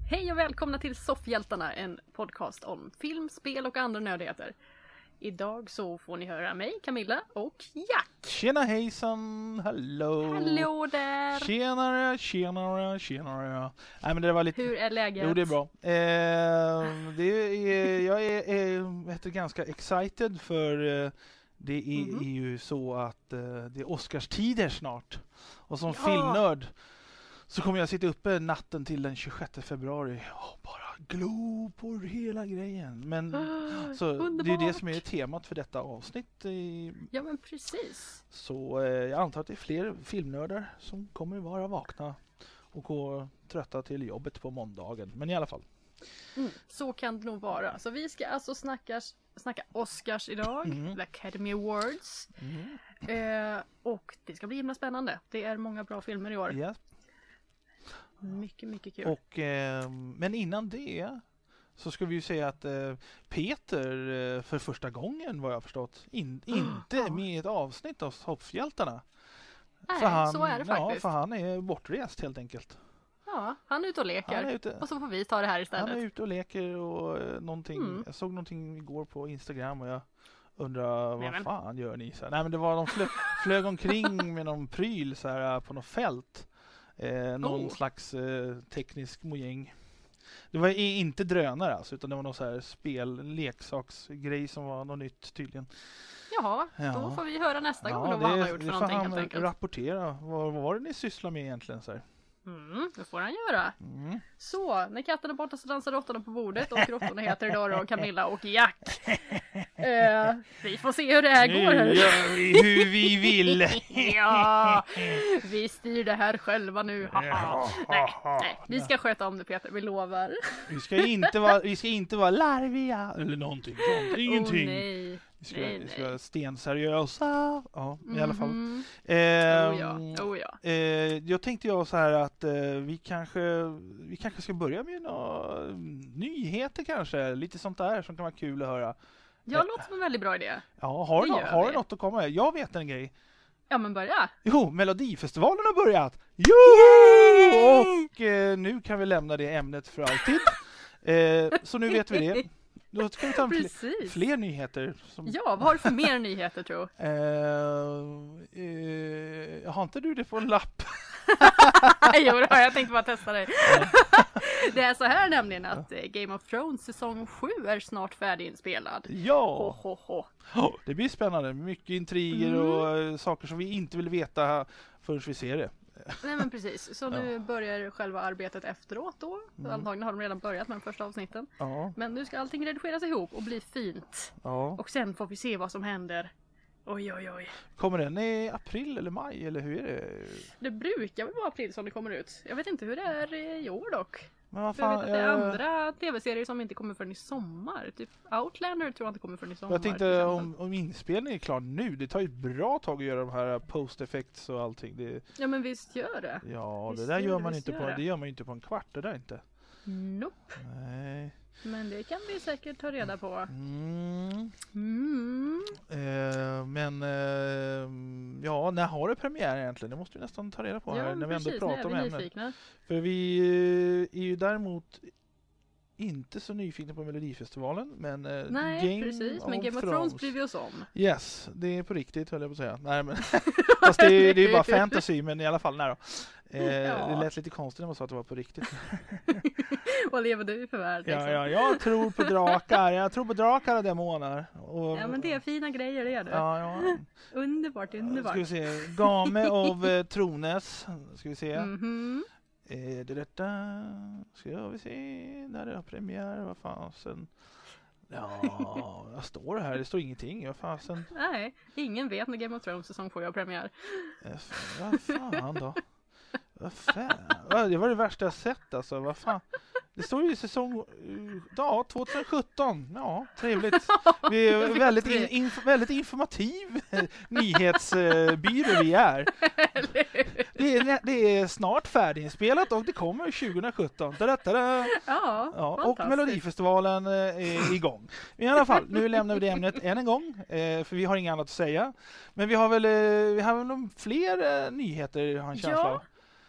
Hej och välkomna till Soffhjältarna, en podcast om film, spel och andra nödigheter. Idag så får ni höra mig, Camilla och Jack. Tjena hejsan, hallå. Hallå där. Tjenare. Nej men det var lite... Hur är läget? Jo det är bra. Jag är ganska excited för det är ju så att det är Oscarstider snart. Och som filmnörd så kommer jag sitta uppe natten till den 26 februari och bara glo på hela grejen. Men så det är det som är temat för detta avsnitt. Ja men precis. Så jag antar att det är fler filmnördar som kommer vara vakna och gå trötta till jobbet på måndagen. Men i alla fall. Så kan det nog vara. Så vi ska alltså snacka Oscars idag. The Academy Awards. Och det ska bli himla spännande. Det är många bra filmer i år. Yes. Mycket kul. Och, men innan det så ska vi ju säga att Peter för första gången, vad jag har förstått, inte är med i ett avsnitt av Soffhjältarna. Nej, så är det faktiskt. Ja, för han är bortrest helt enkelt. Ja, han är ute och leker. Och så får vi ta det här istället. Han är ute och leker och någonting. Jag såg någonting igår på Instagram och jag undrar vad fan gör ni? Så här, nej men det var de flög omkring med någon pryl så här på något fält. Någon slags teknisk mojäng. Det var inte drönare alltså, utan det var någon så här leksaksgrej som var något nytt tydligen. Jaha, då får vi höra nästa gång vad han har gjort för någonting helt enkelt. Rapportera, vad var det ni sysslar med egentligen så här? Det får han göra. Så, när katten är borta så dansar råttorna på bordet och råttorna heter idag då Camilla och Jack. Vi får se hur det här går. Nu gör vi hur vi vill. Ja, vi styr det här själva nu. Nej, vi ska sköta om det Peter, vi lovar. Vi ska inte vara larviga eller någonting sånt. Ingenting. Nej. Vi ska vara stenseriösa. Ja, i alla fall. Jag tänkte så här att vi kanske ska börja med några nyheter kanske. Lite sånt där som kan vara kul att höra. Ja, det låter som en väldigt bra idé. Ja, har du något att komma med? Jag vet en grej. Ja, men börja. Jo, Melodifestivalen har börjat. Jo! Och nu kan vi lämna det ämnet för alltid. Så nu vet vi det. Då ska vi ta fler nyheter. Ja, vad har du för mer nyheter tror du? Har inte du det på en lapp? Jo, jag tänkte bara testa dig. Det är så här nämligen att Game of Thrones säsong 7 är snart färdiginspelad. Ja! Det blir spännande. Mycket intriger och saker som vi inte vill veta förrän vi ser det. Nej men precis, så nu börjar själva arbetet efteråt då. Antagligen har de redan börjat med de första avsnitten. Men nu ska allting redigeras ihop och bli fint. Och sen får vi se vad som händer. Oj. Kommer den i april eller maj eller hur är det? Det brukar väl vara april som det kommer ut. Jag vet inte hur det är i år dock. Men vad fan, jag vet att det är andra tv-serier som inte kommer förrän i sommar. Typ Outlander tror jag inte kommer förrän i sommar. Jag tänkte om inspelningen är klar nu. Det tar ju ett bra tag att göra de här post-effects och allting. Ja men visst gör det. Ja, det där gör man inte på en kvart. Det där inte. Nope. Nej. Men det kan vi säkert ta reda på. När har det premiär egentligen? Det måste vi nästan ta reda på här när vi ändå pratar om ämnet. För vi är ju däremot inte så nyfikna på Melodifestivalen, men men Game of Thrones bryr vi oss om. Yes, det är på riktigt höll jag på att säga. Nej, men fast det är ju bara fantasy, men i alla fall nära. Det lät lite konstigt när man sa att det var på riktigt. Vad lever du för värld? Liksom? Ja, jag tror på drakar. Jag tror på drakar och demoner. Ja, men det är fina grejer, det är det. Ja. Underbart. Ska vi se. Game of Trones. Ska vi se. Ska vi se. När det har premiär. Vad fasen. Ja, jag står här. Det står ingenting. Vad fasen. Nej, ingen vet när Game of Thrones säsong 7 har premiär. Vad fan då? Vad fan? Det var det värsta jag sett alltså. Vad fan? Det står ju i säsong 2017. Ja, trevligt. Vi är väldigt informativ nyhetsbyrå vi är. Det är snart färdiginspelat och det kommer 2017. Ja, och Melodifestivalen är igång. I alla fall, nu lämnar vi det ämnet än en gång. För vi har inget annat att säga. Men vi har väl fler nyheter, har en känsla av.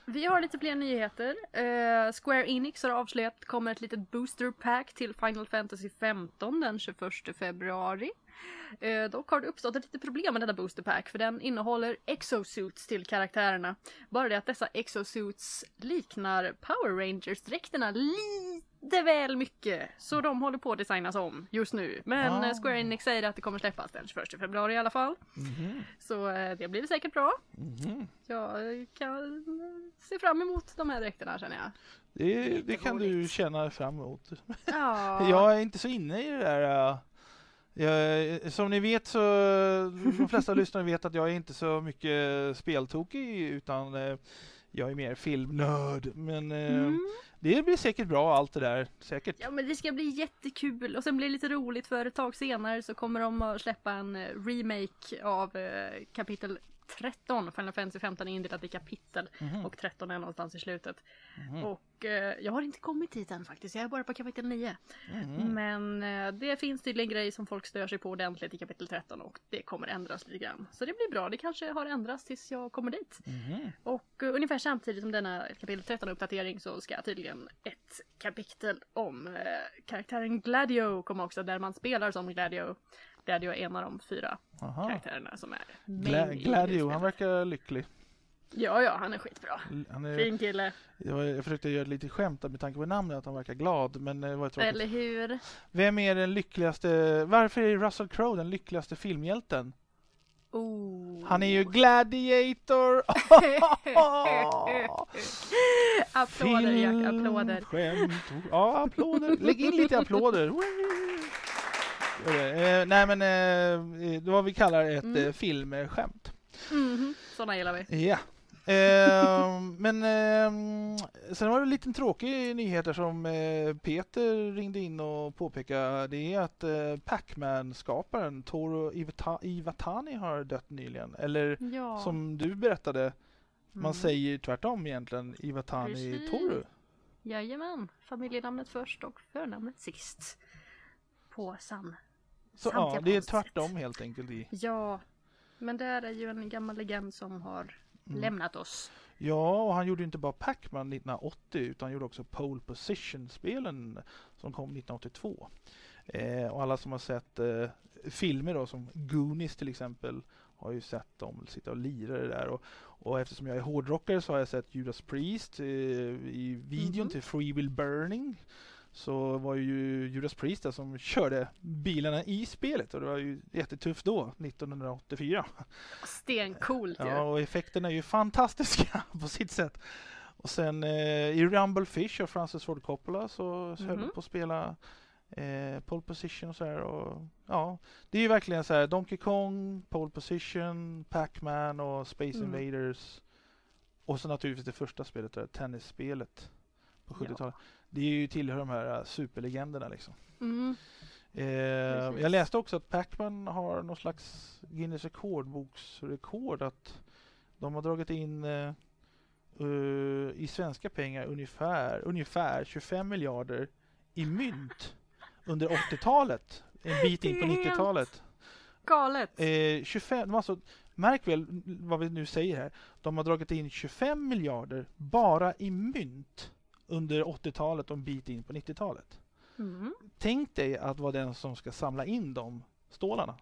Vi har lite fler nyheter. Square Enix har avslöjat kommer ett litet booster pack till Final Fantasy 15 den 21 februari. Dock har det uppstått ett litet problem med denna booster pack för den innehåller exosuits till karaktärerna. Bara det att dessa exosuits liknar Power Rangers-dräkterna lite väl mycket. Så de håller på att designas om just nu. Men Square Enix säger att det kommer släppas den 21 februari i alla fall. Så det blir säkert bra. Jag kan se fram emot de här dräkterna, känner jag. Det kan du känna fram emot. Ja. Jag är inte så inne i det där. Som ni vet så, de flesta lyssnare vet att jag är inte så mycket speltokig utan jag är mer filmnörd. Men det blir säkert bra allt det där, säkert. Ja, men det ska bli jättekul och sen blir det lite roligt för ett tag senare så kommer de att släppa en remake av kapitel 13. Final Fantasy 15 är indelat i kapitel och 13 är någonstans i slutet. Och jag har inte kommit hit än faktiskt. Jag är bara på kapitel 9. Men det finns tydligen grejer som folk stör sig på ordentligt i kapitel 13 och det kommer ändras lite grann. Så det blir bra. Det kanske har ändrats tills jag kommer dit. Och ungefär samtidigt som denna kapitel 13-uppdatering så ska tydligen ett kapitel om karaktären Gladio komma också där man spelar som Gladio. Gladio är en av de 4 karaktärerna som är Gladio, han verkar lycklig. Ja, han är skitbra. Fin kille. Jag försökte göra lite skämt med tanke på namnet att han verkar glad, men det var tråkigt. Eller hur? Vem är den lyckligaste? Varför är Russell Crowe den lyckligaste filmhjälten? Han är ju Gladiator. Applåder, Jack, applåder. Ja, applåder. Lägg in lite applåder. Nej, men det var vi kallar ett filmskämt. Sådana gillar vi. Ja. Men sen var det en liten tråkig nyheter som Peter ringde in och påpekade. Det är att Pac-Man-skaparen Toru Iwatani har dött nyligen. Eller som du berättade, man säger tvärtom egentligen, Iwatani Toru. Jajamän, familjenamnet först och förnamnet sist. På Så ja, det är tvärtom helt enkelt. Ja, men det är ju en gammal legend som har lämnat oss. Ja, och han gjorde inte bara Pac-Man 1980 utan gjorde också Pole Position-spelen som kom 1982. Och alla som har sett filmer då, som Goonies till exempel, har ju sett dem sitta och lira det där. Och eftersom jag är hårdrockare så har jag sett Judas Priest i videon till Free Will Burning. Så var ju Judas Priest där som körde bilarna i spelet. Och det var ju jättetufft då, 1984. Stencoolt ju. Ja, och effekterna är ju fantastiska på sitt sätt. Och sen i Rumble Fish och Francis Ford Coppola så höll de på att spela Pole Position och så här. Och, ja, det är ju verkligen så här Donkey Kong, Pole Position, Pac-Man och Space Invaders. Och så naturligtvis det första spelet där, tennisspelet på 70-talet. Det är ju tillhör de här superlegenderna liksom. Jag läste också att Pac-Man har någon slags Guinness rekordboksrekord att de har dragit in i svenska pengar ungefär 25 vad i mynt under 80-talet. En bit in på 90-talet. Galet. 25, alltså, märk väl vad vi nu säger här. De har dragit in 25 miljarder bara i mynt under 80-talet och en bit in på 90-talet. Tänk dig att vara den som ska samla in de stålarna.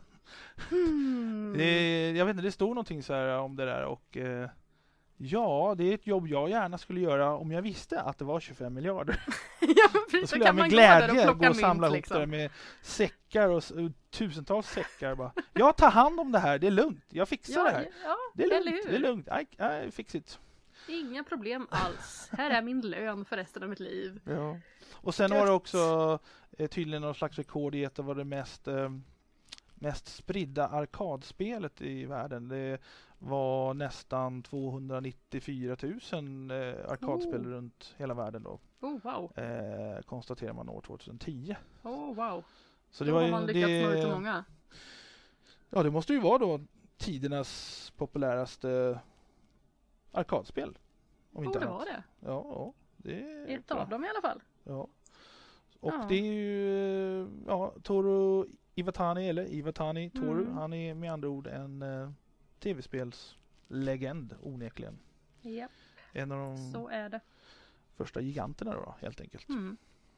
Jag vet inte, det stod någonting så här om det där och ja, det är ett jobb jag gärna skulle göra om jag visste att det var 25 miljarder. Ja, precis. Då skulle jag med glädje gå och samla ihop liksom. det med säckar och tusentals säckar. Bara. Jag tar hand om det här, det är lugnt. Jag fixar det här. Ja, det är lugnt, det är lugnt. I fix it. Inga problem alls. Här är min lön för resten av mitt liv. Ja. Och sen var det också tydligen någon slags rekord i att det var det mest spridda arkadspelet i världen. Det var nästan 294 000 arkadspel runt hela världen då. Wow. Konstaterar man år 2010. Wow. Så det var har man lyckats nå ut till många. Ja, det måste ju vara då tidernas populäraste arkadspel. Om inte det annat. var det. Ja, det är ett av dem i alla fall. Ja. Och det är ju Toru Iwatani Toru, han är med andra ord en tv-spelslegend onekligen. Yep. En av de så är det. Första giganterna då, helt enkelt. Mm.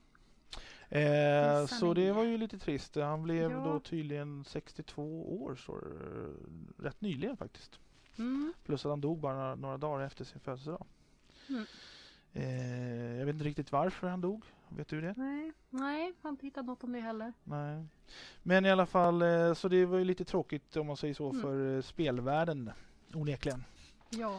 Så det var ju lite trist. Han blev då tydligen 62 år, så rätt nyligen faktiskt. Plus att han dog bara några dagar efter sin födelsedag. Jag vet inte riktigt varför han dog. Vet du det? Nej, jag har inte hittat något om det heller. Nej. Men i alla fall, så det var ju lite tråkigt om man säger så för spelvärlden, onekligen. Ja.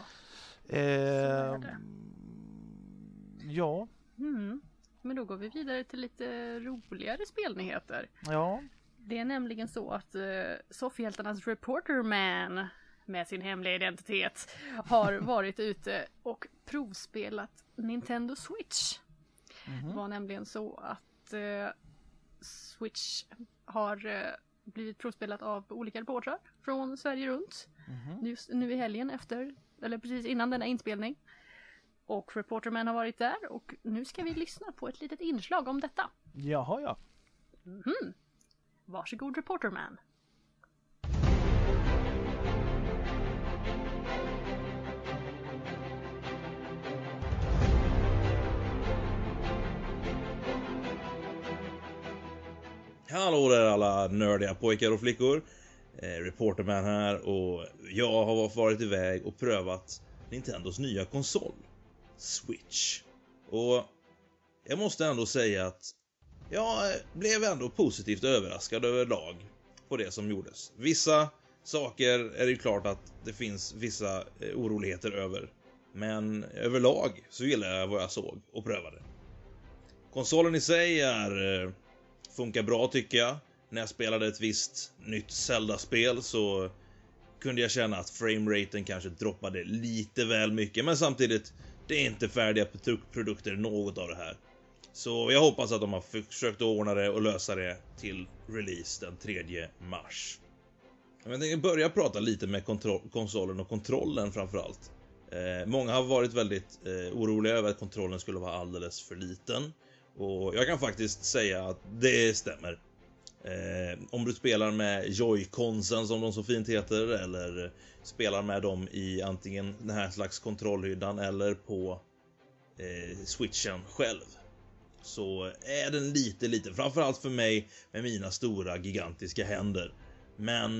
Ja. Men då går vi vidare till lite roligare spelnyheter. Ja. Det är nämligen så att soffhjältarnas Reporterman med sin hemliga identitet har varit ute och provspelat Nintendo Switch. Det var nämligen så att Switch har blivit provspelat av olika reportrar från Sverige runt. Just nu i helgen eller precis innan denna inspelning. Och Reporterman har varit där och nu ska vi lyssna på ett litet inslag om detta. Jaha, ja. Varsågod Reporterman. Hallå där alla nördiga pojkar och flickor. Reporterman här och jag har varit iväg och prövat Nintendos nya konsol, Switch. Och jag måste ändå säga att jag blev ändå positivt överraskad överlag på det som gjordes. Vissa saker är det klart att det finns vissa oroligheter över. Men överlag så gillar jag vad jag såg och prövade. Konsolen i sig funkar bra tycker jag. När jag spelade ett visst nytt Zelda-spel så kunde jag känna att frameraten kanske droppade lite väl mycket. Men samtidigt, det är inte färdiga produkter något av det här. Så jag hoppas att de har försökt ordna det och lösa det till release den 3 mars. Jag tänker börja prata lite med konsolen och kontrollen framförallt. Många har varit väldigt oroliga över att kontrollen skulle vara alldeles för liten. Och jag kan faktiskt säga att det stämmer. Om du spelar med Joy-Consen som de så fint heter, eller spelar med dem i antingen den här slags kontrollhyddan eller på Switchen själv, så är den lite, framförallt för mig med mina stora gigantiska händer. Men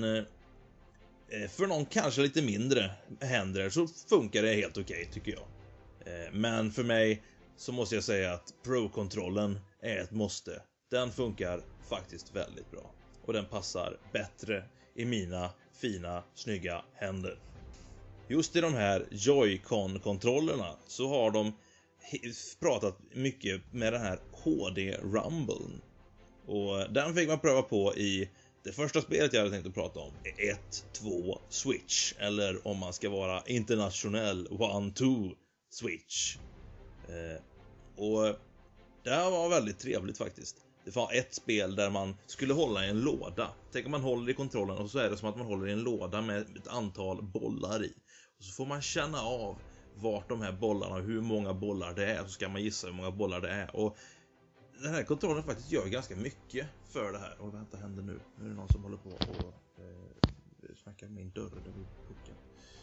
för någon kanske lite mindre händer så funkar det helt okej tycker jag. Men för mig så måste jag säga att Pro-kontrollen är ett måste. Den funkar faktiskt väldigt bra. Och den passar bättre i mina fina, snygga händer. Just i de här Joy-Con-kontrollerna så har de pratat mycket med den här HD-Rumblen. Och den fick man pröva på i det första spelet jag hade tänkt att prata om. 1-2 Switch. Eller om man ska vara internationell 1-2 Switch. Och det här var väldigt trevligt faktiskt. Det var ett spel där man skulle hålla i en låda. Tänk om man håller i kontrollen och så är det som att man håller i en låda med ett antal bollar i. Och så får man känna av vart de här bollarna och hur många bollar det är. Så ska man gissa hur många bollar det är. Och den här kontrollen faktiskt gör ganska mycket för det här. Och vänta, händer nu? Nu är det någon som håller på och snackar med min dörr där vi puckar.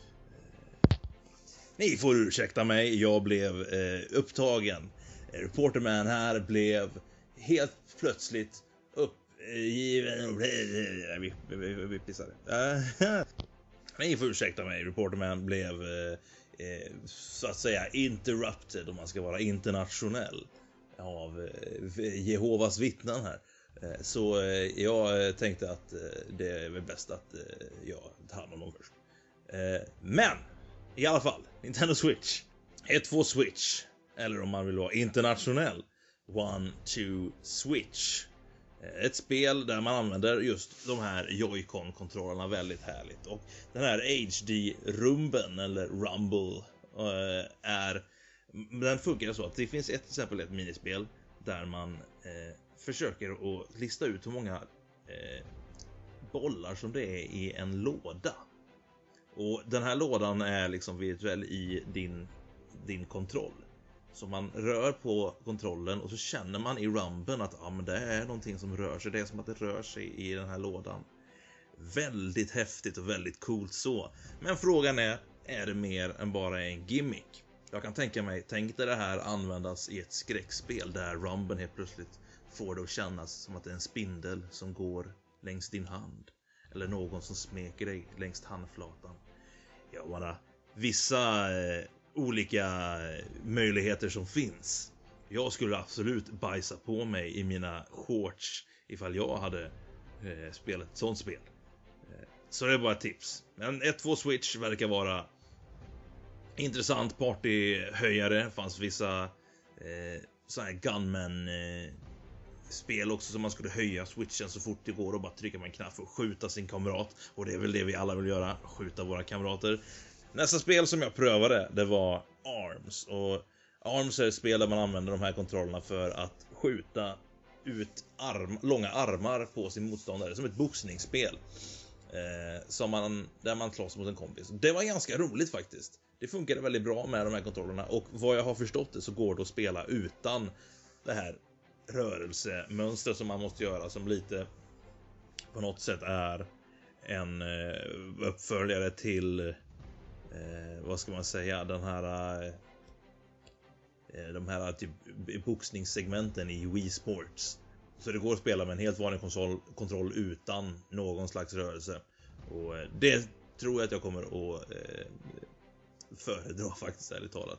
Ni får ursäkta mig, jag blev upptagen. Reporterman här blev helt plötsligt uppgiven. Vi pissade. Ni får ursäkta mig, Reporterman blev så att säga interrupted, om man ska vara internationell, av Jehovas vittnen här. Så jag tänkte att det är väl bäst att jag tar hand om dem först. Men i alla fall, Nintendo Switch. 1-2 Switch. Eller om man vill vara internationell, 1-2 Switch. Ett spel där man använder just de här Joy-Con-kontrollerna väldigt härligt. Och den här HD-rumben eller Rumble den funkar så att det finns till exempel ett minispel där man försöker att lista ut hur många bollar som det är i en låda. Och den här lådan är liksom virtuell i din kontroll. Så man rör på kontrollen och så känner man i rumben att men det är någonting som rör sig. Det är som att det rör sig i den här lådan. Väldigt häftigt och väldigt coolt så. Men frågan är det mer än bara en gimmick? Jag kan tänka mig, tänk dig det här användas i ett skräckspel där Rumben helt plötsligt får det att kännas som att det är en spindel som går längs din hand. Eller någon som smeker dig längs handflatan. Jag menar, vissa olika möjligheter som finns. Jag skulle absolut bajsa på mig i mina shorts ifall jag hade spelat ett sånt spel. Så det är bara ett tips. Men 1-2 Switch verkar vara intressant partyhöjare. Det fanns vissa sådana här gunman spel också som man skulle höja switchen så fort det går och bara trycka på en knapp och skjuta sin kamrat. Och det är väl det vi alla vill göra, skjuta våra kamrater. Nästa spel som jag prövade, det var ARMS. Och ARMS är ett spel där man använder de här kontrollerna för att skjuta ut långa armar på sin motståndare. Som ett boxningsspel. Där man slåss mot en kompis. Det var ganska roligt faktiskt. Det funkade väldigt bra med de här kontrollerna. Och vad jag har förstått det så går det att spela utan det här rörelsemönster som man måste göra, som lite på något sätt är en uppföljare till vad ska man säga, de här typ boxningssegmenten i Wii Sports. Så det går att spela med en helt vanlig kontroll utan någon slags rörelse. Och det tror jag att jag kommer att föredra faktiskt, ärligt talat.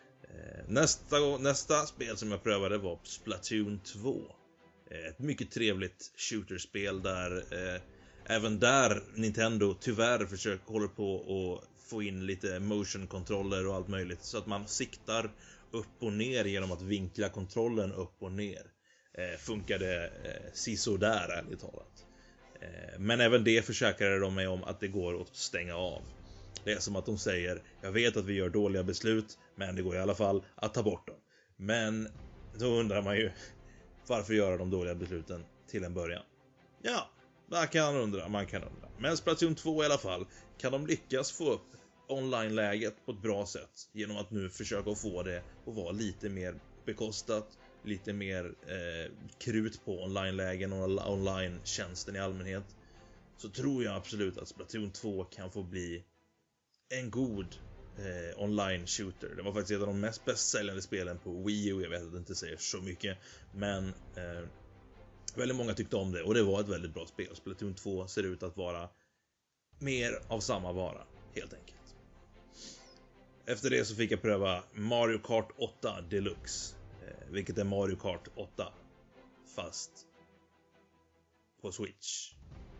Nästa spel som jag prövade var Splatoon 2. Ett mycket trevligt shooterspel där även där Nintendo tyvärr håller på att få in lite motion-kontroller och allt möjligt. Så att man siktar upp och ner genom att vinkla kontrollen upp och ner. Funkade sisådär, ärligt talat. Men även det försäkrade de mig om att det går att stänga av. Det är som att de säger, jag vet att vi gör dåliga beslut, men det går i alla fall att ta bort dem. Men då undrar man ju, varför göra de dåliga besluten till en början? Ja, man kan undra. Men Splatoon 2 i alla fall, kan de lyckas få upp online-läget på ett bra sätt genom att nu försöka få det att vara lite mer bekostat, lite mer krut på online-lägen och online-tjänsten i allmänhet, så tror jag absolut att Splatoon 2 kan få bli en god online shooter. Det var faktiskt ett av de mest bästsäljande spelen på Wii U. Jag vet att det inte säger så mycket, men väldigt många tyckte om det och det var ett väldigt bra spel. Splatoon 2 ser ut att vara mer av samma vara, helt enkelt. Efter det så fick jag pröva Mario Kart 8 Deluxe, vilket är Mario Kart 8 fast på Switch.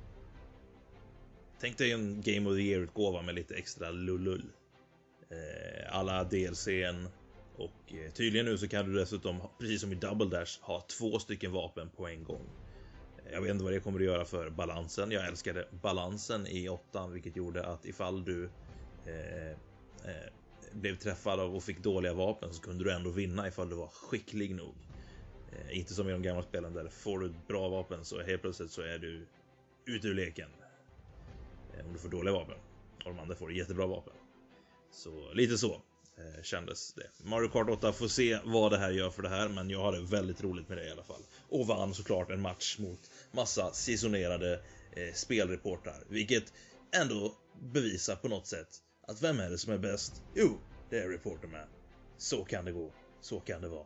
Tänk dig en Game of the Year-utgåva med lite extra lullull. Alla DLC:n och tydligen nu så kan du dessutom, precis som i Double Dash, ha 2 stycken vapen på en gång. Jag vet inte vad det kommer att göra för balansen. Jag älskade balansen i 8, vilket gjorde att ifall du blev träffad av och fick dåliga vapen så kunde du ändå vinna ifall du var skicklig nog. Inte som i de gamla spelen där får du ett bra vapen så helt plötsligt så är du ute ur leken. Om du får dåliga vapen och de andra får jättebra vapen. Så lite så kändes det. Mario Kart 8 får se vad det här gör för det här, men jag hade väldigt roligt med det i alla fall. Och vann såklart en match mot massa seasonerade spelreportrar, vilket ändå bevisar på något sätt att vem är det som är bäst? Jo, det är Reporterman. Så kan det gå, så kan det vara.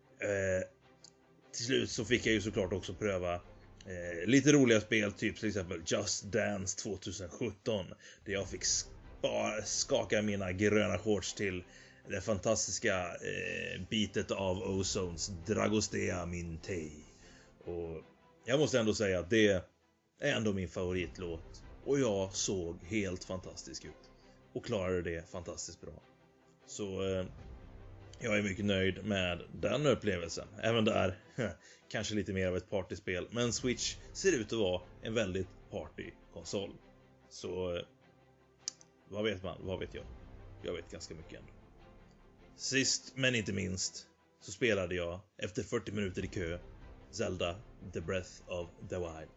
Till slut så fick jag ju såklart också pröva lite roliga spel, typ till exempel Just Dance 2017, där jag fick skaka mina gröna shorts till det fantastiska bitet av Ozones Dragostea Mintei. Och jag måste ändå säga att det är ändå min favoritlåt, och jag såg helt fantastisk ut och klarade det fantastiskt bra. Så jag är mycket nöjd med den upplevelsen. Även där kanske lite mer av ett partyspel, men Switch ser ut att vara en väldigt partykonsol. Så vad vet man? Vad vet jag? Jag vet ganska mycket ändå. Sist men inte minst så spelade jag efter 40 minuter i kö Zelda The Breath of the Wild.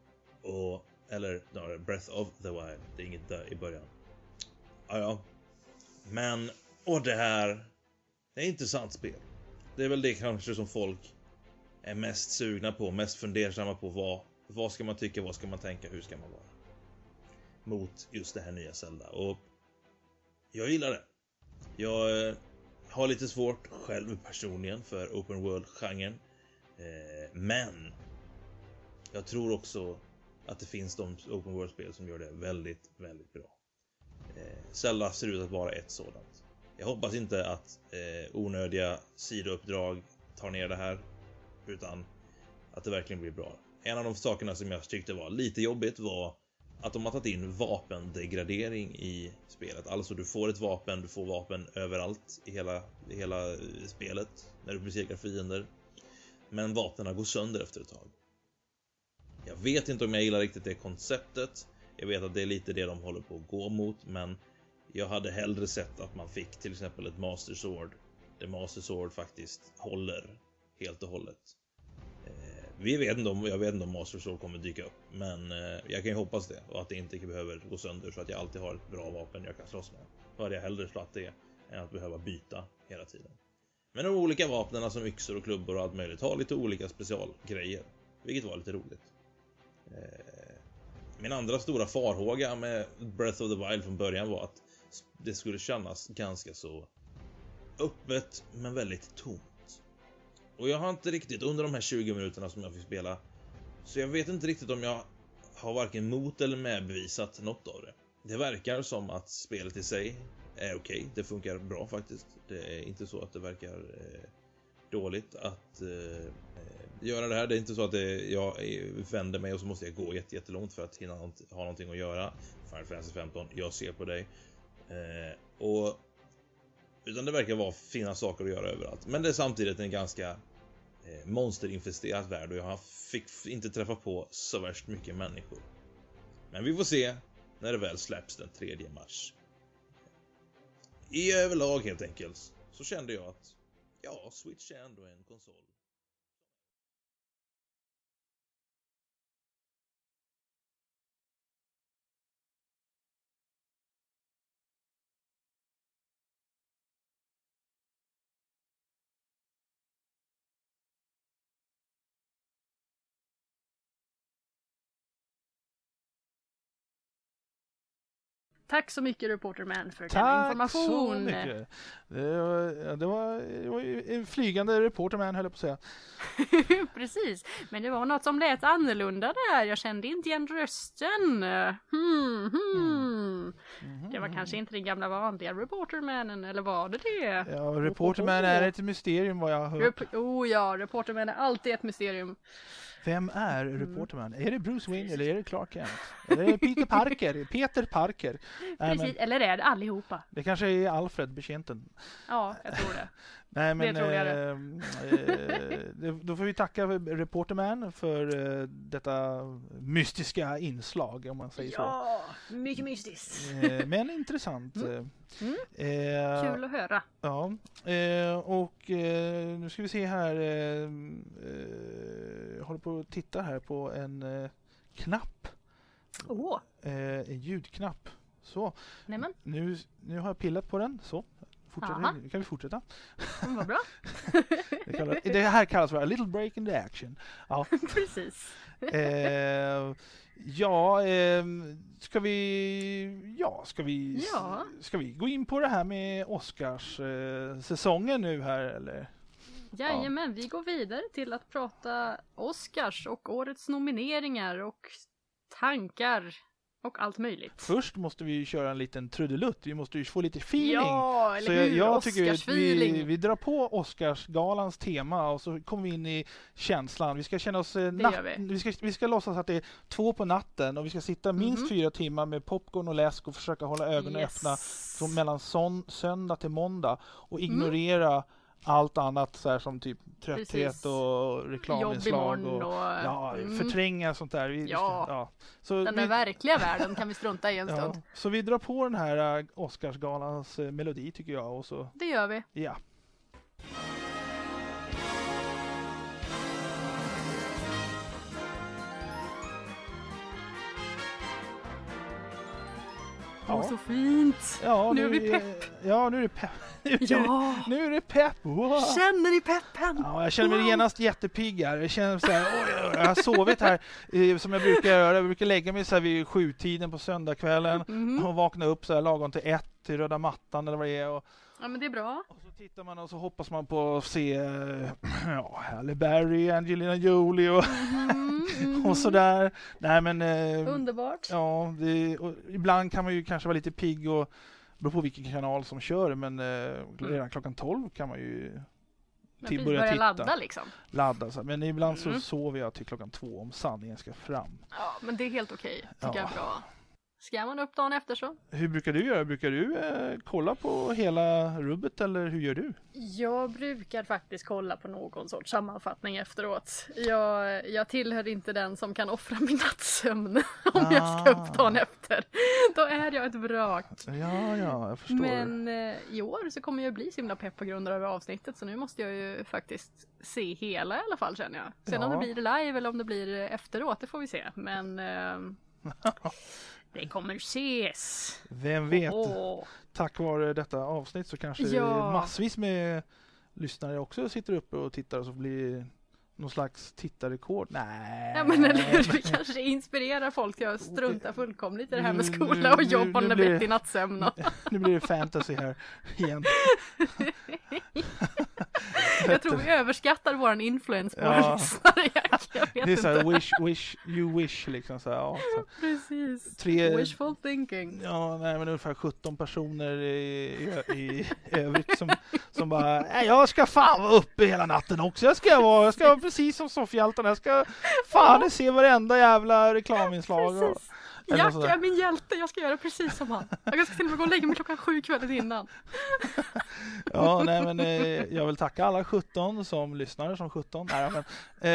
Eller Breath of the Wild. Det är inget där i början. Ja. Men det här är ett intressant spel. Det är väl det kanske som folk är mest sugna på, mest fundersamma på. Vad ska man tycka, vad ska man tänka, hur ska man vara mot just det här nya Zelda. Och jag gillar det. Jag Jag har lite svårt själv personligen för open world-genren. Men jag tror också att det finns de open world-spel som gör det väldigt, väldigt bra. Zelda ser ut att vara ett sådant. Jag hoppas inte att onödiga sidouppdrag tar ner det här, utan att det verkligen blir bra. En av de sakerna som jag tyckte var lite jobbigt var att de har tagit in vapendegradering i spelet. Alltså du får ett vapen, du får vapen överallt i hela spelet när du besegrar fiender. Men vapnen går sönder efter ett tag. Jag vet inte om jag gillar riktigt det konceptet. Jag vet att det är lite det de håller på att gå mot, men jag hade hellre sett att man fick till exempel ett Master Sword. Det Master Sword faktiskt håller helt och hållet. Jag vet inte om Master Sword kommer dyka upp, men jag kan ju hoppas det, och att det inte behöver gå sönder, så att jag alltid har ett bra vapen jag kan slåss med. Då hade jag hellre slått det än att behöva byta hela tiden. Men de olika vapnen som yxor och klubbor och allt möjligt har lite olika specialgrejer, vilket var lite roligt. Min andra stora farhåga med Breath of the Wild från början var att det skulle kännas ganska så öppet men väldigt tomt. Och jag har inte riktigt, under de här 20 minuterna som jag fick spela, så jag vet inte riktigt om jag har varken mot eller medbevisat något av det. Det verkar som att spelet i sig är okej. Det funkar bra faktiskt. Det är inte så att det verkar dåligt att göra det här. Det är inte så att jag vänder mig och så måste jag gå jättelångt för att hinna ha någonting att göra. Final Fantasy 15, jag ser på dig. Utan det verkar vara fina saker att göra överallt. Men det är samtidigt en ganska monsterinfesterad värld, och jag fick inte träffa på så värst mycket människor. Men vi får se när det väl släpps den 3 mars. I överlag helt enkelt så kände jag att Switch är ändå en konsol. Tack så mycket Reporterman för den information. Tack så mycket. Det var en flygande Reporterman, höll jag på att säga. Precis, men det var något som lät annorlunda där. Jag kände inte igen rösten. Det var kanske inte den gamla vanliga Reportermanen, eller var det det? Ja, Reporterman är ett mysterium vad jag har hört. Reporterman är alltid ett mysterium. Vem är Reporterman? Är det Bruce Wayne eller är det Clark Kent? Eller är det Peter Parker? Precis, eller är det allihopa? Det kanske är Alfred, betjänten. Ja, jag tror det. Nej, men det tror jag då får vi tacka Reporterman för detta mystiska inslag, om man säger så. Ja, mycket mystiskt. Men intressant. Kul att höra. Ja, och nu ska vi se här. Jag håller på att titta här på en knapp. En ljudknapp. Så. Nämen. Nu har jag pillat på den. Så. Nu kan vi fortsätta. Vad bra. Det här kallas för a little break in the action. Ja. Precis. Ska vi gå in på det här med Oscars säsongen nu här, eller? Jajamän, vi går vidare till att prata Oscars och årets nomineringar och tankar och allt möjligt. Först måste vi köra en liten trudelutt. Vi måste ju få lite feeling. Ja, eller hur? Jag tycker att vi drar på Oscarsgalans tema och så kommer vi in i känslan. Vi ska känna oss vi ska låtsas att det är 2 på natten och vi ska sitta minst 4 timmar med popcorn och läsk och försöka hålla ögonen öppna mellan söndag till måndag och ignorera allt annat så här, som typ trötthet och reklaminslag och förtränga sånt där. Så den verkliga världen kan vi strunta i en stund. Så vi drar på den här Oscarsgalans melodi, tycker jag. Och så, det gör vi. Ja. Så fint. Ja, nu är vi pepp. Ja, nu är det pepp. Nu är det pepp. Wow. Känner ni peppen? Ja, jag känner mig genast jättepigg här. Jag känner så här, jag har sovit här som jag brukar göra. Jag brukar lägga mig så här vid 7-tiden på söndagskvällen och vakna upp så här lagom till 1 till röda mattan eller vad det är. Ja, men det är bra. Och så tittar man och så hoppas man på att se Halle Berry, Angelina Jolie och sådär. Nej, men underbart. Ja, ibland kan man ju kanske vara lite pigg och beror på vilken kanal som kör, men redan klockan 12 kan man ju börja titta. Ladda liksom. Ladda, så. Men ibland så sover jag till klockan 2 om sanningen ska fram. Ja, men det är helt okej. Tycker jag är bra. Ska man upp dagen efter så? Hur brukar du göra? Brukar du kolla på hela rubbet eller hur gör du? Jag brukar faktiskt kolla på någon sorts sammanfattning efteråt. Jag tillhör inte den som kan offra min nattsömn om jag ska upp dagen efter. Då är jag ett vrak. Ja, jag förstår. Men i år så kommer jag bli så himla pepp på grund av avsnittet, så nu måste jag ju faktiskt se hela i alla fall, känner jag. Sen om det blir live eller om det blir efteråt, det får vi se. Men det kommer ses. Vem vet? Tack vare detta avsnitt så kanske massvis med lyssnare också sitter uppe och tittar och så blir någon slags tittarrekord. Nej. Ja, men eller hur? Vi kanske inspirerar folk till att strunta fullkomligt i det här med skola och jobb och bett i nattsömn. Nu blir det fantasy här igen. Jag tror vi överskattar våran influens på våra lyssnare. Det är så här, wish liksom så här, så. Precis. Wishful thinking. Ja, nej, men ungefär 17 personer i övrigt som bara, jag ska fan vara uppe hela natten också. Jag ska vara precis som Soffhjältarna. Jag ska fan se varenda jävla reklaminslag. Jack är min hjälte, jag ska göra precis som han. Jag ska till och med gå och lägga mig klockan 7 kvällen innan. Ja, nej, men jag vill tacka alla 17 som lyssnar som 17. Nej, men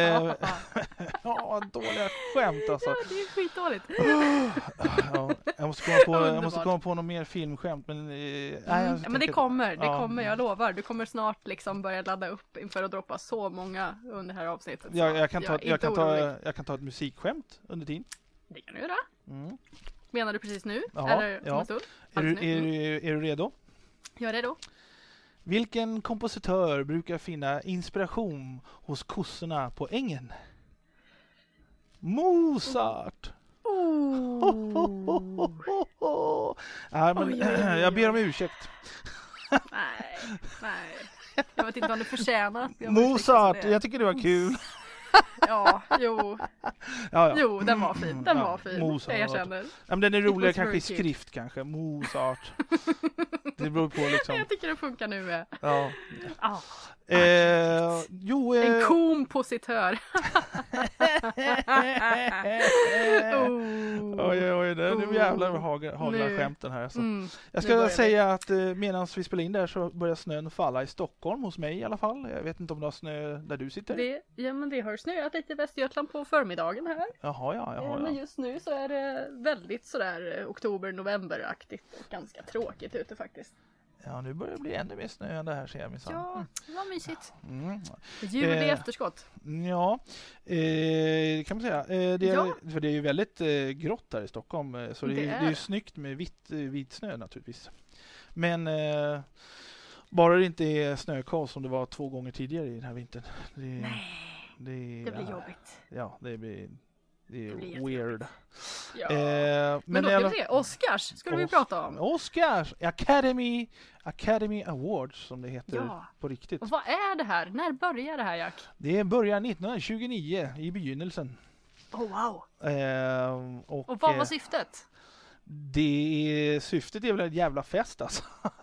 dåliga skämt alltså. Ja, det är skitdåligt. Jag måste komma på någon mer filmskämt, men men det kommer, jag lovar. Du kommer snart liksom börja ladda upp inför att droppa så många under det här avsnittet. Jag kan ta ett musikskämt under tiden. Det kan du göra. Menar du precis nu? Ja, eller är du redo? Jag är redo. Vilken kompositör brukar finna inspiration hos kossorna på ängen? Mozart! Jag ber om ursäkt. Nej. Jag vet inte om du förtjänar. Mozart, jag tycker det var kul. Jo, den var fin. Mozart. Jag känner. Ja, men den är roligare kanske i skrift kanske. Mozart. Det beror på liksom. Jag tycker det funkar nu med. Ja. En kompositör. Oj, nu jävlar haglar skämten här. Så. Jag ska säga att medan vi spelar in där så börjar snön falla i Stockholm hos mig i alla fall. Jag vet inte om det har snö där du sitter. Det har snöat lite i Västergötland på förmiddagen här. Jaha. Men just nu så är det väldigt sådär oktober-november-aktigt och ganska tråkigt ute faktiskt. Ja, nu börjar det bli ännu mer snöande här, ser jag minsann. Ja, det var mysigt. Jul i efterskott. Ja, det kan man säga. För det är ju väldigt grått här i Stockholm. Så det är ju snyggt med vit snö naturligtvis. Men bara det inte är snökaos som det var 2 gånger tidigare i den här vintern. Det blir jobbigt. Ja, det blir weird. Ja. Men då ska vi se. Oscars skulle vi prata om. Oscars, Academy Awards som det heter på riktigt. Och vad är det här? När börjar det här, Jack? Det börjar 1929 i begynnelsen. Wow. Och vad var syftet? Syftet är väl en jävla fest alltså.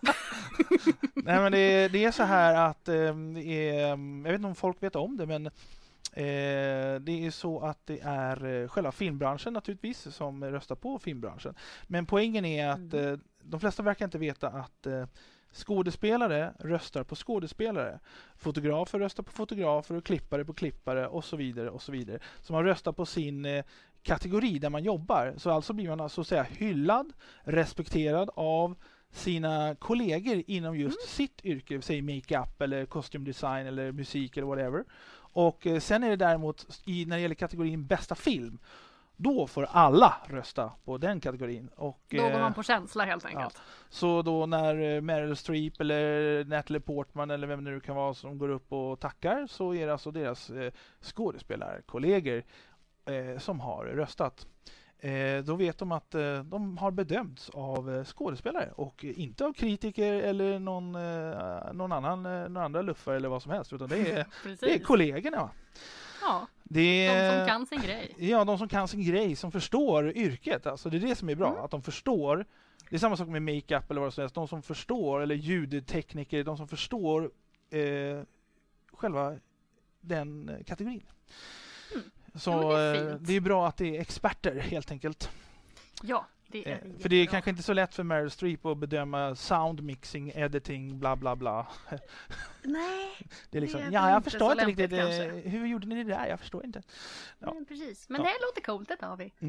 Nej, men det är så här att jag vet inte om folk vet om det, men det är så att det är själva filmbranschen naturligtvis som röstar på filmbranschen. Men poängen är att de flesta verkar inte veta att skådespelare röstar på skådespelare. Fotografer röstar på fotografer och klippare på klippare och så vidare och så vidare. Så man röstar på sin kategori där man jobbar. Så alltså blir man så att säga hyllad, respekterad av sina kollegor inom just sitt yrke, säg makeup eller kostymdesign eller musik eller whatever. Och sen är det däremot när det gäller kategorin bästa film, då får alla rösta på den kategorin. Och, då går man på känsla helt enkelt. Ja. Så då när Meryl Streep eller Natalie Portman eller vem det nu kan vara som går upp och tackar, så är det alltså deras skådespelarkollegor som har röstat. då vet de att de har bedömts av skådespelare och inte av kritiker eller någon andra luffare eller vad som helst, utan det är kollegorna. Ja, de som kan sin grej. Ja, de som kan sin grej, som förstår yrket. Alltså det är det som är bra, att de förstår. Det är samma sak med makeup eller vad som helst. De som förstår, eller ljudtekniker, de som förstår själva den kategorin. Så det är bra att det är experter helt enkelt. Ja, det är för det är kanske inte så lätt för Meryl Streep att bedöma sound mixing, editing, bla bla bla. Nej. Det är liksom, jag förstår inte riktigt. Hur gjorde ni det där? Jag förstår inte. Ja. Men precis. Men det låter coolt, det har vi.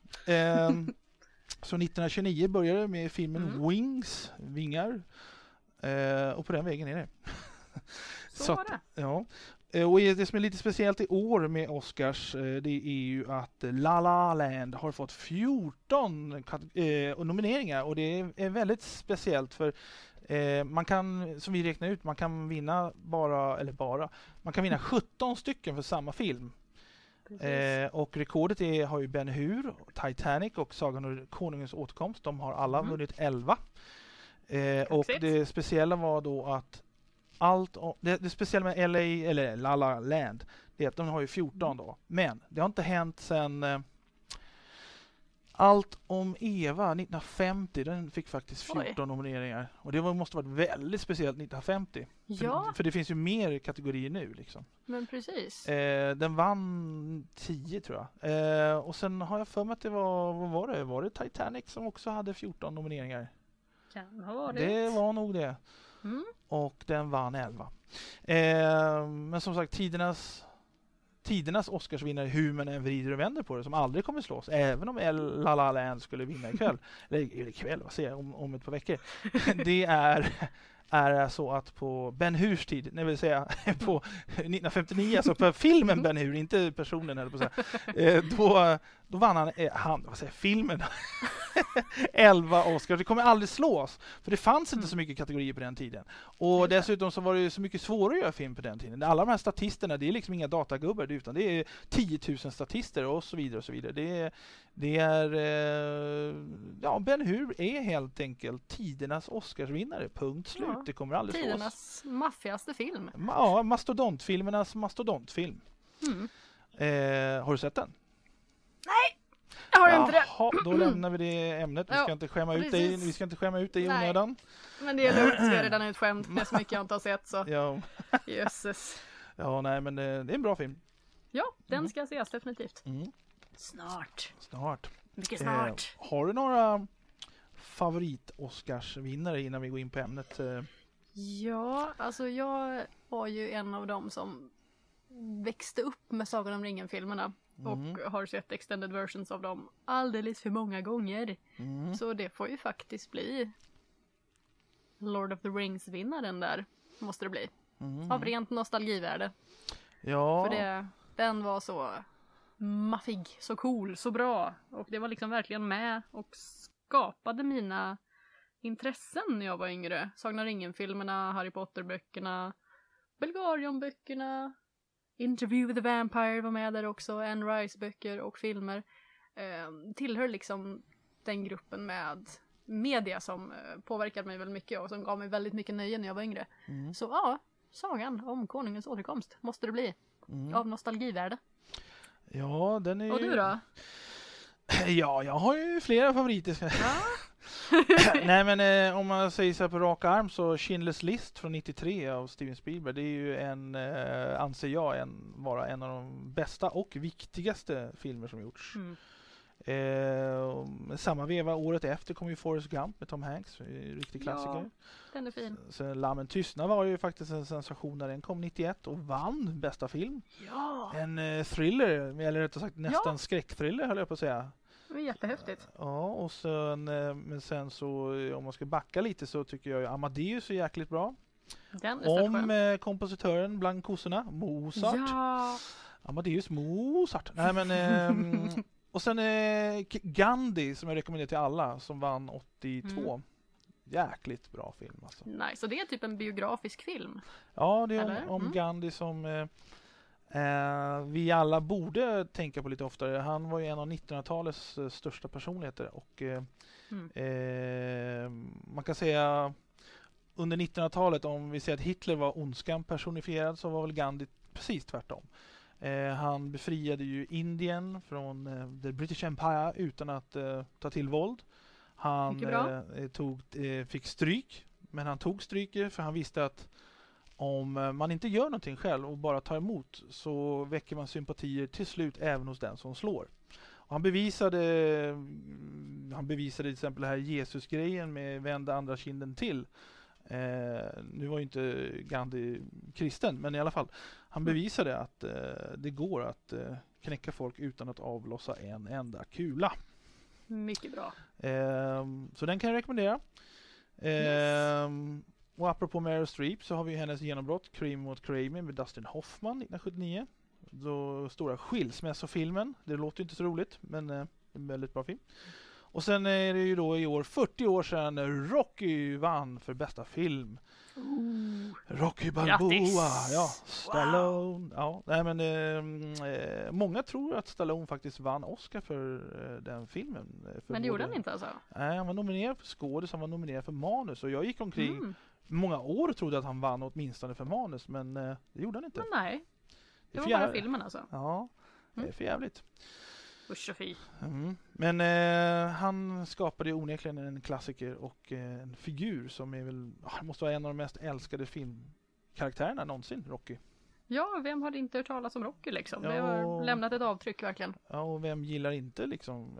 Så 1929 började med filmen Wings, vingar. Och på den vägen är det. Så var det. Ja. Och det som är lite speciellt i år med Oscars, det är ju att La La Land har fått 14 nomineringar, och det är väldigt speciellt för man kan, som vi räknar ut, man kan vinna man kan vinna 17 stycken för samma film. Och rekordet har ju Ben Hur, Titanic och Sagan om konungens återkomst. De har alla vunnit 11. Och det speciella var då att det speciella med LA, eller La La Land, det är att de har ju 14 då. Men det har inte hänt sedan Allt om Eva 1950, den fick faktiskt 14 nomineringar. Och det måste varit väldigt speciellt 1950. Ja. För det finns ju mer kategorier nu liksom. Men precis. Den vann 10 tror jag. Och sen har jag för mig att det var det Titanic som också hade 14 nomineringar. Kan ha varit. Det var nog det. Och den vann 11. Men som sagt, tidernas Oscarsvinnare, hur man än vrider och vänder på det, som aldrig kommer slås, även om La La Land skulle vinna ikväll, eller ikväll, vad säger jag, om ett par veckor. Det är så att på Ben Hurs tid, det vill säga på 1959, alltså på filmen Ben Hur, inte personen eller på så här, då vann filmen 11 Oscars. Det kommer aldrig slås, för det fanns inte så mycket kategorier på den tiden. Och dessutom så var det så mycket svårare att göra film på den tiden. Alla de här statisterna, det är liksom inga datagubbar, utan det är 10 000 statister och så vidare och så vidare. Ben Hur är helt enkelt tidernas Oscarsvinnare, punkt slut. Ja, det kommer aldrig slås. Tidernas maffigaste film. Ja, mastodontfilmernas mastodontfilm. Har du sett den? Nej, jag har inte det. Då lämnar vi det ämnet. Vi ska inte skämma ut dig. Vi ska inte skämma ut dig i onödan. Men det är lugnt, vi är redan utskämt. Det är så mycket jag inte har sett så. Ja. Jösses. Ja, nej, men det är en bra film. Ja, den ska ses definitivt. Snart. Mycket snart. Har du några favorit-Oscarsvinnare innan vi går in på ämnet? Ja, alltså jag var ju en av dem som växte upp med Sagan om ringen-filmerna. Och har sett extended versions av dem alldeles för många gånger. Så det får ju faktiskt bli Lord of the Rings-vinnaren där. Måste det bli. Av rent nostalgivärde. Ja. För den var så maffig, så cool, så bra. Och det var liksom verkligen med och skapade mina intressen när jag var yngre. Sagan om ringen-filmerna, Harry Potter-böckerna, Belgarion-böckerna, Interview with the Vampire var med där också, Anne Rice-böcker och filmer. Tillhör liksom den gruppen med media som påverkade mig väldigt mycket och som gav mig väldigt mycket nöje när jag var yngre. Så ja, Sagan om konungens återkomst måste det bli. Av nostalgivärde. Ja, den är. Och du då? Ja, jag har ju flera favoriter. Nej, men om man säger så här på rak arm, så Schindler's List från 93 av Steven Spielberg, det är ju anser jag vara en av de bästa och viktigaste filmer som gjorts. Samma veva året efter kom ju Forrest Gump med Tom Hanks, riktig klassiker. Ja, den är fin. Så Lammen tystnad var ju faktiskt en sensation när den kom 91 och vann bästa film. Ja. En thriller, eller rättare sagt nästan skräckthriller höll jag på att säga. Det är jättehäftigt. Ja, och sen, men sen så om man ska backa lite så tycker jag Amadeus är jäkligt bra. Den är om kompositören bland kossorna, Mozart. Ja. Amadeus Mozart. Nej, men och sen Gandhi som jag rekommenderar till alla, som vann 82. Jäkligt bra film alltså. Nej, så det är typ en biografisk film? Ja, det är om Gandhi som vi alla borde tänka på lite oftare. Han var ju en av 1900-talets största personligheter och man kan säga under 1900-talet, om vi säger att Hitler var ondskan personifierad, så var väl Gandhi precis tvärtom. Han befriade ju Indien från the British Empire utan att ta till våld. Han fick stryk, men han tog stryk för han visste att om man inte gör någonting själv och bara tar emot, så väcker man sympatier till slut även hos den som slår. Och han bevisade till exempel det här Jesus-grejen med vända andra kinden till. Nu var ju inte Gandhi kristen, men i alla fall. Han bevisade att det går att knäcka folk utan att avlossa en enda kula. Mycket bra. Så den kan jag rekommendera. Yes. Och apropå Meryl Streep så har vi hennes genombrott Kramer mot Kramer med Dustin Hoffman 1979. Då stora skilsmässofilmen. Det låter inte så roligt, men en väldigt bra film. Och sen är det ju då i år 40 år sedan Rocky vann för bästa film. Rocky Balboa, ja, Stallone. Wow. Ja, nej, men många tror att Stallone faktiskt vann Oscar för den filmen. Men det gjorde han inte alltså? Nej, han var nominerad för skådis, han var nominerad för manus. Och jag gick omkring många år och trodde att han vann åtminstone för manus, men det gjorde han inte. Men nej, det var bara filmen alltså. Ja, det är för jävligt. Usch och fy. Men han skapade onekligen en klassiker och en figur som är väl, måste vara en av de mest älskade filmkaraktärerna någonsin, Rocky. Ja, vem hade inte hört talas om Rocky liksom? Det har lämnat ett avtryck verkligen. Ja, och vem gillar inte liksom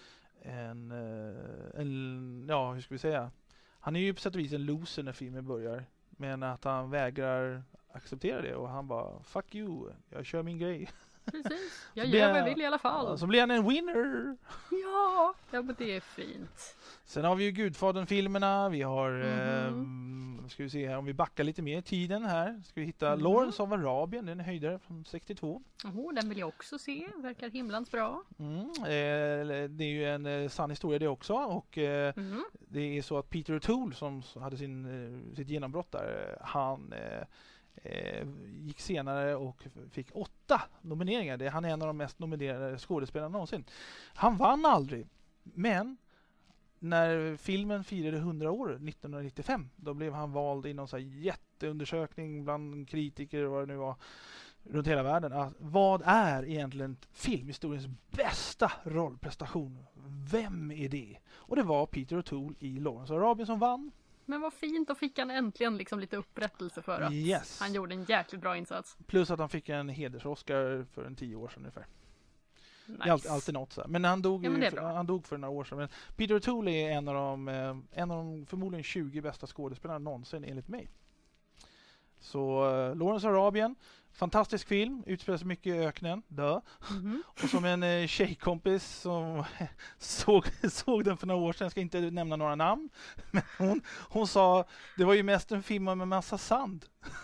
ja, hur ska vi säga? Han är ju på sätt och vis en loser när filmen börjar, men att han vägrar acceptera det och han bara, fuck you, jag kör min grej. Precis, jag gör vad jag vill i alla fall. Så blir han en winner. Ja, men det är fint. Sen har vi ju Gudfadern-filmerna. Vi har, ska vi se här, om vi backar lite mer i tiden här. Ska vi hitta Lawrence of Arabien, den är höjdare från 62. Den vill jag också se, verkar himlans bra. Det är ju en sann historia det också. Och det är så att Peter O'Toole som hade sitt genombrott där, han gick senare och fick 8 nomineringar. Han är en av de mest nominerade skådespelarna någonsin. Han vann aldrig, men när filmen firade 100 år 1995, då blev han vald i någon så här jätteundersökning bland kritiker och vad det nu var runt hela världen. Vad är egentligen filmhistoriens bästa rollprestation? Vem är det? Och det var Peter O'Toole i Lawrence of Arabien som vann. Men vad fint, då fick han äntligen liksom lite upprättelse för att han gjorde en jäkligt bra insats. Plus att han fick en hedersoscar för 10 år sedan ungefär. Nice. Alltid något så här. Men han dog, han dog för några år sedan. Men Peter O'Toole är en av de förmodligen 20 bästa skådespelarna någonsin enligt mig. Så Lawrence of Arabien, fantastisk film, utspelar sig mycket i öknen, och som en tjejkompis som såg den för några år sedan, jag ska inte nämna några namn, men hon sa, det var ju mest en film med massa sand.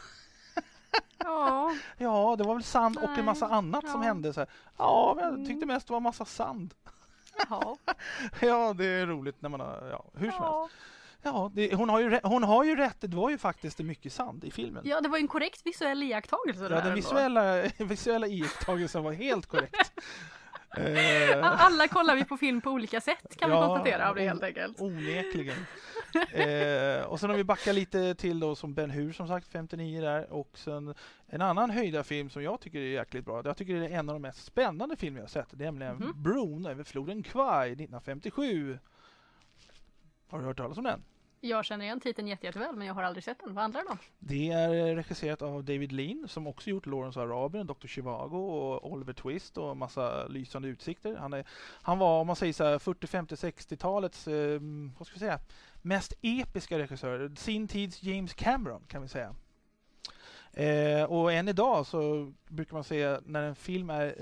Ja, det var väl sand och en massa annat som hände så här. Ja, men jag tyckte mest det var massa sand. Ja, det är roligt när man har, hur som helst. Ja, hon har ju rätt. Det var ju faktiskt mycket sand i filmen. Ja, det var ju en korrekt visuell iakttagelse. Ja, den visuella iakttagelsen var helt korrekt. Alla kollar vi på film på olika sätt, kan vi konstatera av det helt enkelt. Onekligen. Och sen har vi backat lite till då som Ben Hur som sagt, 59 där. Och sen en annan höjdarfilm som jag tycker är jäkligt bra. Jag tycker det är en av de mest spännande filmer jag har sett. Det är nämligen Bron över floden Kwai 1957. Har du hört talas om den? Jag känner igen titeln jätteväl, men jag har aldrig sett den. Vad handlar det om? Det är regisserat av David Lean som också gjort Lawrence of Arabien, Dr. Zhivago och Oliver Twist och massa lysande utsikter. Han var, om man säger så här, 40, 50, 60-talets vad ska vi säga, mest episka regissör. Sin tids James Cameron kan vi säga. Och än idag så brukar man säga när en film är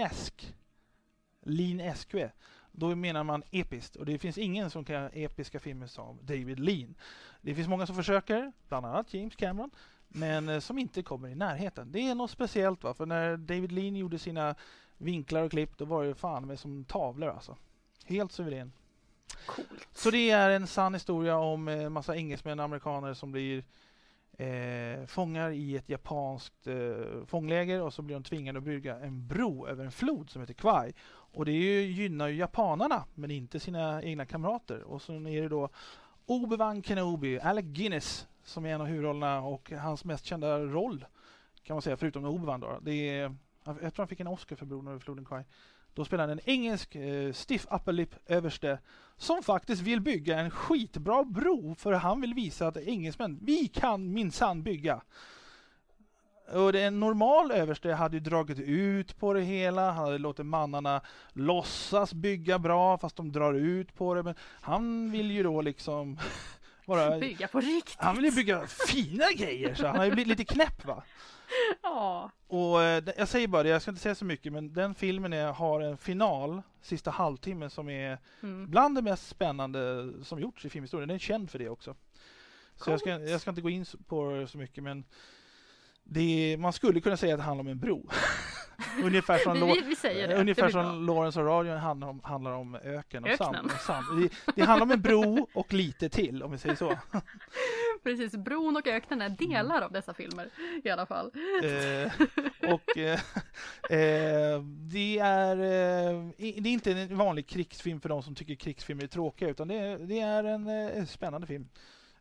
Lean-esque, då menar man episkt. Och det finns ingen som kan göra episka filmer som David Lean. Det finns många som försöker, bland annat James Cameron, men som inte kommer i närheten. Det är något speciellt, va? För när David Lean gjorde sina vinklar och klipp, då var det fan med som tavlor alltså. Helt suverän. Coolt. Så det är en sann historia om massa engelsmän och amerikaner som blir fångar i ett japanskt fångläger och så blir de tvingade att bygga en bro över en flod som heter Kwai. Och det gynnar ju japanerna men inte sina egna kamrater. Och så är det då Obi-Wan Kenobi, Alec Guinness som är en av huvudrollerna och hans mest kända roll kan man säga förutom Obi-Wan då. Jag tror han fick en Oscar för bron över floden Kwai. Då spelar han en engelsk stiff upper lip överste som faktiskt vill bygga en skitbra bro för han vill visa att engelsmän, vi kan minsann bygga. Och en normal överste hade ju dragit ut på det hela, han hade låtit mannarna låtsas bygga bra fast de drar ut på det. Men han vill ju då liksom bygga på riktigt. Han vill ju bygga fina grejer så han har ju blivit lite knäpp va. Ja. Och jag säger bara det, jag ska inte säga så mycket men den filmen har en final sista halvtimmen som är bland det mest spännande som gjorts i filmhistorien. Den är känd för det också. Så jag ska inte gå in på det så mycket men man skulle kunna säga att det handlar om en bro. Ungefär som Lawrence och Radio handlar om öken och sand. Det handlar om en bro och lite till om vi säger så. Precis, bron och öknen är delar av dessa filmer i alla fall. Det är inte en vanlig krigsfilm för de som tycker krigsfilmer är tråkiga utan det är en spännande film.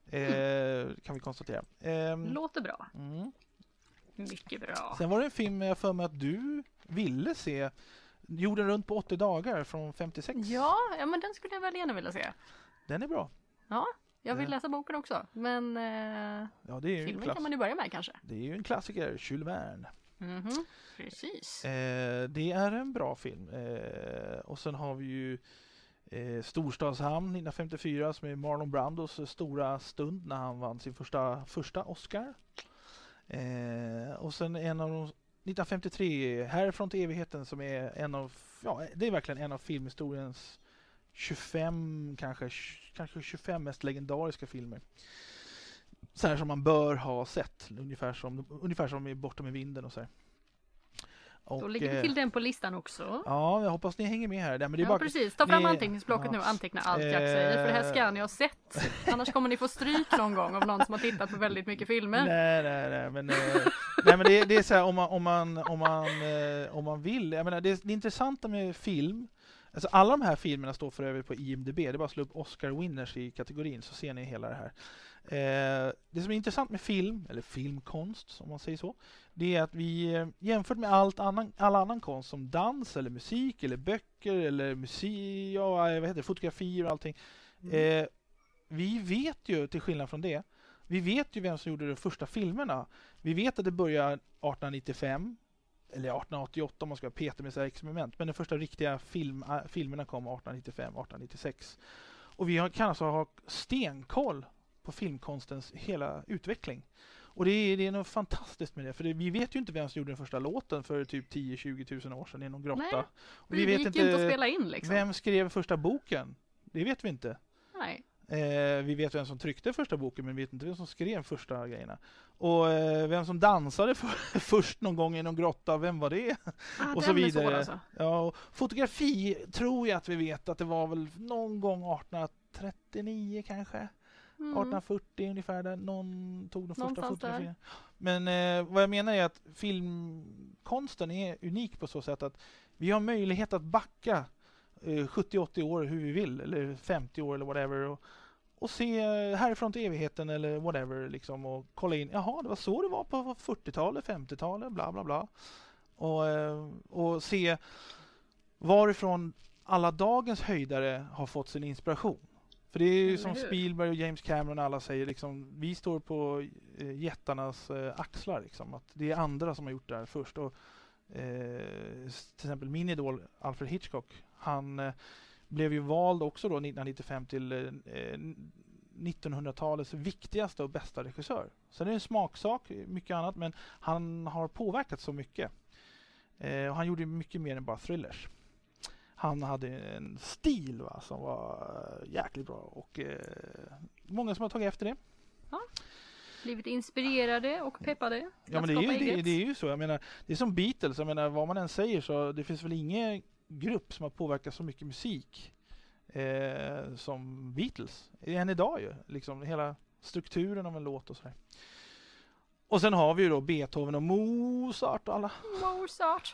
Kan vi konstatera. Låter bra. Mycket bra. Sen var det en film jag för mig att du ville se. Jorden runt på 80 dagar från 56. Ja, men den skulle jag väl gärna vilja se. Den är bra. Ja, jag vill läsa boken också. Men det är filmen kan man ju börja med kanske. Det är ju en klassiker, Jules Verne. Precis. Det är en bra film. Och sen har vi ju Storstadshamn 1954 som är Marlon Brandos stora stund när han vann sin första Oscar. Och sen en av 1953 Härifrån till evigheten som är det är verkligen en av filmhistoriens 25 kanske 25 mest legendariska filmer. Så här som man bör ha sett ungefär som i Bortom i vinden och så här. Och, då lägger vi till den på listan också. Ja, jag hoppas ni hänger med här. Men det är bara, precis. Ta fram anteckningsblocket nu och anteckna allt jag säger. För det här ska ni ha sett. Annars kommer ni få stryk någon gång av någon som har tittat på väldigt mycket filmer. Nej. Men det är så här om man vill. Jag menar, det intressanta med film. Alltså alla de här filmerna står för övrigt på IMDb. Det är bara att slå upp Oscar winners i kategorin så ser ni hela det här. Det som är intressant med film, eller filmkonst om man säger så, det är att vi jämfört med all annan konst som dans eller musik eller böcker eller fotografier och allting. Vi vet ju till skillnad från det, vi vet ju vem som gjorde de första filmerna. Vi vet att det började 1895 eller 1888 om man ska peta med så här experiment, men den första riktiga filmerna kom 1895-1896. Och vi kan alltså ha stenkoll på filmkonstens hela utveckling. Och det är något fantastiskt med det. För vi vet ju inte vem som gjorde den första låten för typ 10-20 000 år sedan i någon grotta. Nej, och vi vet inte att spela in liksom. Vem skrev första boken. Det vet vi inte. Nej. Vi vet vem som tryckte första boken men vi vet inte vem som skrev första grejerna. Och vem som dansade först någon gång i någon grotta, vem var det? Och så vidare. Alltså. Ja, och fotografi tror jag att vi vet att det var väl någon gång 1839 kanske. 1840 ungefär där någon tog de första fotografierna. Men vad jag menar är att filmkonsten är unik på så sätt att vi har möjlighet att backa 70-80 år hur vi vill eller 50 år eller whatever och se Härifrån till evigheten eller whatever liksom och kolla in, jaha det var så det var på 40-talet, 50-talet, bla bla bla och se varifrån alla dagens höjdare har fått sin inspiration. För det är ju som Spielberg och James Cameron alla säger liksom, vi står på jättarnas axlar liksom, att det är andra som har gjort det här först och till exempel min idol Alfred Hitchcock, han blev ju vald också då 1995 till 1900-talets viktigaste och bästa regissör. Så det är en smaksak, mycket annat, men han har påverkat så mycket. Och han gjorde mycket mer än bara thrillers. Han hade en stil som var jäkligt bra och många som har tagit efter det. Ja. Blivit inspirerade och peppade. Ja, men det är ju så. Jag menar, det är som Beatles. Jag menar, vad man än säger så det finns väl ingen grupp som har påverkat så mycket musik som Beatles. Än idag ju. Liksom hela strukturen av en låt och sådär. Och sen har vi ju då Beethoven och Mozart och alla. Mozart.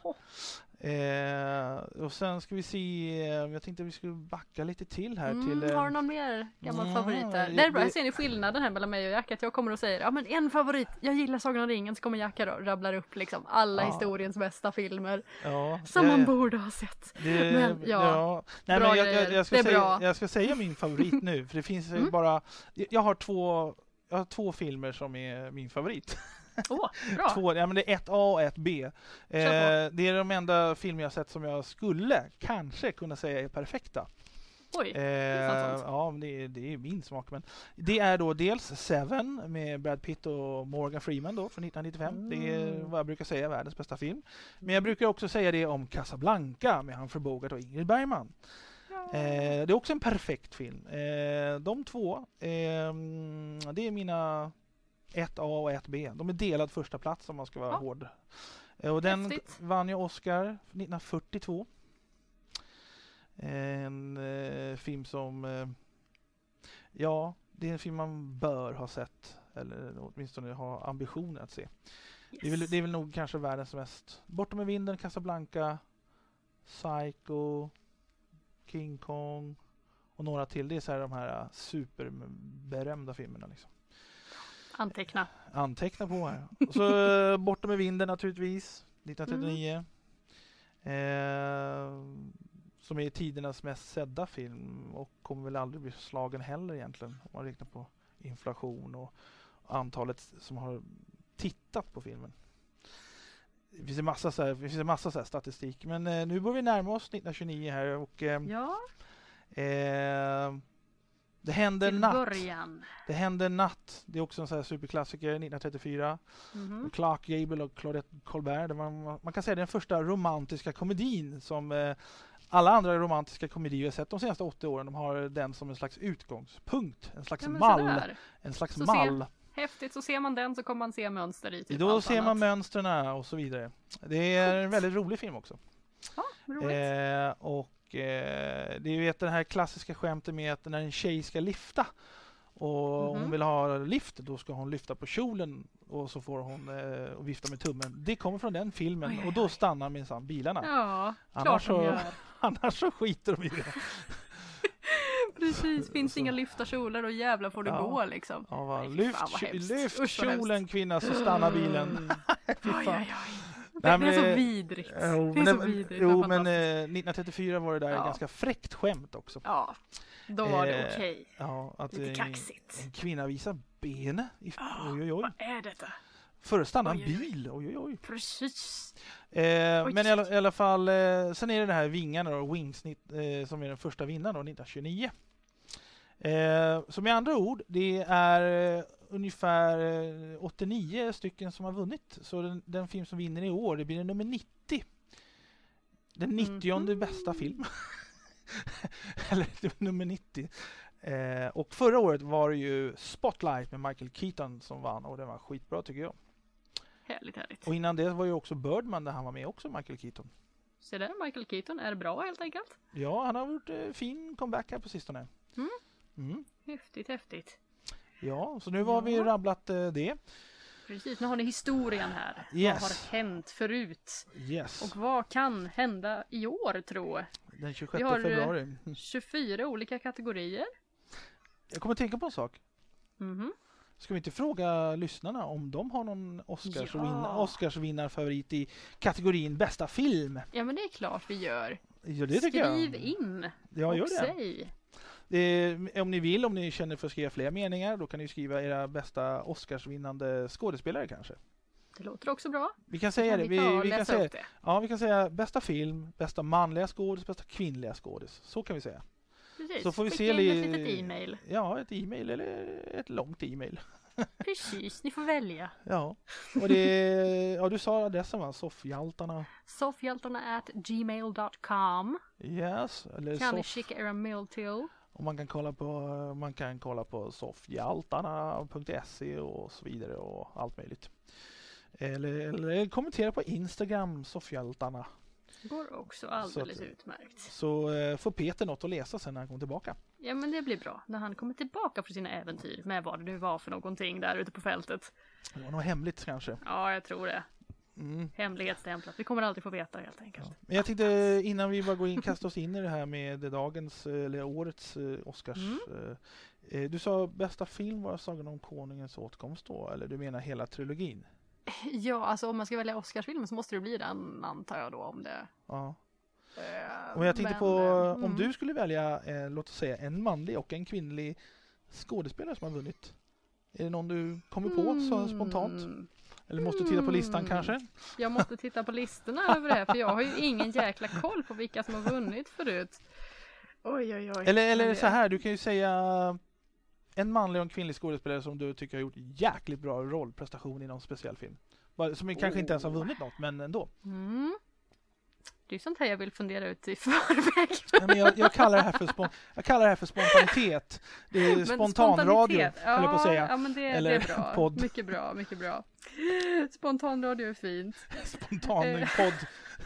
Och sen ska vi se, jag tänkte att vi skulle backa lite till här. Har du någon mer gammal favorit där? Där ser ni skillnaden här mellan mig och Jack, att jag kommer och säger, ja men en favorit, jag gillar Sagan om ringen, så kommer Jack och rabblar upp liksom alla historiens bästa filmer som man borde ha sett. Nej, men jag ska säga min favorit nu, för det finns bara, jag har två filmer som är min favorit. Bra. Men det är ett A och ett B. Det är de enda filmer jag sett som jag skulle kanske kunna säga är perfekta. Oj, det är min smak. Men det är då dels Seven med Brad Pitt och Morgan Freeman då, från 1995. Det är vad jag brukar säga världens bästa film. Men jag brukar också säga det om Casablanca med Humphrey Bogart och Ingrid Bergman. Det är också en perfekt film. De två, det är mina 1A och 1B. De är delad första plats om man ska vara hård. Och den vann ju Oscar 1942. En film som det är en film man bör ha sett, eller åtminstone ha ambition att se. Yes. Det är väl nog kanske världens mest. Bortom med vinden, Casablanca, Psycho, King Kong och några till. Det är så här de här superberömda filmerna liksom. Anteckna på här. Och så Bortom med vinden naturligtvis, 1939. Som är tidernas mest sedda film och kommer väl aldrig bli slagen heller egentligen, om man räknar på inflation och antalet som har tittat på filmen. Det finns en massa så här statistik, men nu börjar vi närma oss 1929 här och det händer natt. Det är också en sån här superklassiker, 1934. Clark Gable och Claudette Colbert. Man kan säga det är den första romantiska komedin som alla andra romantiska komedier jag sett de senaste 80 åren. De har den som en slags utgångspunkt, en slags mall. Häftigt, så ser man den så kommer man se mönster i typ då ser man mönstren och så vidare. Det är en väldigt rolig film också. Ja, roligt. Det är ju det här klassiska skämtet med att när en tjej ska lyfta och hon vill ha lift, då ska hon lyfta på kjolen och så får hon vifta med tummen. Det kommer från den filmen och då stannar minsann bilarna. Ja, annars så skiter de i det. Precis, finns inga lyfta kjolar och jävlar får det gå liksom. Lyft kjolen kvinna så stannar bilen. Det är så vidrigt. Men 1934 var det där ganska fräckt skämt också. Ja, då var det okej. Lite kaxigt. En kvinna visar benen. Vad är detta? För att stanna en bil. Precis. Men i alla fall, sen är det här vingarna och Wings som är den första vinnaren 1929. Som i andra ord, det är ungefär 89 stycken som har vunnit. Så den film som vinner i år, det blir nummer 90. Den 90:e bästa film. Eller nummer 90. Och förra året var det ju Spotlight med Michael Keaton som vann och det var skitbra tycker jag. Härligt. Och innan det var ju också Birdman där han var med också, Michael Keaton. Så där, Michael Keaton är bra helt enkelt. Ja, han har gjort fin comeback här på sistone. Häftigt. Ja, så nu har vi rabblat det. Precis, nu har ni historien här. Yes. Vad har hänt förut? Yes. Och vad kan hända i år, tror jag? Den 26 februari. 24 olika kategorier. Jag kommer att tänka på en sak. Ska vi inte fråga lyssnarna om de har någon Oscarsvinnarfavorit i kategorin bästa film? Ja, men det är klart vi gör. Ja, det tycker jag. Skriv in och gör det. Säg. Om ni känner för att skriva fler meningar, då kan ni skriva era bästa Oscarsvinnande skådespelare kanske. Det låter också bra. Vi kan säga det. Vi kan säga bästa film, bästa manliga skådis, bästa kvinnliga skådis. Så kan vi säga. Precis. Så får vi se ett litet e-mail. Ja, ett e-mail eller ett långt e-mail. Precis, ni får välja. Ja, och du sa adressen va? Soffhjaltarna. Soffhjaltarna@gmail.com. Yes, eller kan ni skicka era mail till. Och man kan kolla på soffhjaltarna.se och så vidare och allt möjligt. Eller kommentera på Instagram, Soffhjaltarna. Går också alldeles utmärkt. Så får Peter något att läsa sen när han kommer tillbaka. Ja, men det blir bra. När han kommer tillbaka för sina äventyr med vad det nu var för någonting där ute på fältet. Det var något hemligt kanske. Ja, jag tror det. Hemlighetsstämplat. Vi kommer aldrig få veta helt enkelt. Ja. Men jag tänkte innan vi bara går in kasta oss in i det här med dagens eller årets Oscars. Du sa bästa film var Sagan om konungens åtkomst då, eller du menar hela trilogin? Ja, alltså om man ska välja Oscarsfilm så måste det bli den, antar jag då, om det. Ja. Och jag tänkte om du skulle välja låt oss säga en manlig och en kvinnlig skådespelare som har vunnit. Är det någon du kommer på så spontant? Eller måste du titta på listan kanske? Jag måste titta på listorna över det här, för jag har ju ingen jäkla koll på vilka som har vunnit förut. Oj. Eller så här, du kan ju säga en manlig och en kvinnlig skådespelare som du tycker har gjort jäkligt bra rollprestation i någon speciell film. Som kanske inte ens har vunnit något, men ändå. Det är sånt här jag vill fundera ut i förväg. Men jag kallar det här för spontanitet. Det är spontanradio, eller på att säga. Ja, men det är bra. Podd. Mycket bra. Spontanradio är fint. Podd.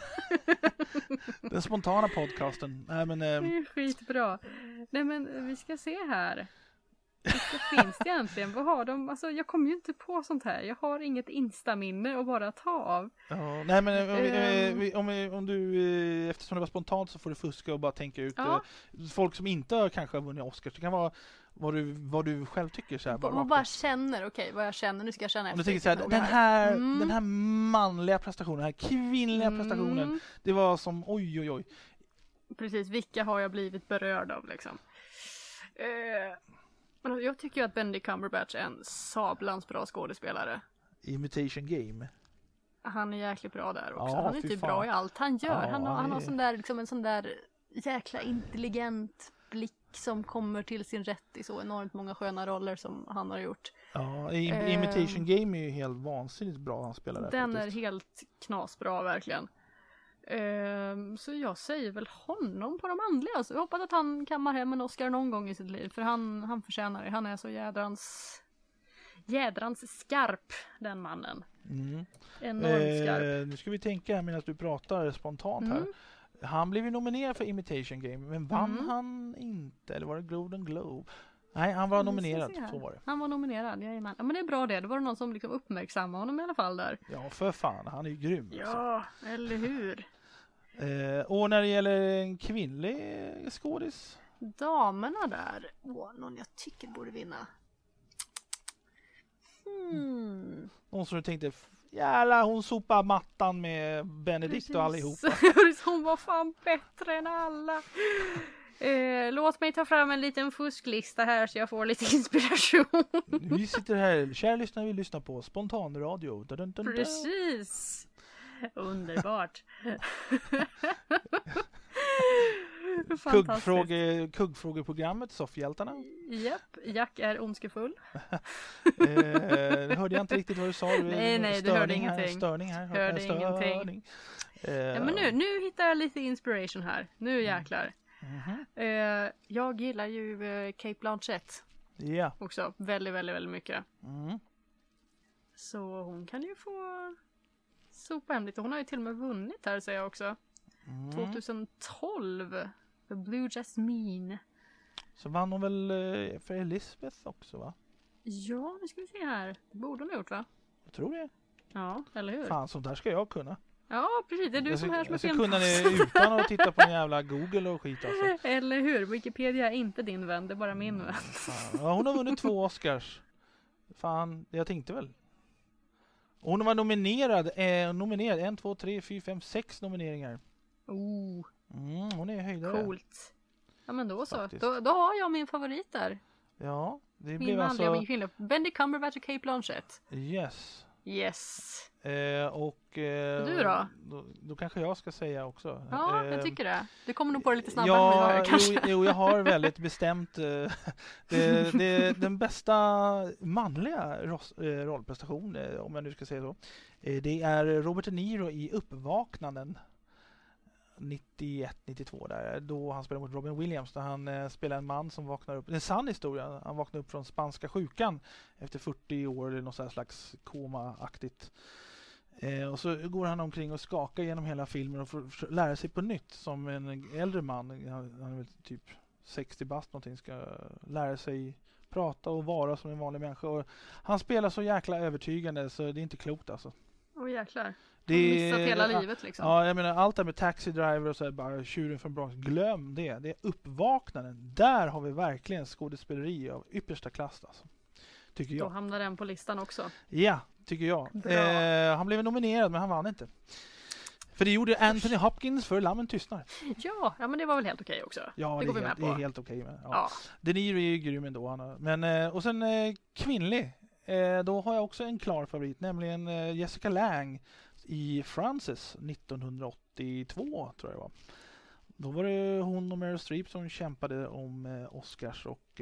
Den spontana podcasten. Nej, men, det är skitbra. Nej, men vi ska se här. Vilka finns det egentligen? Vad har de? Alltså, jag kommer ju inte på sånt här. Jag har inget instaminne att bara ta av. Ja, nej, men om du eftersom det var spontant så får du fuska och bara tänka ut folk som inte kanske har vunnit Oscar. Det kan vara vad du själv tycker så här, bara känner, vad jag känner, nu ska jag känna efter. Om du tänker så här, den här manliga prestationen, den här kvinnliga prestationen, det var som oj. Precis, vilka har jag blivit berörd av liksom? Jag tycker ju att Benedict Cumberbatch är en sablans bra skådespelare. Imitation Game. Han är jäkligt bra där också. Han är typ bra i allt han gör. Han har sån där, liksom en sån där jäkla intelligent blick som kommer till sin rätt i så enormt många sköna roller som han har gjort. Ja, Imitation Game är ju helt vansinnigt bra han spelar där. Den faktiskt är helt knasbra verkligen. Så jag säger väl honom på de andliga. Så jag hoppas att han kammar hem en Oscar någon gång i sitt liv. För han förtjänar det. Han är så jädrans skarp, den mannen. Enormt skarp. Nu ska vi tänka medan du pratar spontant här. Han blev ju nominerad för Imitation Game. Men vann han inte? Eller var det Golden Globe? Nej, han var nominerad. Så var det. Han var nominerad, jajamän. Ja, men det är bra det. Det var någon som liksom uppmärksammade honom i alla fall där. Ja, för fan. Han är ju grym. Ja, alltså. Eller hur? Och när det gäller en kvinnlig skådis? Damerna där. Någon jag tycker borde vinna. Någon som du tänkte, jävlar, hon sopar mattan med Benedict och allihopa. Hon var fan bättre än alla. Låt mig ta fram en liten fusklista här så jag får lite inspiration. Vi sitter här, kära lyssnare, vi lyssnar på spontanradio. Precis. Underbart. Kuggfrågeprogrammet Soffhjältarna. Japp, Jack är ondskefull. Hörde jag inte riktigt vad du sa. Nej, du hörde ingenting. Störning här. Hörde ingenting. Ja, men nu hittar jag lite inspiration här. Nu jäklar. Jag gillar ju Cate Blanchett. Ja. Också väldigt, väldigt, väldigt mycket. Så hon kan ju få sopa hem lite. Hon har ju till och med vunnit här, säger jag också. 2012 för Blue Jasmine. Så vann hon väl för Elizabeth också, va? Ja, nu ska vi se här. Det borde hon ha gjort, va? Jag tror det. Ja, eller hur? Fan, sånt där ska jag kunna. Ja, precis. Det är du som här som är filmproffs. Jag ska kunna det utan att titta på en jävla Google och skit alltså. Eller hur? Wikipedia är inte din vän, det är bara min vän. Ja, hon har vunnit 2 Oscars. Fan, jag tänkte väl. Hon var nominerad 1, 2, 3, 4, 5, 6 nomineringar. Hon är höjdare. Coolt. Ja, men då så. Då har jag min favorit där. Ja, det min blev alltså... Min kvinna. Benedict Cumberbatch och Cate Blanchett. Yes. Och du då? Då kanske jag ska säga också. Ja, jag tycker det. Du kommer nog på det lite snabbare än jag kanske. Jo, jag har väldigt bestämt den bästa manliga rollprestation, om jag nu ska säga så. Det är Robert De Niro i Uppvaknanden 91-92 där, då han spelar mot Robin Williams, där han spelar en man som vaknar upp, en sann historia, han vaknar upp från spanska sjukan efter 40 år eller något slags koma-aktigt. Och så går han omkring och skakar genom hela filmen och får lära sig på nytt som en äldre man. Han är väl typ 60 bast någonting, ska lära sig prata och vara som en vanlig människa. Och han spelar så jäkla övertygande så det är inte klokt alltså. Åh jäklar. Det har missat hela livet liksom. Ja, jag menar allt det med Taxi Driver och så här, bara Tjuren från Bronx. Glöm det. Det är uppvaknanden. Där har vi verkligen skådespeleri av yppersta klass alltså. Tycker jag. Då hamnar den på listan också. Ja, tycker jag. Han blev nominerad men han vann inte. För det gjorde Anthony Hopkins för Lammen tystnar. Ja, men det var väl helt okej också. Ja, det går vi med på. Det är helt okej med. Ja. De Niro är ju grym ändå. Men, och sen kvinnlig. Då har jag också en klar favorit, nämligen Jessica Lange i Frances 1982 tror jag det var. Då var det hon och Meryl Streep som kämpade om Oscars och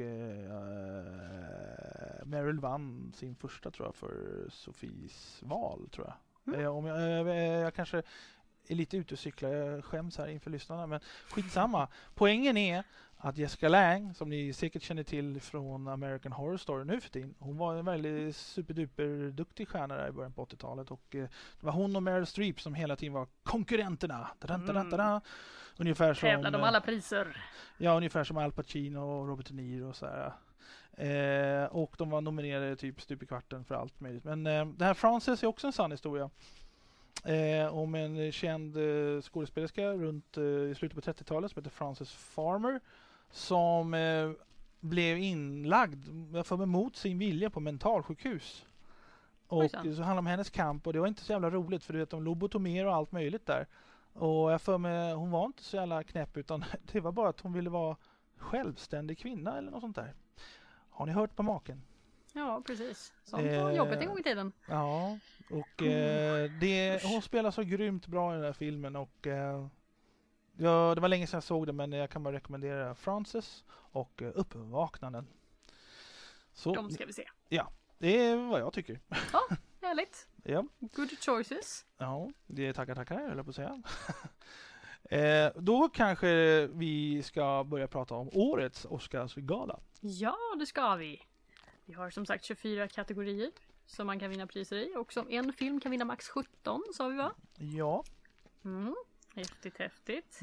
Meryl vann sin första tror jag för Sofies val tror jag. Om jag kanske är lite ute och cyklar, jag skäms här inför lyssnarna men skitsamma. Poängen är att Jessica Lange, som ni säkert känner till från American Horror Story nu för tiden, hon var en väldigt superduper duktig stjärna där i början på 80-talet och det var hon och Meryl Streep som hela tiden var konkurrenterna. Ungefär som tävlade om alla priser. Ja, ungefär som Al Pacino och Robert De Niro och så här. Och de var nominerade typ stup i kvarten för allt möjligt. Men det här Frances är också en sann historia. Om en känd skådespelerska runt i slutet på 30-talet som heter Frances Farmer som blev inlagd för mot sin vilja på mentalsjukhus. Och så handlar det om hennes kamp och det var inte så jävla roligt för du vet de lobotomer och allt möjligt där. Och jag för mig, hon var inte så jävla knäpp utan det var bara att hon ville vara självständig kvinna eller något sånt där. Har ni hört på maken? Ja, precis. Sånt var jobbet en gång i tiden. Ja, och hon spelar så grymt bra i den här filmen och ja, det var länge sedan jag såg det men jag kan bara rekommendera Frances och Uppvaknanden. Så, de ska vi se. Ja, det är vad jag tycker. Ja, härligt. Ja. Good choices. Ja, det är tackar, höll jag på att säga. Då kanske vi ska börja prata om årets Oscarsgala. Ja, det ska vi. Vi har som sagt 24 kategorier som man kan vinna priser i. Och som en film kan vinna max 17, sa vi va? Ja. Häftigt.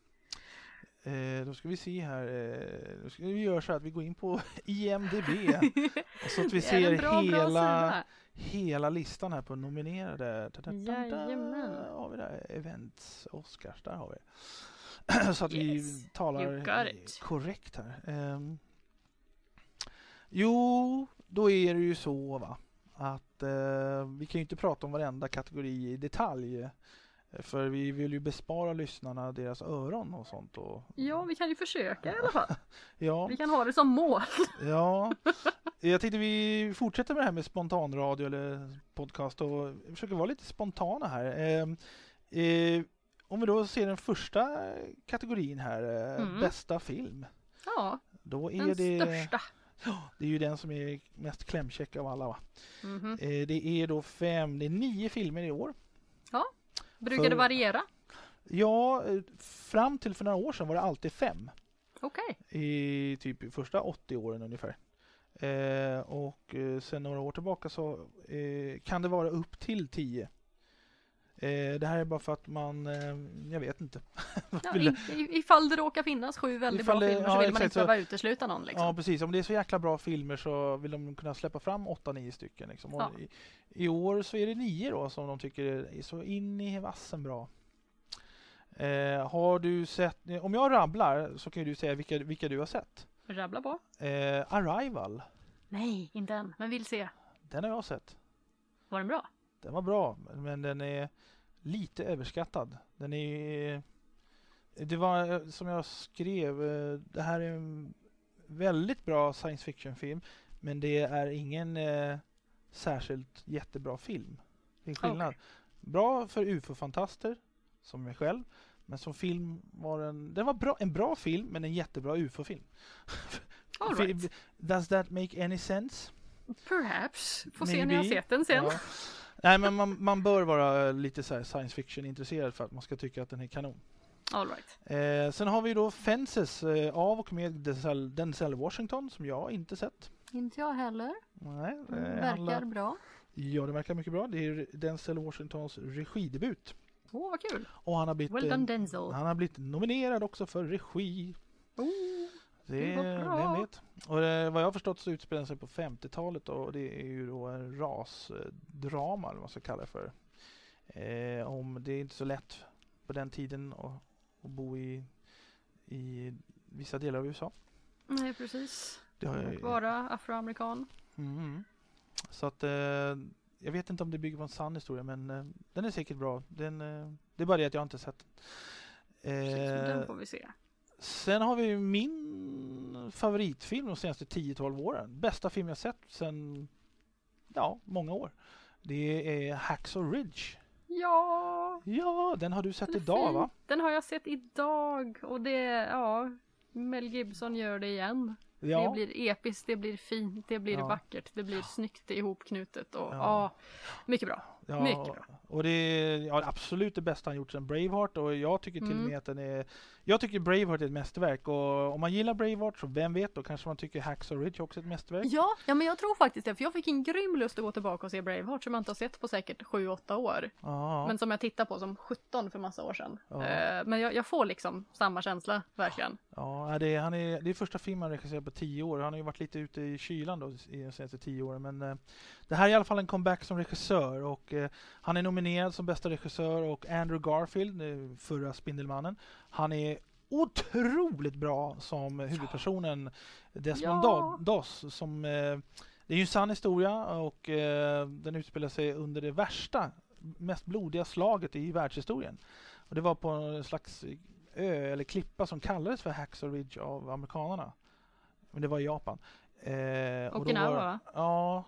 Då ska vi se här. Då ska vi göra så att vi går in på IMDb. Och så att vi ser hela listan här på nominerade. Jajamän. Har vi där. Events, Oscars, där har vi. Så att vi talar korrekt här. Jo, då är det ju så va. Att vi kan ju inte prata om varenda kategori i detalj. För vi vill ju bespara lyssnarna deras öron och sånt. Ja, vi kan ju försöka i alla fall. Ja. Vi kan ha det som mål. Ja, jag tänkte vi fortsätter med det här med spontanradio eller podcast och försöker vara lite spontana här. Om vi då ser den första kategorin här, bästa film. Ja, då är den största. Ja, det är ju den som är mest klämkäck av alla va? Det är då 9 filmer i år. Ja, brukar det variera? Ja, fram till för några år sedan var det alltid 5. Okej. I typ första 80 åren ungefär. Och sen några år tillbaka så kan det vara upp till 10. Det här är bara för att man, jag vet inte. Ja, ifall det råkar finnas 7 väldigt bra filmer så vill man inte behöva utesluta någon. Liksom. Ja, precis. Om det är så jäkla bra filmer så vill de kunna släppa fram 8-9 stycken. Liksom. Ja. I år så är det 9 då som de tycker är så in i vassen bra. Har du sett, om jag rabblar så kan du säga vilka du har sett. Rabbla på. Arrival. Nej, inte än, men vill se. Den har jag sett. Var den bra? Den var bra, men den är lite överskattad. Det var som jag skrev, det här är en väldigt bra science fiction film, men det är ingen särskilt jättebra film. Det är skillnad. Okay. Bra för UFO-fantaster som mig själv, men som film var den var en bra film, men en jättebra UFO-film. All right. Does that make any sense? Perhaps. Får se när jag sett den sen. Ja. Nej, men man bör vara lite så här science fiction intresserad för att man ska tycka att den är kanon. All right. Sen har vi då Fences av och med Denzel Washington som jag inte sett. Inte jag heller. Nej, verkar bra. Ja, det verkar mycket bra. Det är Denzel Washingtons regidebut. Vad kul. Och han har blivit, well done, Denzel. Han har blivit nominerad också för regi. Det var bra. Vem vet. Och vad jag har förstått så utspelar sig på 50-talet och det är ju då en rasdrama eller vad man ska kalla det för. Om det är inte så lätt på den tiden att bo i vissa delar av USA. Nej, precis. Vara afroamerikan. Så att jag vet inte om det bygger på en sann historia, men den är säkert bra. Det är bara det att jag inte sett den. Den får vi se. Sen har vi min favoritfilm de senaste 10-12 åren. Bästa film jag sett sedan många år. Det är Hacksaw Ridge. Ja, den har du sett idag, va? Den har jag sett idag och Mel Gibson gör det igen. Ja. Det blir episkt, det blir fint, det blir vackert, det blir snyggt ihopknutet och mycket bra. Ja, mycket bra. Och det är absolut det bästa han gjort sedan Braveheart och jag tycker till och med att jag tycker Braveheart är ett mästerverk och om man gillar Braveheart så vem vet, då kanske man tycker Hacksaw Ridge också är ett mästerverk. Ja, men jag tror faktiskt det, för jag fick en grym lust att gå tillbaka och se Braveheart som jag inte har sett på säkert 7-8 år. Men som jag tittade på som 17 för massa år sedan. Men jag får liksom samma känsla, verkligen. Ja, det är första filmen han regisserar på 10 år. Han har ju varit lite ute i kylan då i de senaste 10 åren, men det här är i alla fall en comeback som regissör och han är nominerad som bästa regissör och Andrew Garfield, förra Spindelmannen, han är otroligt bra som huvudpersonen Desmond Doss som det är ju en sann historia och den utspelar sig under det värsta, mest blodiga slaget i världshistorien. Och det var på en slags ö eller klippa som kallades för Hacksaw Ridge av amerikanerna. Men det var i Japan. Okinawa? Ja,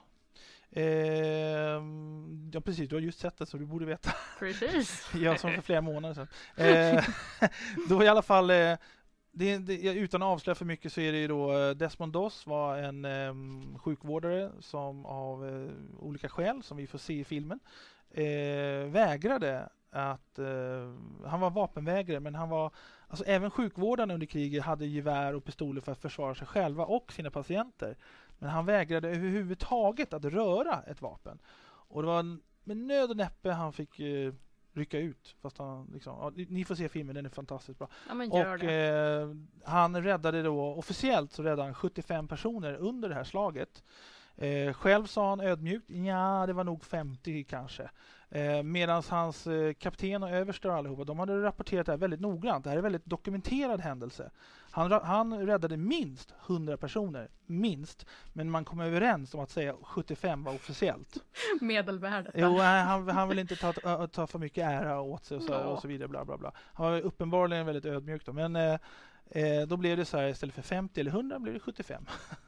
precis, du har just sett det så du borde veta. Precis. Jag som för flera månader sedan. Då i alla fall utan att avslöja för mycket så är det ju då Desmond Doss var en sjukvårdare som av olika skäl som vi får se i filmen vägrade att han var vapenvägrare, men han var även sjukvårdarna under kriget hade gevär och pistoler för att försvara sig själva och sina patienter. Men han vägrade överhuvudtaget att röra ett vapen. Och det var med nöd och näppe han fick rycka ut. Fast han ni får se filmen, den är fantastiskt bra. Ja, men gör och han räddade då, officiellt så räddade han 75 personer under det här slaget. Själv sa han ödmjukt, det var nog 50 kanske. Medan hans kapten och överste och allihopa, de hade rapporterat det här väldigt noggrant. Det här är en väldigt dokumenterad händelse. Han räddade minst 100 personer, minst. Men man kom överens om att säga 75 var officiellt. Medelvärdet. Jo, han vill inte ta för mycket ära åt sig och så vidare. Bla bla bla. Han var uppenbarligen väldigt ödmjuk då. Men då blev det så här, istället för 50 eller 100 blev det 75.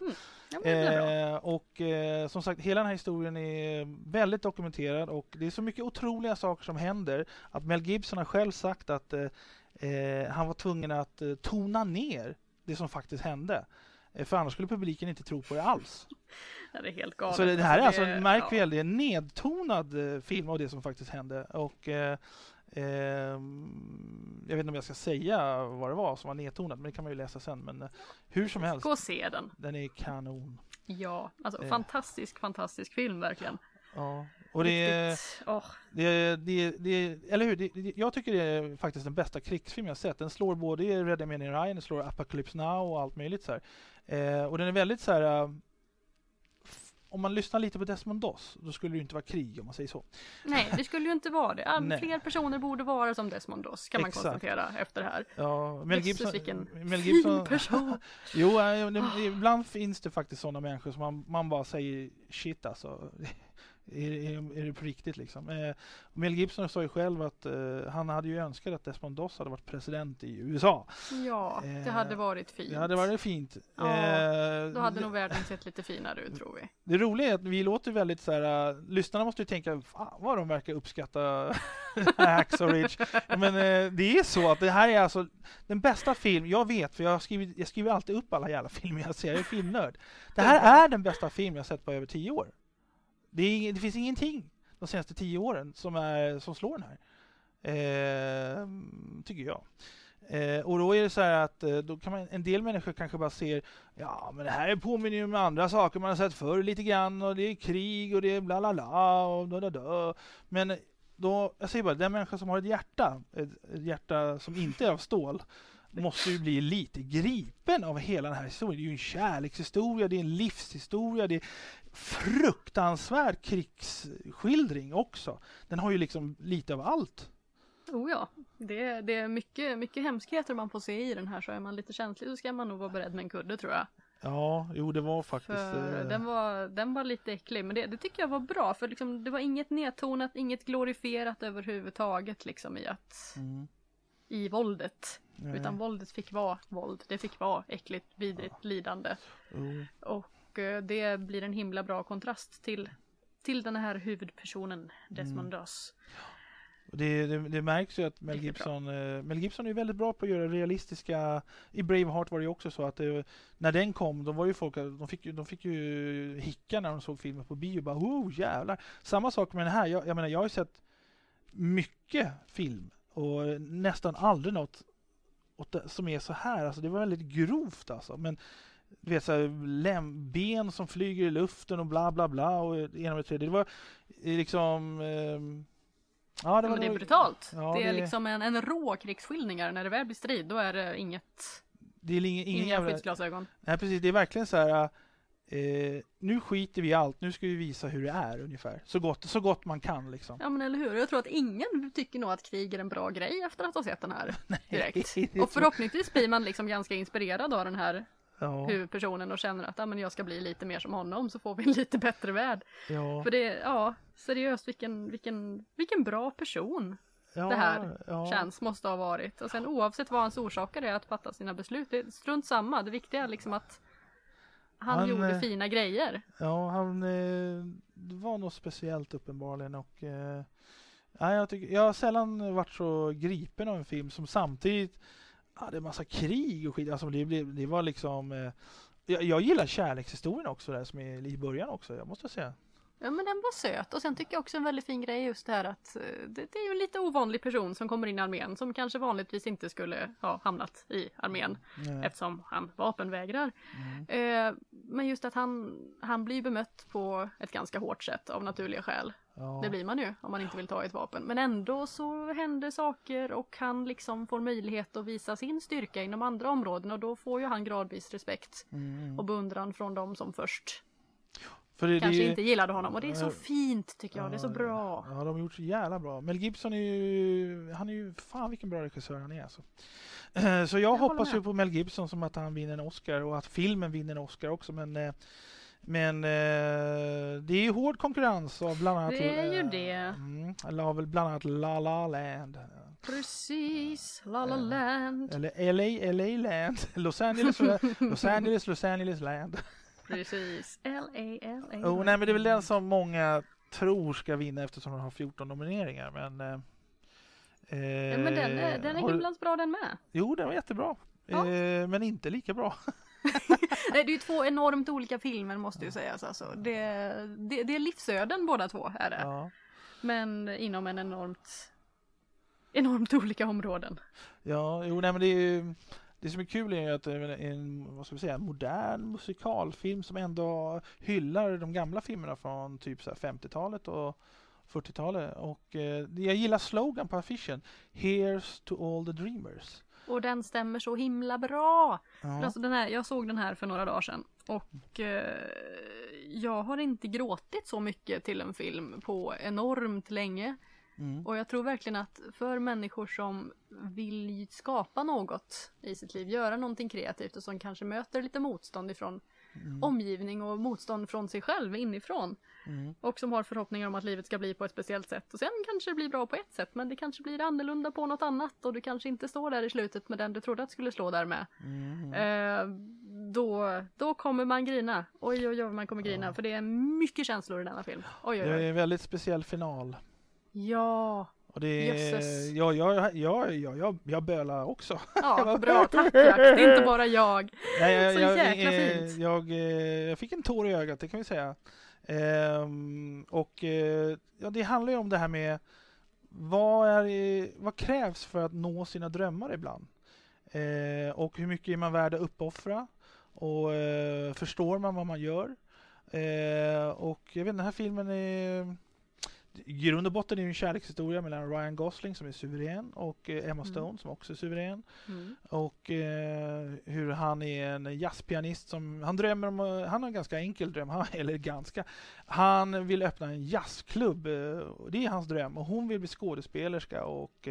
Och som sagt, hela den här historien är väldigt dokumenterad och det är så mycket otroliga saker som händer att Mel Gibson har själv sagt att han var tvungen att tona ner det som faktiskt hände. För annars skulle publiken inte tro på det alls. Det är helt galet. Så det här är alltså en märkväl, det är en nedtonad film av det som faktiskt hände. Och jag vet inte om jag ska säga vad det var som var nedtonat, men det kan man ju läsa sen. Men hur som helst. Gå och se den. Den är kanon. Ja, alltså fantastisk film verkligen. Ja. Och eller hur? Jag tycker det är faktiskt den bästa krigsfilm jag sett. Den slår både Red Man in Ryan, den slår Apocalypse Now och allt möjligt så här. Och den är väldigt så här. Om man lyssnar lite på Desmond Doss, då skulle det ju inte vara krig om man säger så. Nej, det skulle ju inte vara det. Fler personer borde vara som Desmond Doss, kan man konstatera efter det här. Ja, Mel Gibson person. Jo, ibland finns det faktiskt sådana människor som man bara säger shit alltså. Är det på riktigt liksom? Mel Gibson sa ju själv att han hade ju önskat att Desmond Doss hade varit president i USA. Ja, det hade varit fint. Det hade varit fint. Ja, då hade nog världen sett lite finare ut, tror vi. Det roliga är att vi låter väldigt så här, lyssnarna måste ju tänka vad de verkar uppskatta Hacksaw Ridge. Men det är så att det här är alltså den bästa film jag vet, för jag skriver alltid upp alla jävla filmer jag ser, jag är filmnörd. Det här är den bästa film jag sett på över 10 år. Det finns ingenting de senaste 10 åren som slår den här. Tycker jag. Och då är det så här att då kan en del människor kanske bara ser, ja men det här påminner ju om andra saker man har sett förr lite grann, och det är krig och det är bla bla bla och da. Men då, jag säger bara, den människa som har ett hjärta som inte är av stål, måste ju bli lite gripen av hela den här historien. Det är ju en kärlekshistoria, det är en livshistoria, det är fruktansvärd krigsskildring också. Den har ju liksom lite av allt. Oh ja, det är mycket hemskheter man får se i den här, så är man lite känslig så ska man nog vara beredd med en kudde, tror jag. Ja, jo det var faktiskt... Den var lite äcklig, men det tycker jag var bra, för liksom, det var inget nedtonat, inget glorifierat överhuvudtaget liksom i våldet. Nej. Utan våldet fick vara våld, det fick vara äckligt, vidrigt, lidande. Och det blir en himla bra kontrast till den här huvudpersonen, Desmond Doss. Det märks ju att Mel Gibson är väldigt bra på att göra realistiska. I Braveheart var det ju också så att när den kom, då var ju folk, de fick ju hicka när de såg filmen på bio, bara jävlar. Samma sak med den här. Jag menar, jag har ju sett mycket film och nästan aldrig något som är så här. Alltså det var väldigt grovt alltså, men du vet så här, ben som flyger i luften och bla bla bla och ena med tredje. Det var liksom ja, det är brutalt. Ja, det är liksom en rå krigsskildringar. När det väl blir strid, då är det inget... Det är inga skyddsglasögon. Nej, precis. Det är verkligen så här... nu skiter vi i allt. Nu ska vi visa hur det är ungefär. Så gott man kan liksom. Ja, men eller hur? Jag tror att ingen tycker nog att krig är en bra grej efter att ha sett den här direkt. Och förhoppningsvis blir man liksom ganska inspirerad av den här huvudpersonen och känner att men jag ska bli lite mer som honom, så får vi en lite bättre värld. Ja. För det, seriöst, vilken bra person det här känns, måste ha varit. Och sen oavsett vad hans orsaker är att fatta sina beslut, det är strunt samma. Det viktiga är liksom att han gjorde fina grejer. Ja, det var något speciellt uppenbarligen, och jag har sällan varit så gripen av en film som samtidigt det är massa krig och skit. Alltså det var liksom... Jag gillar kärlekshistorien också där, som är i början också, jag måste säga. Ja, men den var söt. Och sen tycker jag också en väldigt fin grej just det här att det är ju en lite ovanlig person som kommer in i armén, som kanske vanligtvis inte skulle ha hamnat i armén eftersom han vapenvägrar. Men just att han blir bemött på ett ganska hårt sätt av naturliga skäl. Ja. Det blir man ju om man inte vill ta ett vapen. Men ändå så händer saker och han liksom får möjlighet att visa sin styrka inom andra områden, och då får ju han gradvis respekt och beundran från dem som först kanske inte gillade honom. Och det är så fint tycker jag, det är så bra. Ja, de har gjort så jävla bra. Mel Gibson är ju fan vilken bra regissör han är alltså. Så jag hoppas ju på Mel Gibson som att han vinner en Oscar, och att filmen vinner en Oscar också, men det är ju hård konkurrens av bland annat... Det är ju det. Eller har väl bland annat La La Land. Precis, La La Land. Eller LA Land. Los Angeles Land. Precis, LA. Nej, men det är väl den som många tror ska vinna eftersom de har 14 nomineringar. Men den är himlans bra den med. Jo, den var jättebra. Ja. Men inte lika bra. Nej, det är ju två enormt olika filmer måste ju sägas. Alltså. Det är livsöden båda två är det. Ja. Men inom en enormt olika områden. Ja, men det som är kul är att en modern musikalfilm som ändå hyllar de gamla filmerna från typ så här 50-talet och 40-talet. Och jag gillar slogan på affischen. Here's to all the dreamers. Och den stämmer så himla bra. Ja. Alltså jag såg den här för några dagar sedan. Och jag har inte gråtit så mycket till en film på enormt länge. Och jag tror verkligen att för människor som vill skapa något i sitt liv, göra någonting kreativt och som kanske möter lite motstånd ifrån omgivning och motstånd från sig själv inifrån, och som har förhoppningar om att livet ska bli på ett speciellt sätt, och sen kanske det blir bra på ett sätt men det kanske blir annorlunda på något annat, och du kanske inte står där i slutet med den du trodde att du skulle slå där med. Då kommer man grina. Oj, man kommer grina, för det är mycket känslor i denna film. Oj. Det är en väldigt speciell final. Ja. Och det är, jag bölar också. Ja, bra, tack. Det är inte bara jag. Nej, så jäkla fint. Jag fick en tår i ögat, det kan vi säga. Det handlar ju om det här med vad krävs för att nå sina drömmar ibland. Och hur mycket är man värd att uppoffra? Och förstår man vad man gör? Och jag vet, den här filmen är... I grund och botten är det en kärlekshistoria mellan Ryan Gosling som är suverän och Emma Stone som också är suverän. Och hur han är en jazzpianist som han drömmer om, han har en ganska enkel dröm, han vill öppna en jazzklubb, det är hans dröm, och hon vill bli skådespelerska och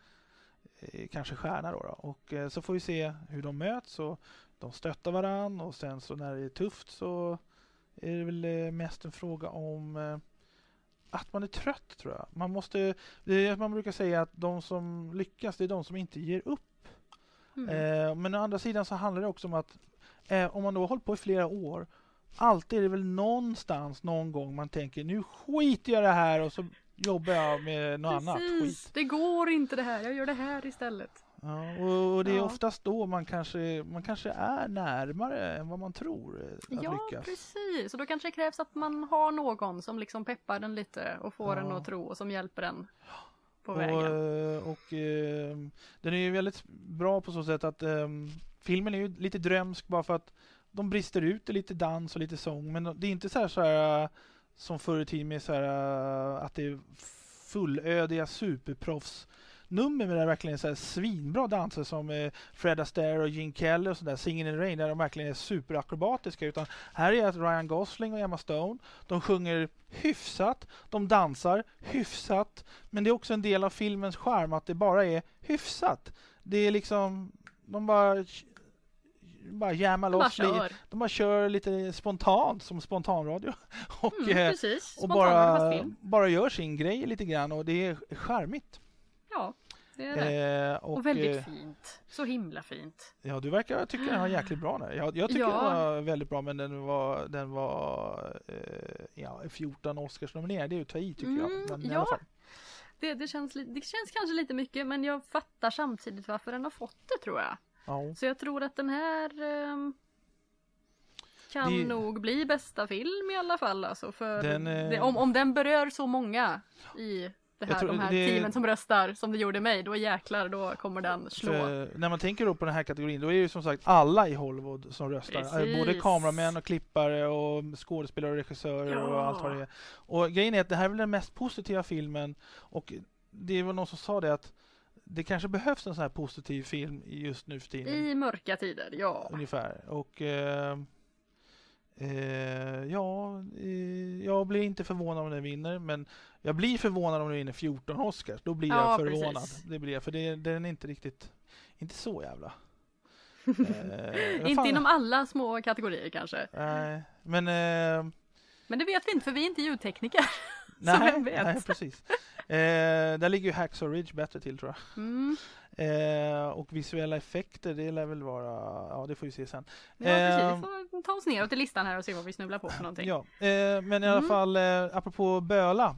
kanske stjärna då. Och så får vi se hur de möts och de stöttar varann, och sen så när det är tufft så är det väl mest en fråga om att man är trött, tror jag. Man brukar säga att de som lyckas, det är de som inte ger upp. Men å andra sidan så handlar det också om att om man då har hållit på i flera år, alltid är det väl någonstans, någon gång man tänker, nu skiter jag det här och så jobbar jag med något annat skit. Det går inte det här, jag gör det här istället. Ja, och det är oftast då man kanske är närmare än vad man tror att lyckas. Ja, precis. Och då kanske det krävs att man har någon som liksom peppar den lite och får den att tro och som hjälper den på vägen. Och den är ju väldigt bra på så sätt att filmen är ju lite drömsk bara för att de brister ut i lite dans och lite sång, men det är inte så här som förr i tiden med så här att det är fullödiga superproffs nummer med det verkligen så här svinbra danser som Fred Astaire och Gene Kelly och sådär, Singin' in the Rain, där de verkligen är superakrobatiska, utan här är att Ryan Gosling och Emma Stone, de sjunger hyfsat, de dansar hyfsat, men det är också en del av filmens charm att det bara är hyfsat. Det är liksom, de bara jämma loss, de bara kör lite spontant som spontanradio och, och bara gör sin grej lite grann, och det är charmigt. Ja, det är det. Och väldigt fint. Så himla fint. Ja, du verkar tycka den var jäkligt bra där. Jag tycker den var väldigt bra, men den var 14 Oscars nominerad. Det är ju ta i, tycker jag. Men i alla fall. Det känns kanske lite mycket, men jag fattar samtidigt varför den har fått det, tror jag. Ja. Så jag tror att den här kan nog bli bästa film i alla fall. Alltså, för om den berör så många i de här teamen som röstar som det gjorde mig, då jäklar, då kommer den slå. När man tänker då på den här kategorin, då är det ju som sagt alla i Hollywood som röstar. Precis. Både kameramän och klippare och skådespelare och regissörer och allt vad det är. Och grejen är att det här är väl den mest positiva filmen, och det var någon som sa det att det kanske behövs en sån här positiv film just nu för tiden. I mörka tider, ja. Ungefär. Och jag blir inte förvånad om den vinner, men jag blir förvånad om den vinner 14 Oscars. Då blir jag förvånad. Precis. Det blir jag, för den är inte så jävla. Inte inom alla små kategorier kanske. Nej, men det vet vi inte, för vi är inte ljudtekniker. Nej, precis. Där ligger ju Hacksaw Ridge bättre till, tror jag. Och visuella effekter, det lär väl vara... Ja, det får vi se sen. Ja, precis. Vi får ta oss ner till listan här och se vad vi snubblar på för någonting. Ja, men i alla fall, apropå böla.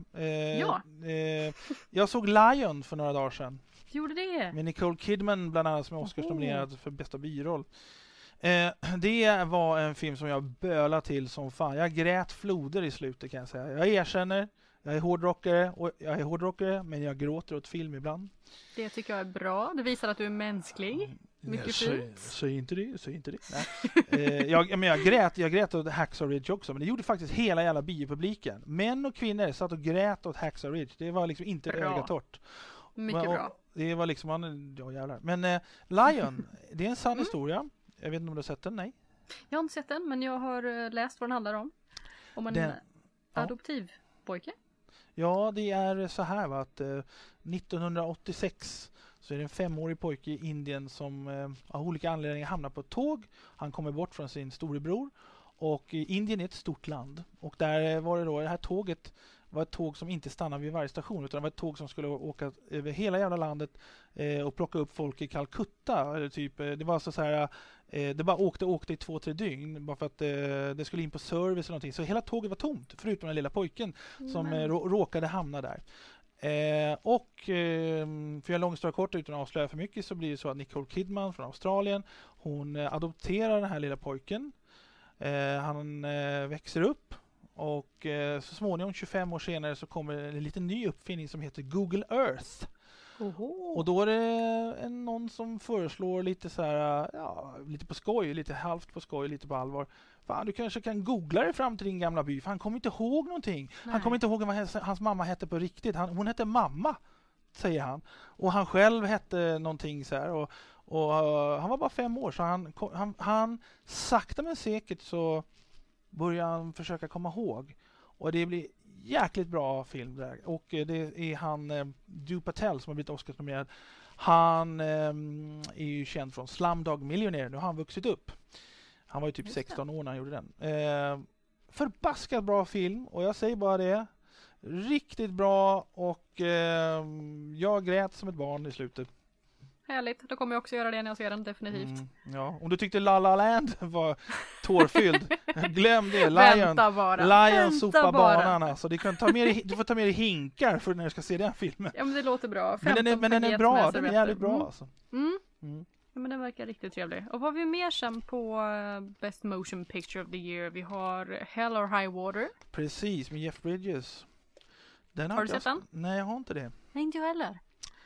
Jag såg Lion för några dagar sedan. Gjorde det? Med Nicole Kidman bland annat, som är Oscars-nominerad för bästa biroll. Det var en film som jag bölade till som fan. Jag grät floder i slutet, kan jag säga. Jag erkänner, jag är hårdrockare, men jag gråter åt film ibland. Det tycker jag är bra. Det visar att du är mänsklig. Mycket fint. Säg inte det. Nej. Jag grät åt Hacksaw Ridge också, men det gjorde faktiskt hela jävla biopubliken. Män och kvinnor satt och grät åt Hacksaw Ridge. Det var liksom inte ögatort. Mycket bra. Det var liksom, jävlar. Men Lion, det är en sann historia. Jag vet inte om du har sett den, nej? Jag har inte sett den, men jag har läst vad den handlar om. Om en adoptivpojke. Ja, det är så här, va, att 1986 så är det en 5-årig pojke i Indien som av olika anledningar hamnar på ett tåg. Han kommer bort från sin storebror, och Indien är ett stort land. Och där var det här tåget var ett tåg som inte stannade vid varje station, utan det var ett tåg som skulle åka över hela jävla landet och plocka upp folk i Calcutta. Eller typ, det var så här, det bara åkte i 2-3 dygn bara för att det skulle in på service eller någonting. Så hela tåget var tomt, förutom den lilla pojken som råkade hamna där. För jag lång story kort utan att avslöja för mycket, så blir det så att Nicole Kidman från Australien, hon adopterar den här lilla pojken. Han växer upp. Och så småningom 25 år senare så kommer en liten ny uppfinning som heter Google Earth. Och då är det någon som föreslår lite så här, lite på skoj, lite halvt på skoj, lite på allvar. Fan, du kanske kan googla dig fram till din gamla by, för han kommer inte ihåg någonting. Nej. Han kommer inte ihåg vad hans mamma hette på riktigt. Hon hette mamma, säger han. Och han själv hette någonting så här. Och han var bara 5 år, så han sakta men säkert så börjar han försöka komma ihåg. Och det blir jäkligt bra film där. Och det är han Dev Patel som har blivit Oscarsnominerad. Han är ju känd från Slumdog Millionaire. Nu har han vuxit upp. Han var ju typ 16 år när han gjorde den. Förbaskat bra film, och jag säger bara det. Riktigt bra, och jag grät som ett barn i slutet. Härligt, då kommer jag också göra det när jag ser den, definitivt. Ja, om du tyckte La La Land var tårfylld, glöm det. Lion sopar banan. Alltså. Du får ta med dig hinkar för när du ska se den filmen. Ja, men det låter bra. Men den är bra, den är jävligt bra. Alltså. Ja, men den verkar riktigt trevlig. Och vad har vi mer sen på Best Motion Picture of the Year? Vi har Hell or High Water. Precis, med Jeff Bridges. Har du sett den? Nej, jag har inte det. Nej, inte jag heller.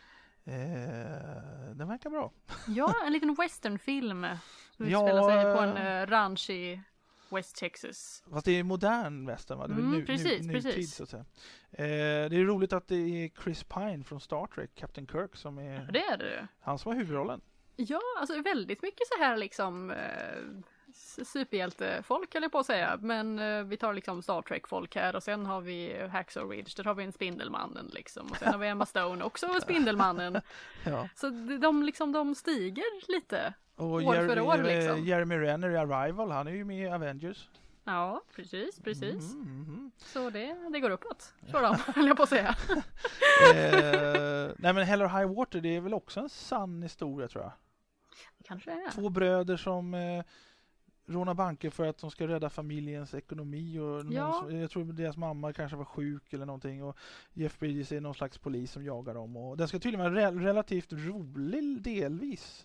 Den verkar bra. Ja, en liten westernfilm som utspelar sig på en ranch i West Texas. Fast det är modern western, va? Det är precis. nutid, så att säga. Det är roligt att det är Chris Pine från Star Trek, Captain Kirk, som är... Det är det. Han som har huvudrollen. Ja, alltså väldigt mycket så här liksom superhjältefolk, eller på att säga. Men vi tar liksom Star Trek-folk här, och sen har vi Hacksaw Ridge, där har vi en Spindelmannen liksom. Och sen har vi Emma Stone, också Spindelmannen. Ja. Så de stiger lite och år för år liksom. Jeremy Renner i Arrival, han är ju med i Avengers. Ja, precis. Så det går uppåt för dem, höll jag på att säga. Nej, men Hell or High Water, det är väl också en sann historia, tror jag. Det kanske är. 2 bröder som rånar banker för att de ska rädda familjens ekonomi. Och jag tror deras mamma kanske var sjuk eller någonting. Och Jeff Bridges är någon slags polis som jagar dem. Och den ska tydligen vara relativt rolig delvis.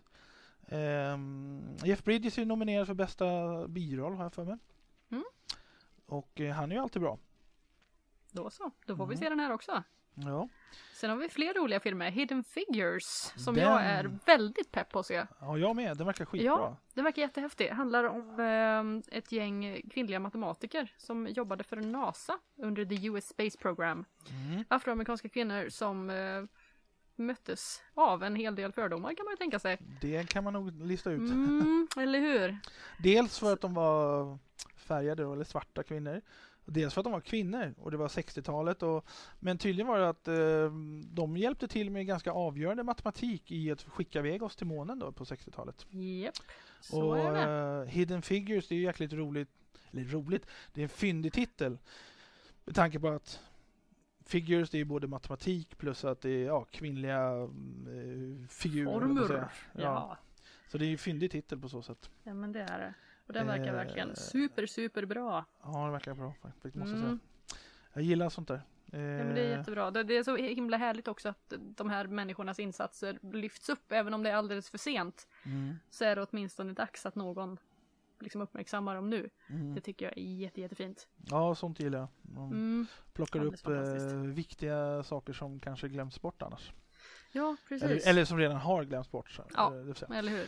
Jeff Bridges är nominerad för bästa biroll, har jag för mig. Och han är ju alltid bra. Då så, då får vi se den här också. Ja. Sen har vi fler roliga filmer. Hidden Figures, som jag är väldigt pepp på att se. Ja, jag med. Den verkar skitbra. Ja, den verkar jättehäftig. Det handlar om ett gäng kvinnliga matematiker som jobbade för NASA under the US Space Program. Afroamerikanska kvinnor som möttes av en hel del fördomar, kan man ju tänka sig. Det kan man nog lista ut. Eller hur? Dels för att de var färgade eller svarta kvinnor. Dels för att de var kvinnor, och det var 60-talet. Men tydligen var det att de hjälpte till med ganska avgörande matematik i att skicka iväg oss till månen då på 60-talet. Japp, så är det. Hidden Figures, det är ju jäkligt roligt. Eller roligt, det är en fyndig titel. Med tanke på att Figures, det är både matematik plus att det är kvinnliga figurer. Formur. Ja. Så det är ju en fyndig titel på så sätt. Ja, men det är det. Och den verkar verkligen super bra. Ja, det verkar bra faktiskt, måste jag säga. Jag gillar sånt där. Ja, men det är jättebra. Det är så himla härligt också att de här människornas insatser lyfts upp, även om det är alldeles för sent. Så är det åtminstone dags att någon liksom uppmärksammar dem nu. Det tycker jag är jättefint. Ja, sånt gillar jag. De plockar upp viktiga saker som kanske glöms bort annars. Ja, precis. Eller som redan har glömts bort. Så. Ja, eller hur?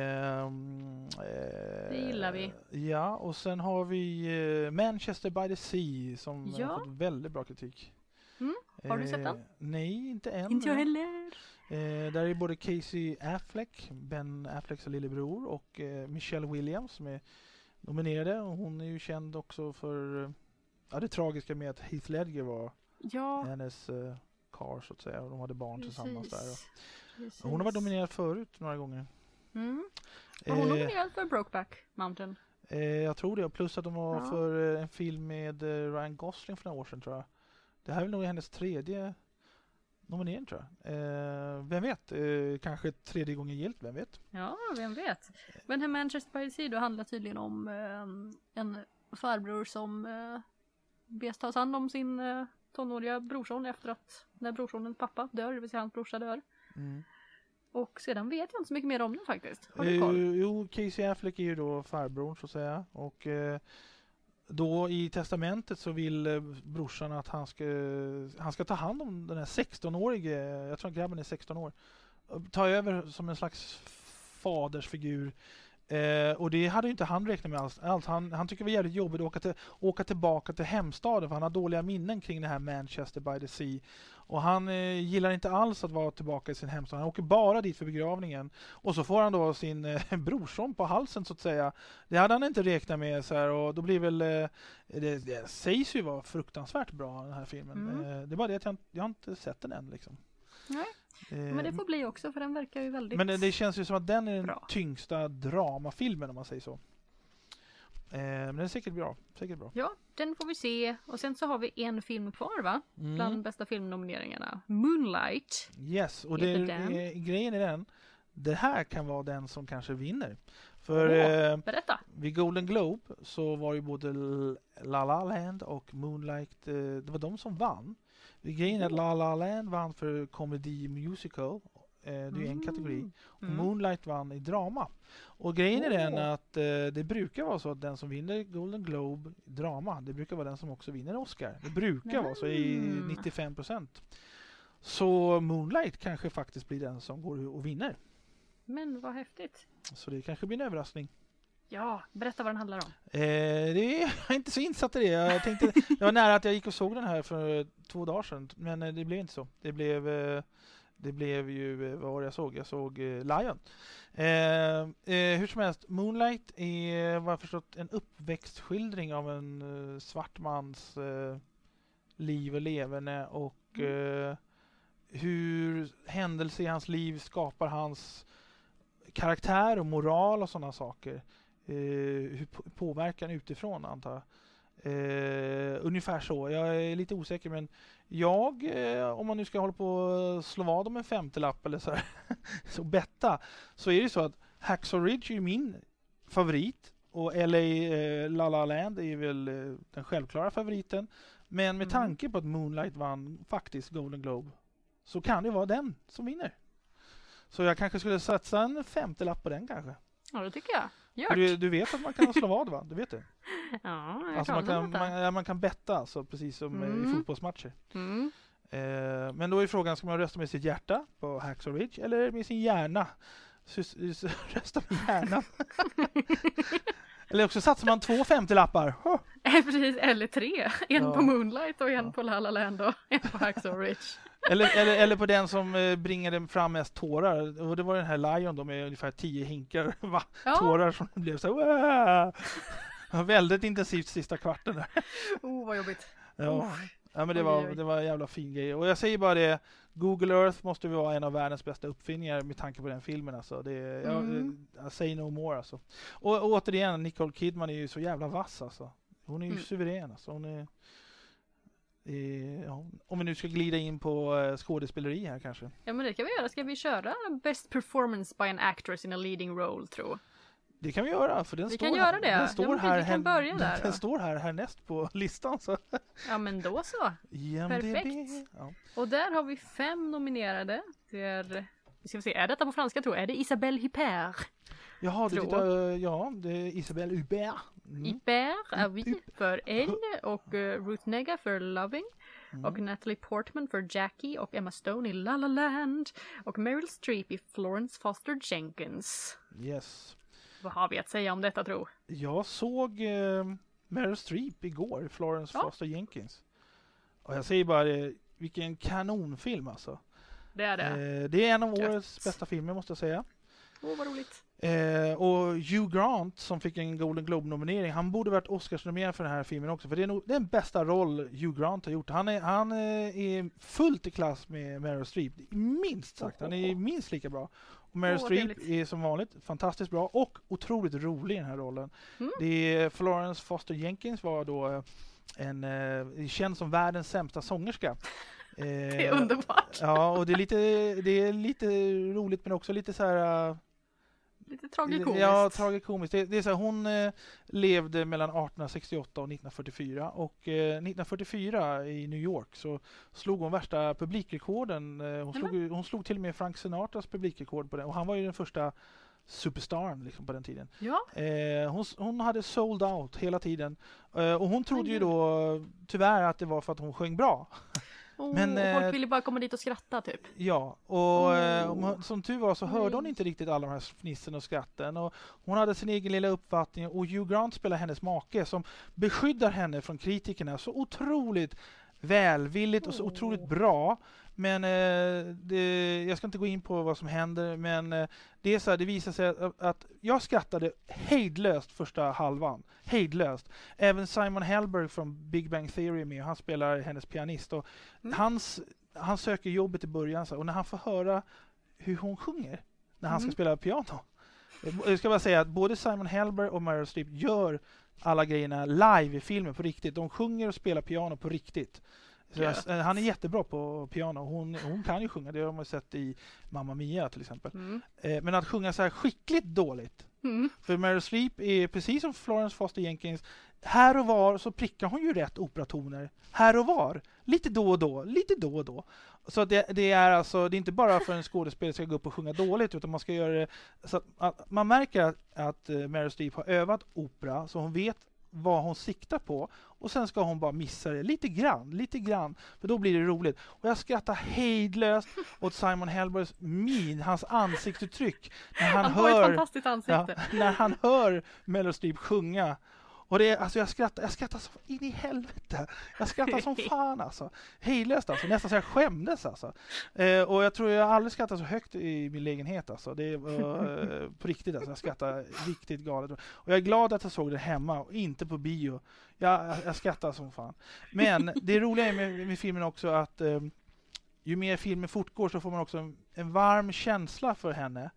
Det gillar vi. Ja, och sen har vi Manchester by the Sea som har fått väldigt bra kritik. Har du sett den? Nej, inte än. Inte jag heller. Där är både Casey Affleck, Ben Afflecks lillebror, och Michelle Williams som är nominerade. Och hon är ju känd också för det tragiska med att Heath Ledger var hennes kar, så att säga. Och de hade barn tillsammans där. Och hon har varit nominerad förut några gånger. Var hon nominerad för Brokeback Mountain? Jag tror det. Plus att de var för en film med Ryan Gosling för några år sedan, tror jag. Det här är nog hennes 3:e nominering, tror jag. Vem vet? Kanske 3:e gången gillt, vem vet? Ja, vem vet. Men här Manchester by the Sea, då handlar tydligen om en farbror som bes ta hand om sin tonåriga brorson efter att när brorsonens pappa dör, det vill säga hans brorsa dör. Och sedan vet jag inte så mycket mer om den faktiskt. Har du koll? Jo, Casey Affleck är ju då farbror, så att säga. Och då i testamentet så vill brorsan att han ska ta hand om den här 16-årige, jag tror att grabben är 16 år, ta över som en slags fadersfigur. Och det hade ju inte han räknat med alls. Han tycker det var jävligt jobbigt att åka tillbaka till hemstaden, för han har dåliga minnen kring det här Manchester by the Sea. Och han gillar inte alls att vara tillbaka i sin hemstad. Han åker bara dit för begravningen. Och så får han då sin brorson på halsen så att säga. Det hade han inte räknat med så här, och då blir väl det sägs ju vara fruktansvärt bra den här filmen. Det är bara det att jag har inte sett den än liksom. Nej. Men det får bli också, för den verkar ju väldigt... Men det känns ju som att den är den tyngsta dramafilmen om man säger så. Men den är säkert bra. Ja, den får vi se. Och sen så har vi en film kvar, va? Bland bästa filmnomineringarna. Moonlight. Yes, och grejen är den. Det här kan vara den som kanske vinner. För berätta. Vid Golden Globe så var ju både La La Land och Moonlight, det var de som vann. Grejen är att La La Land vann för comedy musical. Det är en kategori. Och Moonlight vann i drama. Och grejen är den att det brukar vara så att den som vinner Golden Globe i drama, det brukar vara den som också vinner Oscar. Det brukar vara så i 95%. Så Moonlight kanske faktiskt blir den som går och vinner. Men vad häftigt. Så det kanske blir en överraskning. Ja, berätta vad den handlar om. Jag är inte så insatt i det. Jag tänkte, det var nära att jag gick och såg den här för 2 dagar sedan. Men det blev inte så. Det blev ju, vad var det jag såg? Jag såg Lion. Hur som helst, Moonlight är vad jag förstått en uppväxtskildring av en svart mans liv och leverne och hur händelser i hans liv skapar hans karaktär och moral och sådana saker. Hur påverkar den utifrån, antar jag. Ungefär så. Jag är lite osäker, men om man nu ska hålla på och slå vad om en 50-lapp eller så här, så betta, så är det så att Hacksaw Ridge är min favorit och La La Land är väl den självklara favoriten. Men med tanke på att Moonlight vann faktiskt Golden Globe, så kan det vara den som vinner. Så jag kanske skulle satsa en 50-lapp på den kanske. Ja, det tycker jag. Du vet att man kan slå vad, va? Du vet det? Ja, alltså man kan betta, alltså, precis som i fotbollsmatcher. Men då är frågan, ska man rösta med sitt hjärta på Hacksaw Ridge eller med sin hjärna? Rösta med hjärnan. Eller också satsar man 2 50-lappar. Precis, eller 3. En på Moonlight och en på La La Land och en på Hacksaw Ridge. Eller på den som bringade fram mest tårar. Och det var den här Lion då, med ungefär 10 hinkar tårar som blev så här. Väldigt intensivt sista kvarten där. Vad jobbigt. Ja, men det var en jävla fin grej. Och jag säger bara det, Google Earth måste ju vara en av världens bästa uppfinningar med tanke på den filmen. Alltså. Jag säger no more. Alltså. Och återigen, Nicole Kidman är ju så jävla vass. Alltså. Hon är ju suverän. Alltså. Hon är, om vi nu ska glida in på skådespeleri här kanske. Ja, men det kan vi göra. Ska vi köra Best Performance by an Actress in a Leading Role, tror jag? Det kan vi göra, för den står här härnäst på listan. Så. Ja, men då så. Perfekt. Ja. Och där har vi 5 nominerade. Är detta på franska, tror jag? Är det Isabelle Huppert? Jaha, det är Isabelle Huppert. Huppert är vi för Elle och Ruth Negga för Loving. Och Natalie Portman för Jackie och Emma Stone i La La Land. Och Meryl Streep i Florence Foster Jenkins. Yes. Vad har vi att säga om detta, tro? Jag såg Meryl Streep igår, Florence Foster Jenkins. Och jag säger bara, vilken kanonfilm alltså. Det är det. Det är en av årets bästa filmer, måste jag säga. Vad roligt. Och Hugh Grant, som fick en Golden Globe-nominering, han borde varit Oscars-nominerad för den här filmen också. För det är nog den bästa roll Hugh Grant har gjort. Han är fullt i klass med Meryl Streep. Minst sagt, han är minst lika bra. Och Meryl Streep är som vanligt fantastiskt bra och otroligt rolig i den här rollen. Det är Florence Foster Jenkins var då känd som världens sämsta sångerska. Det är underbart. Ja, och det är lite roligt, men också lite så här... Lite tragikomiskt. Ja, tragikomiskt. Det är så här, hon levde mellan 1868 och 1944. Och 1944 i New York så slog hon värsta publikrekorden. Hon slog till och med Frank Sinatras publikrekord på den. Och han var ju den första superstaren liksom på den tiden. Ja. Hon hade sold out hela tiden. Och hon trodde ju då tyvärr att det var för att hon sjöng bra. Men folk ville bara komma dit och skratta typ. Ja, och som tur var så hörde hon inte riktigt alla de här fnissen och skratten. Och hon hade sin egen lilla uppfattning, och Hugh Grant spelar hennes make som beskyddar henne från kritikerna så otroligt välvilligt och så otroligt bra. Men jag ska inte gå in på vad som händer, men det är så här, det visar sig att jag skrattade hejdlöst första halvan. Hejdlöst. Även Simon Helberg från Big Bang Theory är med, han spelar hennes pianist, och han söker jobbet i början så, och när han får höra hur hon sjunger när han ska spela piano. Jag ska bara säga att både Simon Helberg och Meryl Streep gör alla grejerna live i filmen på riktigt. De sjunger och spelar piano på riktigt. Så han är jättebra på piano. Hon kan ju sjunga, det har man sett i Mamma Mia till exempel. Men att sjunga så här skickligt dåligt. För Meryl Streep är precis som Florence Foster Jenkins. Här och var så prickar hon ju rätt operatoner. Här och var. Lite då och då. Lite då och då. Så det är alltså, det är inte bara för en skådespelare ska gå upp och sjunga dåligt, utan man ska göra det så att man märker att Meryl Streep har övat opera, så hon vet vad hon siktar på, och sen ska hon bara missa det lite grann, för då blir det roligt. Och jag skrattar hejdlöst åt Simon Helbergs min, hans ansiktsuttryck när han hör, ett fantastiskt ansikte. Ja, när han hör Meryl Streep sjunga. Och det är, alltså jag skrattar så in i helvete. Jag skrattar som fan alltså. Hejdlöst alltså. Nästan så jag skämdes alltså. Och jag tror jag aldrig skrattat så högt i min lägenhet alltså. Det var på riktigt alltså. Jag skrattar riktigt galet. Och jag är glad att jag såg det hemma och inte på bio. Jag skrattar som fan. Men det roliga är med filmen också att ju mer filmen fortgår så får man också en varm känsla för henne.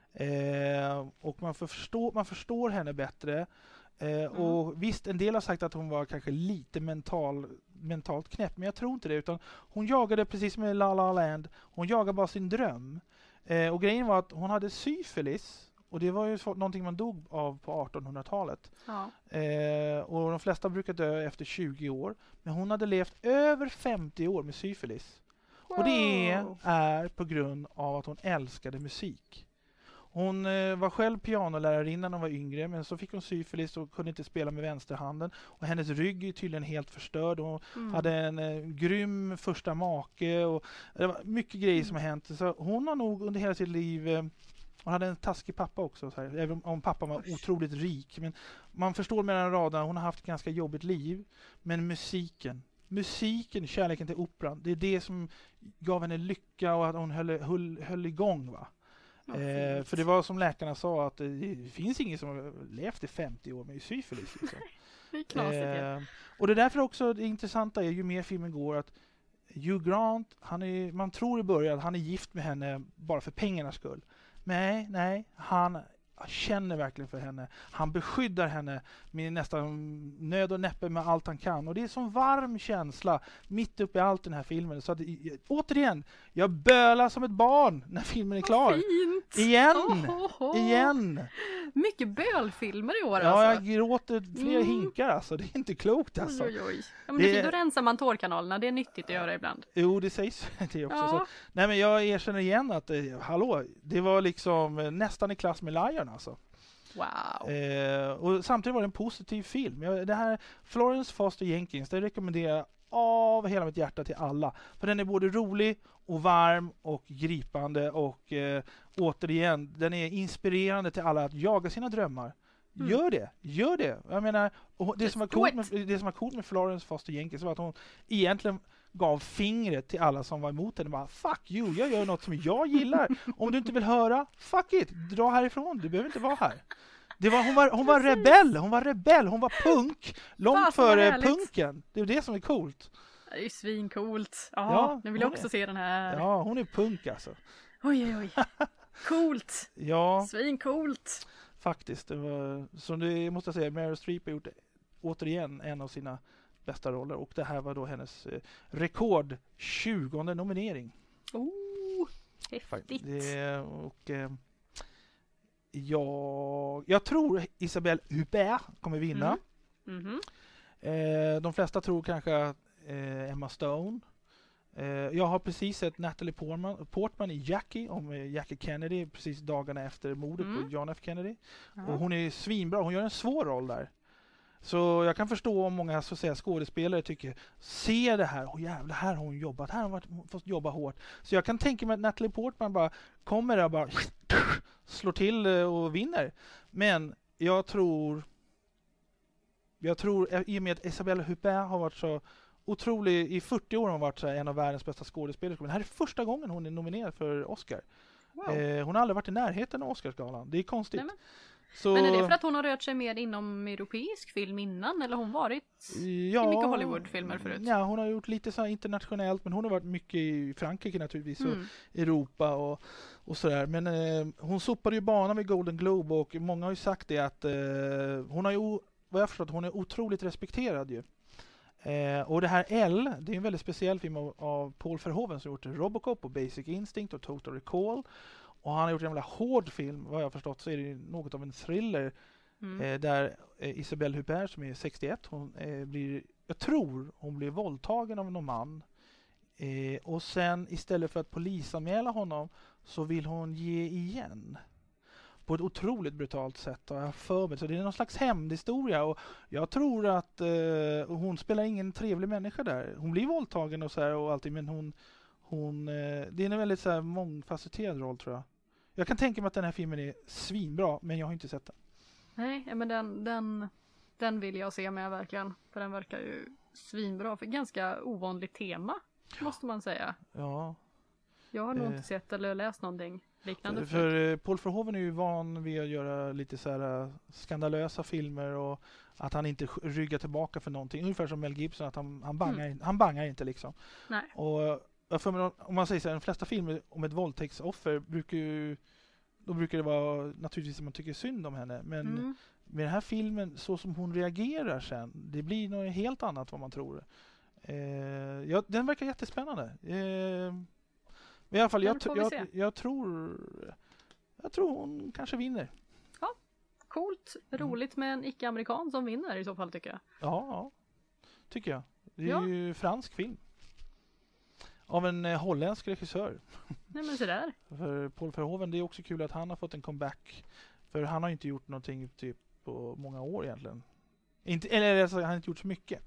Och man förstår henne bättre. Och visst, en del har sagt att hon var kanske lite mentalt knäpp, men jag tror inte det, utan hon jagade precis som i La La Land, hon jagade bara sin dröm. Och grejen var att hon hade syfilis, och det var ju någonting man dog av på 1800-talet. Ja. Och de flesta brukar dö efter 20 år, men hon hade levt över 50 år med syfilis. Wow. Och det är på grund av att hon älskade musik. Hon var själv pianolärarinna när hon var yngre, men så fick hon syfilis och kunde inte spela med vänsterhanden. Och hennes rygg är tydligen helt förstörd. Hon hade en grym första make, och det var mycket grejer som har hänt. Så hon har nog under hela sitt liv, hon hade en taskig pappa också, så här, även om pappan var otroligt rik. Men man förstår mellan raderna, hon har haft ett ganska jobbigt liv. Men musiken, kärleken till operan, det är det som gav henne lycka och att hon höll igång, va? För det var som läkarna sa, att det finns ingen som har levt i 50 år med syfilis. Liksom. Det är knasigt, och det är därför också det intressanta är, ju mer filmen går, att Hugh Grant, man tror i början att han är gift med henne bara för pengarnas skull. Nej, han känner verkligen för henne. Han beskyddar henne med nästan nöd och näppe med allt han kan. Och det är som varm känsla mitt uppe i allt den här filmen. Så att, återigen, jag bölar som ett barn när filmen är klar. Fint! Igen! Mycket bölfilmer i år alltså. alltså. Ja, jag gråter flera hinkar alltså. Det är inte klokt alltså. Oj. Ja, men då rensar man tårkanalerna. Det är nyttigt att göra ibland. Jo, det sägs det också. Ja. Så, nej, men jag erkänner igen att det var liksom nästan i klass med Lion alltså. Wow. Och samtidigt var det en positiv film. Det här Florence Foster Jenkins, det rekommenderar jag av hela mitt hjärta till alla. För den är både rolig och varm och gripande, och återigen, den är inspirerande till alla att jaga sina drömmar. Gör det. Jag menar, och det som var coolt med Florence Foster Jenkins var att hon egentligen gav fingret till alla som var emot henne. Bara, fuck you, jag gör något som jag gillar. Om du inte vill höra, fuck it, dra härifrån, du behöver inte vara här. Hon var rebell, hon var punk långt före punken. Det är det som är coolt. Det är ju svincoolt. Ja, nu vill jag också se den här. Ja, hon är punk alltså. Oj. Coolt. Ja. Svincoolt. Faktiskt, det var, så det måste jag säga, Meryl Streep har gjort återigen en av sina bästa roller, och det här var då hennes rekord 20:e nominering. Häftigt. Jag tror Isabelle Huppert kommer vinna. De flesta tror kanske Emma Stone. Jag har precis sett Natalie Portman i Jackie om Jackie Kennedy precis dagarna efter mordet på John F. Kennedy. Och hon är svinbra, hon gör en svår roll där. Så jag kan förstå om många så att säga, skådespelare tycker, se det här, jävlar, här har hon jobbat, här har hon fått jobba hårt. Så jag kan tänka mig att Natalie Portman bara kommer där och bara slår till och vinner. Men jag tror i och med att Isabelle Huppert har varit så otrolig, i 40 år har hon varit så här, en av världens bästa skådespelerskor. Men det här är första gången hon är nominerad för Oscar. Wow. Hon har aldrig varit i närheten av Oscarsgalan. Det är konstigt. Nej, men är det för att hon har rört sig mer inom europeisk film innan? Eller har hon varit i mycket Hollywoodfilmer förut? Ja, hon har gjort lite så här internationellt. Men hon har varit mycket i Frankrike naturligtvis. Och Europa och sådär. Men hon sopade ju banan med Golden Globe. Och många har ju sagt det att hon har ju, vad jag förstått, hon är otroligt respekterad ju. Och det här L, det är en väldigt speciell film av Paul Verhoeven som har gjort Robocop och Basic Instinct och Total Recall. Och han har gjort en jävla hård film, vad jag har förstått så är det något av en thriller där Isabelle Huppert som är 61, jag tror hon blir våldtagen av någon man. Och sen istället för att polisanmäla honom så vill hon ge igen. På ett otroligt brutalt sätt har jag för mig. Så det är någon slags hämndhistoria och jag tror att hon spelar ingen trevlig människa där. Hon blir våldtagen och så här och allting, men hon det är en väldigt så här mångfacetterad roll tror jag. Jag kan tänka mig att den här filmen är svinbra, men jag har inte sett den. Nej, men den vill jag se med verkligen. För den verkar ju svinbra. För ganska ovanligt tema, måste man säga. Ja. Jag har nog inte sett eller läst någonting liknande. För Paul Verhoeven är ju van vid att göra lite så här skandalösa filmer och att han inte ryggar tillbaka för någonting. Ungefär som Mel Gibson, att han bangar inte liksom. Nej. Och om man säger så här, de flesta filmer om ett våldtäktsoffer brukar det vara naturligtvis att man tycker synd om henne. Men med den här filmen, så som hon reagerar sen, det blir något helt annat vad man tror. Den verkar jättespännande. I alla fall, jag tror hon kanske vinner. Ja, coolt. Roligt med en icke-amerikan som vinner i så fall tycker jag. Ja, tycker jag. Det är ju fransk film. Av en holländsk regissör. Nej men sådär. För Paul Verhoeven, det är också kul att han har fått en comeback. För han har inte gjort någonting typ på många år egentligen. Han har inte gjort så mycket.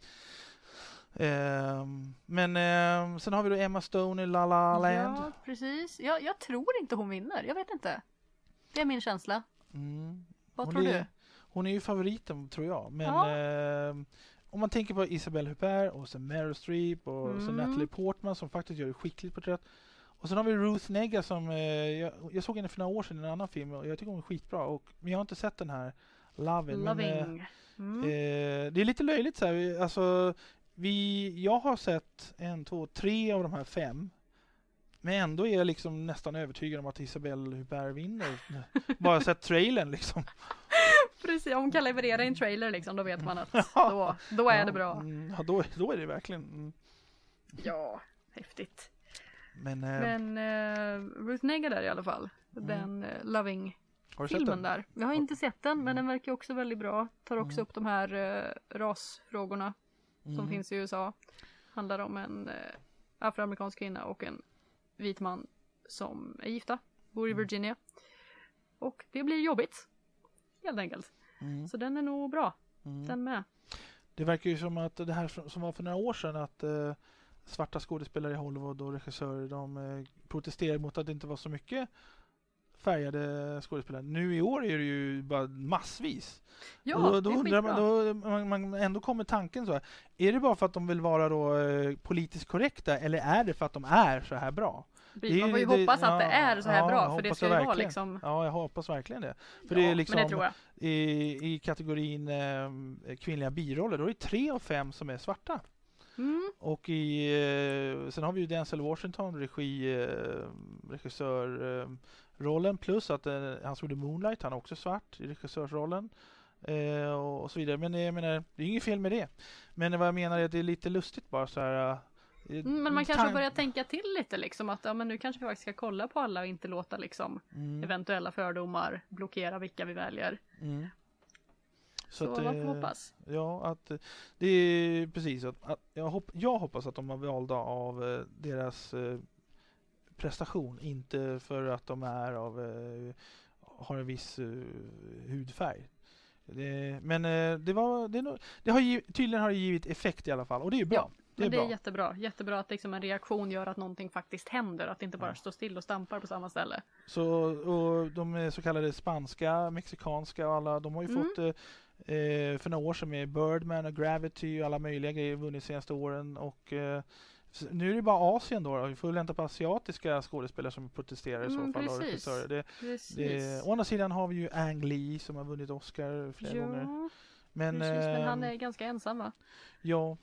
Men sen har vi då Emma Stone i La La Land. Ja, precis. Jag tror inte hon vinner. Jag vet inte. Det är min känsla. Vad tror du? Hon är ju favoriten tror jag. Men om man tänker på Isabelle Huppert och sen Meryl Streep och sen Natalie Portman som faktiskt gör det skickligt porträtt. Och sen har vi Ruth Negga som jag såg henne för några år sedan i en annan film och jag tycker hon är skitbra. Men jag har inte sett den här Loving. Det är lite löjligt så här. Alltså jag har sett 1, 2, 3 av de här 5. Men ändå är jag liksom nästan övertygad om att Isabelle Huppert vinner. Bara sett trailern liksom. Precis, om hon kan leverera en trailer liksom, då vet man att då är det bra. Ja, då är det verkligen. Ja, häftigt. Men Ruth Negga där i alla fall. Den Loving-filmen där. Jag har inte sett den, men den verkar också väldigt bra. Tar också upp de här rasfrågorna som finns i USA. Handlar om en afroamerikansk kvinna och en vit man som är gifta. Bor i Virginia. Och det blir jobbigt. Helt enkelt. Så den är nog bra. Den med. Det verkar ju som att det här som var för några år sedan att svarta skådespelare i Hollywood och regissörer de protesterade mot att det inte var så mycket färgade skådespelare. Nu i år är det ju bara massvis. Ja, och då undrar man ändå kommer tanken så här. Är det bara för att de vill vara då politiskt korrekta eller är det för att de är så här bra? Man får ju hoppas att det är så här bra, för det ska ju vara liksom... Ja, jag hoppas verkligen det. För det är liksom, men det tror jag. I kategorin kvinnliga biroller, då är det 3 av 5 som är svarta. Och sen har vi ju Denzel Washington, regissörrollen, plus att han gjorde Moonlight, han är också svart i regissörsrollen. Och så vidare. Men jag menar, det är inget fel med det. Men vad jag menar är att det är lite lustigt bara så här... Men man kanske börjar tänka till lite liksom att men nu kanske vi faktiskt ska kolla på alla och inte låta liksom eventuella fördomar blockera vilka vi väljer. Så man får hoppas. Ja, att det är precis att jag hoppas att de har valda av deras prestation, inte för att de är har en viss hudfärg. Tydligen har det givit effekt i alla fall, och det är bra. Ja. Det är jättebra. Jättebra att liksom en reaktion gör att någonting faktiskt händer. Att det inte bara står still och stampar på samma ställe. Och de så kallade spanska, mexikanska och alla, de har ju fått för några år sedan med Birdman och Gravity och alla möjliga grejer vunnit senaste åren. Och nu är det bara Asien då. Vi får vänta på asiatiska skådespelare som protesterar i så fall. Å andra sidan har vi ju Ang Lee som har vunnit Oscar flera gånger. Men han är ganska ensam, va? Ja.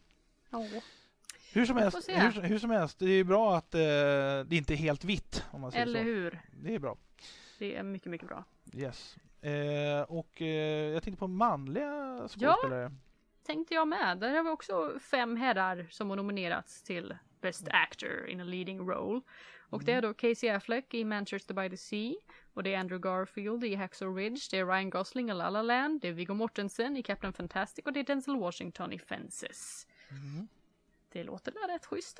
Hur som helst, det är bra att det inte är helt vitt, om man säger Eller så. hur? Det är bra. Det är mycket, mycket bra. Yes. Jag tänkte på manliga skådespelare. Ja, tänkte jag med. Där har vi också 5 herrar som har nominerats till Best Actor in a Leading Role. Och det är då Casey Affleck i Manchester by the Sea. Och det är Andrew Garfield i Hacksaw Ridge. Det är Ryan Gosling i La La Land. Det är Viggo Mortensen i Captain Fantastic. Och det är Denzel Washington i Fences. Det låter väl rätt schysst,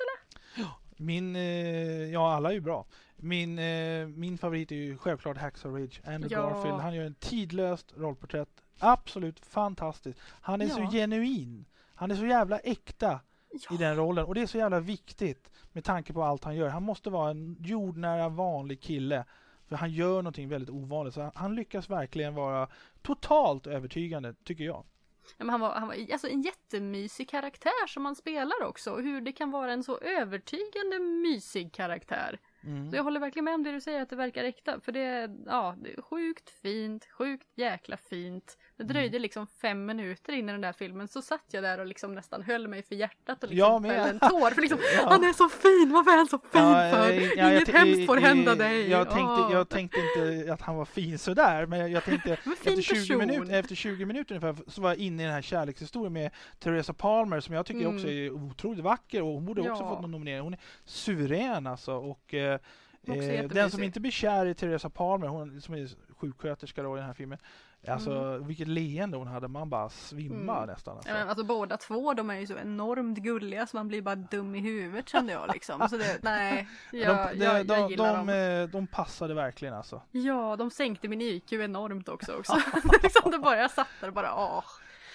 eller? Ja, alla är ju bra. Min favorit är ju självklart Hacksaw Ridge. Andrew Garfield, han gör en tidlöst rollporträtt. Absolut fantastiskt. Han är så genuin. Han är så jävla äkta i den rollen. Och det är så jävla viktigt med tanke på allt han gör. Han måste vara en jordnära vanlig kille. För han gör någonting väldigt ovanligt. Så han lyckas verkligen vara totalt övertygande, tycker jag. Ja, men han var alltså en jättemysig karaktär som han spelar också. Hur det kan vara en så övertygande mysig karaktär. Så jag håller verkligen med om det du säger, att det verkar äkta. För det är sjukt fint, sjukt jäkla fint. Det dröjde liksom 5 minuter in i den där filmen. Så satt jag där och liksom nästan höll mig för hjärtat och liksom föll en tår. För liksom, han är så fin, vad var han så fin för? Inget hemskt får hända dig. Jag tänkte inte att han var fin sådär. Men jag tänkte efter 20 minuter ungefär, så var jag inne i den här kärlekshistorien med Teresa Palmer, som jag tycker också är otroligt vacker. Och hon borde också fått någon nominering. Hon är suverän alltså. Och den som inte blir kär i Teresa Palmer, hon som är sjuksköterska då i den här filmen. Alltså vilket leende hon hade, man bara svimmar nästan. Alltså. Ja, men alltså båda två, de är ju så enormt gulliga så man blir bara dum i huvudet, kände jag liksom. Så jag gillar dem. De passade verkligen alltså. Ja, de sänkte min IQ enormt också. Liksom jag satt där och bara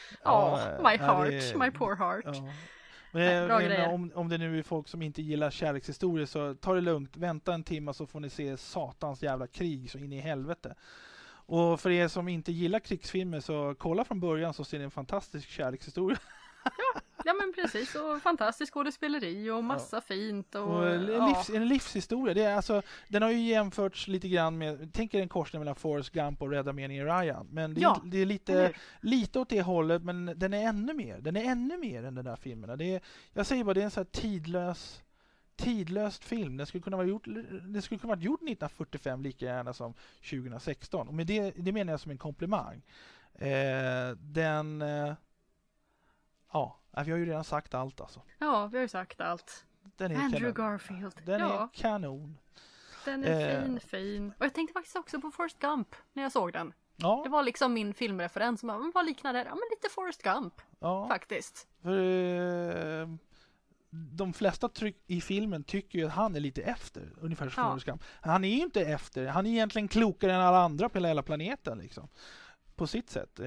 my heart, my poor heart. Ja. Men om det nu är folk som inte gillar kärlekshistorier, så ta det lugnt, vänta en timme så får ni se satans jävla krig så in i helvete. Och för er som inte gillar krigsfilmer, så kolla från början så ser ni en fantastisk kärlekshistoria. Ja men precis, och fantastisk skådespeleri och massa fint. Och en livshistoria. Det är alltså, den har ju jämförts lite grann med, tänk er en korsning mellan Forrest Gump och Rädda meningen Ryan. Men det är lite åt det hållet, men den är ännu mer. Den är ännu mer än den där filmerna. Jag säger bara, det är en så här tidlöst film. Den skulle kunna vara gjort 1945 lika gärna som 2016. Och med det menar jag som en komplimang. Vi har ju redan sagt allt alltså. Ja, vi har ju sagt allt. Andrew Garfield. Den är kanon. Den är fin. Och jag tänkte faktiskt också på Forrest Gump när jag såg den. Ja. Det var liksom min filmreferens. Vad liknade det? Ja, men lite Forrest Gump. Ja. Faktiskt. För de flesta i filmen tycker ju att han är lite efter. Ungefär som Forrest Gump. Han är ju inte efter. Han är egentligen klokare än alla andra på hela planeten liksom. På sitt sätt.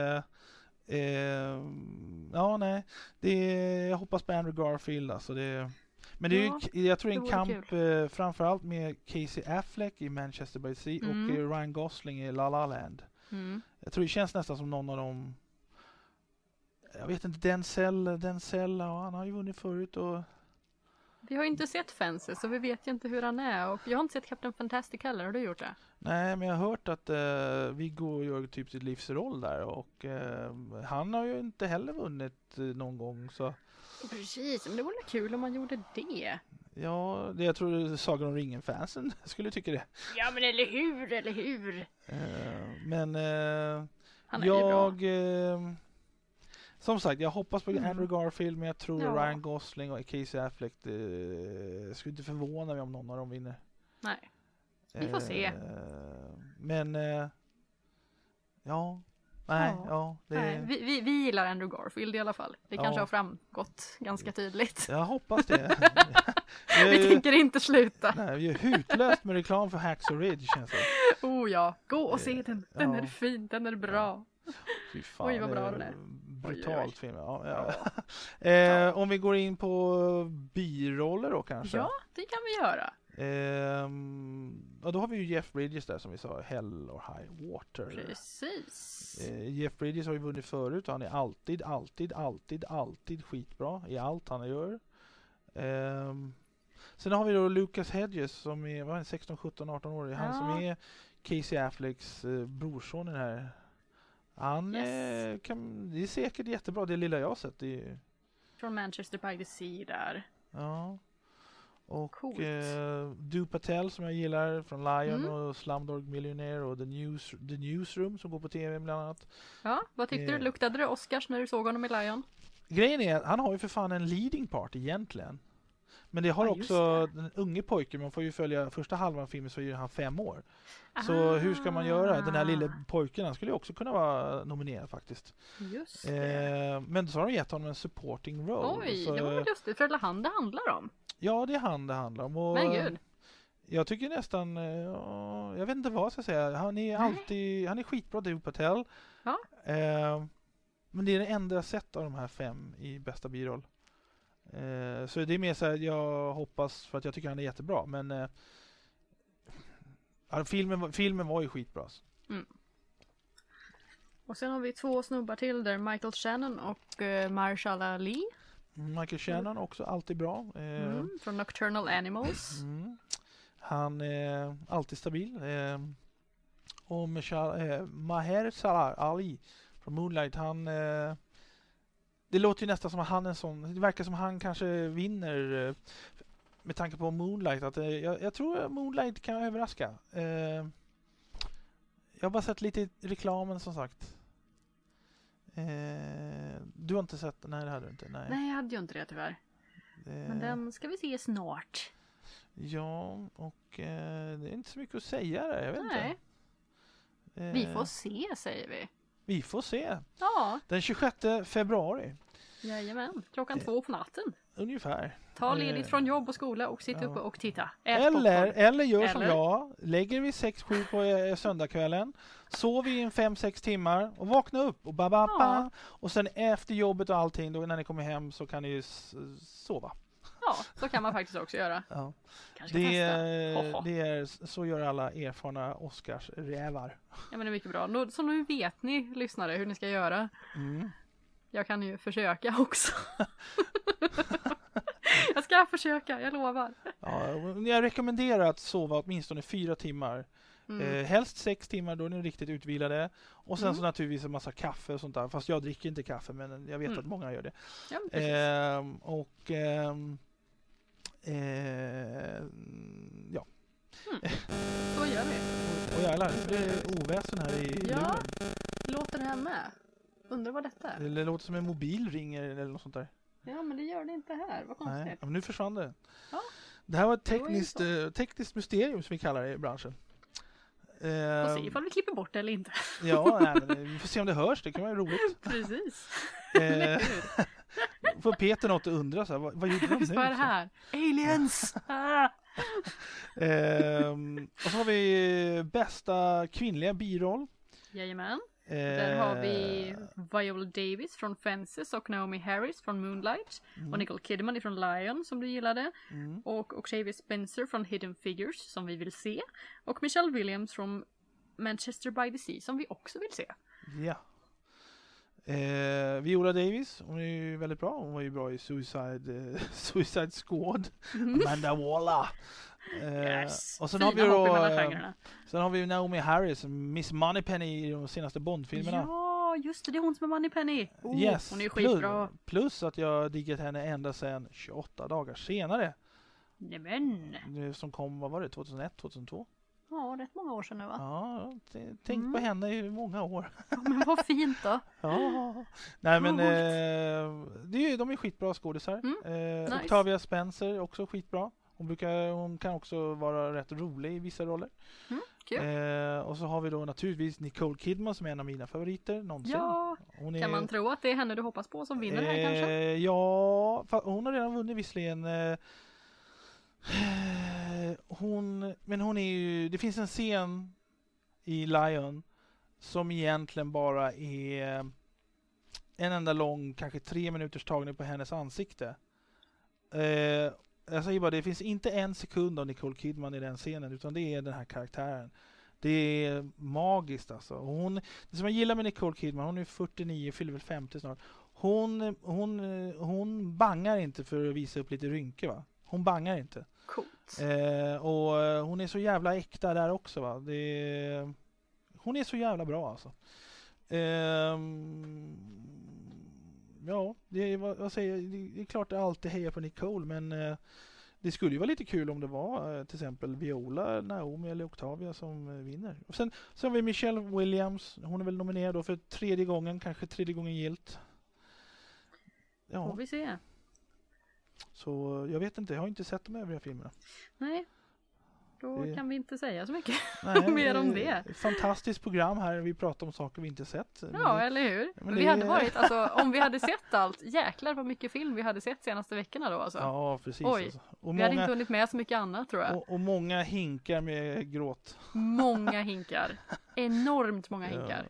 Jag hoppas på Andrew Garfield alltså. Men det är ju, jag tror det är en kamp framförallt med Casey Affleck i Manchester by the Sea och Ryan Gosling i La La Land. Jag tror det känns nästan som någon av dem. Jag vet inte, Denzel, han har ju vunnit förut och vi har ju inte sett Fences så vi vet ju inte hur han är, och jag har inte sett Captain Fantastic heller. Har du gjort det? Nej, men jag har hört att Viggo gör typ sitt livsroll där, och han har ju inte heller vunnit någon gång så. Precis, men det vore kul om man gjorde det. Ja, jag tror Sagan om ringen-fansen skulle tycka det. Ja, men eller hur? Men han är ju bra. Som sagt, jag hoppas på Andrew Garfield, men jag tror Ryan Gosling och Casey Affleck, skulle inte förvåna mig om någon av dem vinner. Nej, vi får se. Men Nej, vi gillar Andrew Garfield i alla fall. Det kanske har framgått ganska tydligt. Jag hoppas det. Vi tänker inte sluta. Nej, vi är hutlöst med reklam för Hacksaw Ridge, känns det. Oh ja, gå och se den. Den är fin, den är bra. Fy fan, oj, vad bra den är. Brutalt film. Om vi går in på biroller då kanske. Ja, det kan vi göra. Och då har vi ju Jeff Bridges där som vi sa, Hell or High Water. Precis. Jeff Bridges har ju vunnit förut och han är alltid skitbra i allt han gör. Sen har vi då Lucas Hedges som är 16, 17, 18 år. Han som är Casey Afflecks brorson i den här. Han det är säkert jättebra, det lilla jag har sett. Från Manchester by the Sea där. Ja. Och Du Patel som jag gillar från Lion och Slumdog Millionaire och The Newsroom som går på tv bland annat. Ja, vad tyckte du? Luktade det Oscars när du såg honom i Lion? Grejen är att han har ju för fan en leading part egentligen. Men det har också den unge pojken, man får ju följa första halvan filmen så är han 5 år. Så hur ska man göra? Den här lilla pojken, han skulle ju också kunna vara nominerad faktiskt. Just det. Men så har de gett honom en supporting role. Oj, så, det var väl lustigt, för det är han det handlar om. Ja, det är han det handlar om. Och men gud. Jag tycker nästan, jag vet inte vad jag ska säga. Han är skitbra, Dave Patel. Ja. Men det är det enda jag sett av de här 5 i bästa biroll. Så det är mer så här, jag hoppas för att jag tycker han är jättebra. Men filmen var ju skitbra. Och sen har vi 2 snubbar till där, Michael Shannon och Mahershala Ali. Michael Shannon också alltid bra. Från Nocturnal Animals. Han är alltid stabil. Och Mahershala Ali från Moonlight, han det låter ju nästan som att han är en sån, det verkar som att han kanske vinner med tanke på Moonlight, att jag tror Moonlight kan överraska. Jag har bara sett lite reklamen som sagt. Du har inte sett den? Nej, det hade du inte. Nej, jag hade ju inte det tyvärr. Men den ska vi se snart. Ja, och det är inte så mycket att säga där, jag vet inte. Vi får se, säger vi. Vi får se. Ja. Den 26 februari. Jajamän, 2:00 på natten. Ungefär. Ta ledigt från jobb och skola och sitta uppe och titta. Eller gör som jag. Lägger vi 6-7 på söndagskvällen. Sover vi 5-6 timmar och vakna upp och bababa. Och sen efter jobbet och allting, då när ni kommer hem så kan ni sova. Ja, så kan man faktiskt också göra. Ja. Det är så gör alla erfarna Oscars-rävar. Ja, men det är mycket bra. Så nu vet ni, lyssnare, hur ni ska göra. Jag kan ju försöka också. Jag ska försöka, jag lovar. Ja, jag rekommenderar att sova åtminstone 4 timmar. Helst 6 timmar, då är ni riktigt utvilade. Och sen så naturligtvis en massa kaffe och sånt där. Fast jag dricker inte kaffe, men jag vet att många gör det. Ja, ja. Så gör vi. Och jävlar, det är oväsen här i luren. Låter det här med? Undrar vad detta är. Det låter som en mobil ringer eller något sånt där. Ja, men det gör det inte här. Vad konstigt. Nej, men nu försvann det. Ja. Det här var ett tekniskt mysterium som vi kallar det i branschen. Får se ifall vi klipper bort det eller inte. Ja, men vi får se om det hörs. Det kan vara roligt. Precis. Får Peter något att undra så här, vad gjorde de nu? Vad är det här? Aliens! Och så har vi bästa kvinnliga biroll. Jajamän. Där har vi Viola Davis från Fences och Naomi Harris från Moonlight. Och Nicole Kidman från Lion som du gillade. Och Octavia Spencer från Hidden Figures som vi vill se. Och Michelle Williams från Manchester by the Sea som vi också vill se. Ja. Viola Davis, hon är ju väldigt bra. Hon var ju bra i Suicide Squad. Amanda Waller. Yes. Och sen har vi Naomi Harris, Miss Moneypenny i de senaste Bond-filmerna. Ja, just det är hon som är Moneypenny. Yes. Hon är ju skitbra. Plus att jag diggat henne ända sedan 28 dagar senare. Nämen. Som kom, vad var det, 2001, 2002? Ja, rätt många år sedan nu va? Ja, tänk på henne i många år. Ja, men vad fint då. Ja. Nej men de är skitbra skådisar. Nice. Octavia Spencer också skitbra. Hon kan också vara rätt rolig i vissa roller. kul. Och så har vi då naturligtvis Nicole Kidman som är en av mina favoriter någonsin. Ja, kan man tro att det är henne du hoppas på som vinner här kanske? Ja, hon har redan vunnit visserligen. Men hon är ju, det finns en scen i Lion som egentligen bara är en enda lång, kanske 3 minuters tagning på hennes ansikte. Jag säger bara, det finns inte en sekund av Nicole Kidman i den scenen, utan det är den här karaktären. Det är magiskt alltså. Det som jag gillar med Nicole Kidman, hon är 49, fyller väl 50 snart. Hon bangar inte för att visa upp lite rynkor, va? Hon bangar inte. Coolt. Och hon är så jävla äkta där också, va? Hon är så jävla bra alltså. Ja, det är klart att jag alltid hejar på Nicole, men det skulle ju vara lite kul om det var till exempel Viola, Naomi eller Octavia som vinner. Och sen har vi Michelle Williams, hon är väl nominerad då för 3:e gången, kanske 3:e gången gilt. Ja. Får vi se. Så jag vet inte, jag har inte sett de övriga filmerna. Nej. Då kan vi inte säga så mycket Nej, mer om det. Fantastiskt program här, vi pratar om saker vi inte sett. Ja, eller hur? Men vi hade varit, alltså, om vi hade sett allt, jäklar vad mycket film vi hade sett senaste veckorna då alltså. Ja, precis. Oj, alltså. Och vi hade inte hunnit med så mycket annat tror jag. Och många hinkar med gråt. Många hinkar. Enormt många hinkar.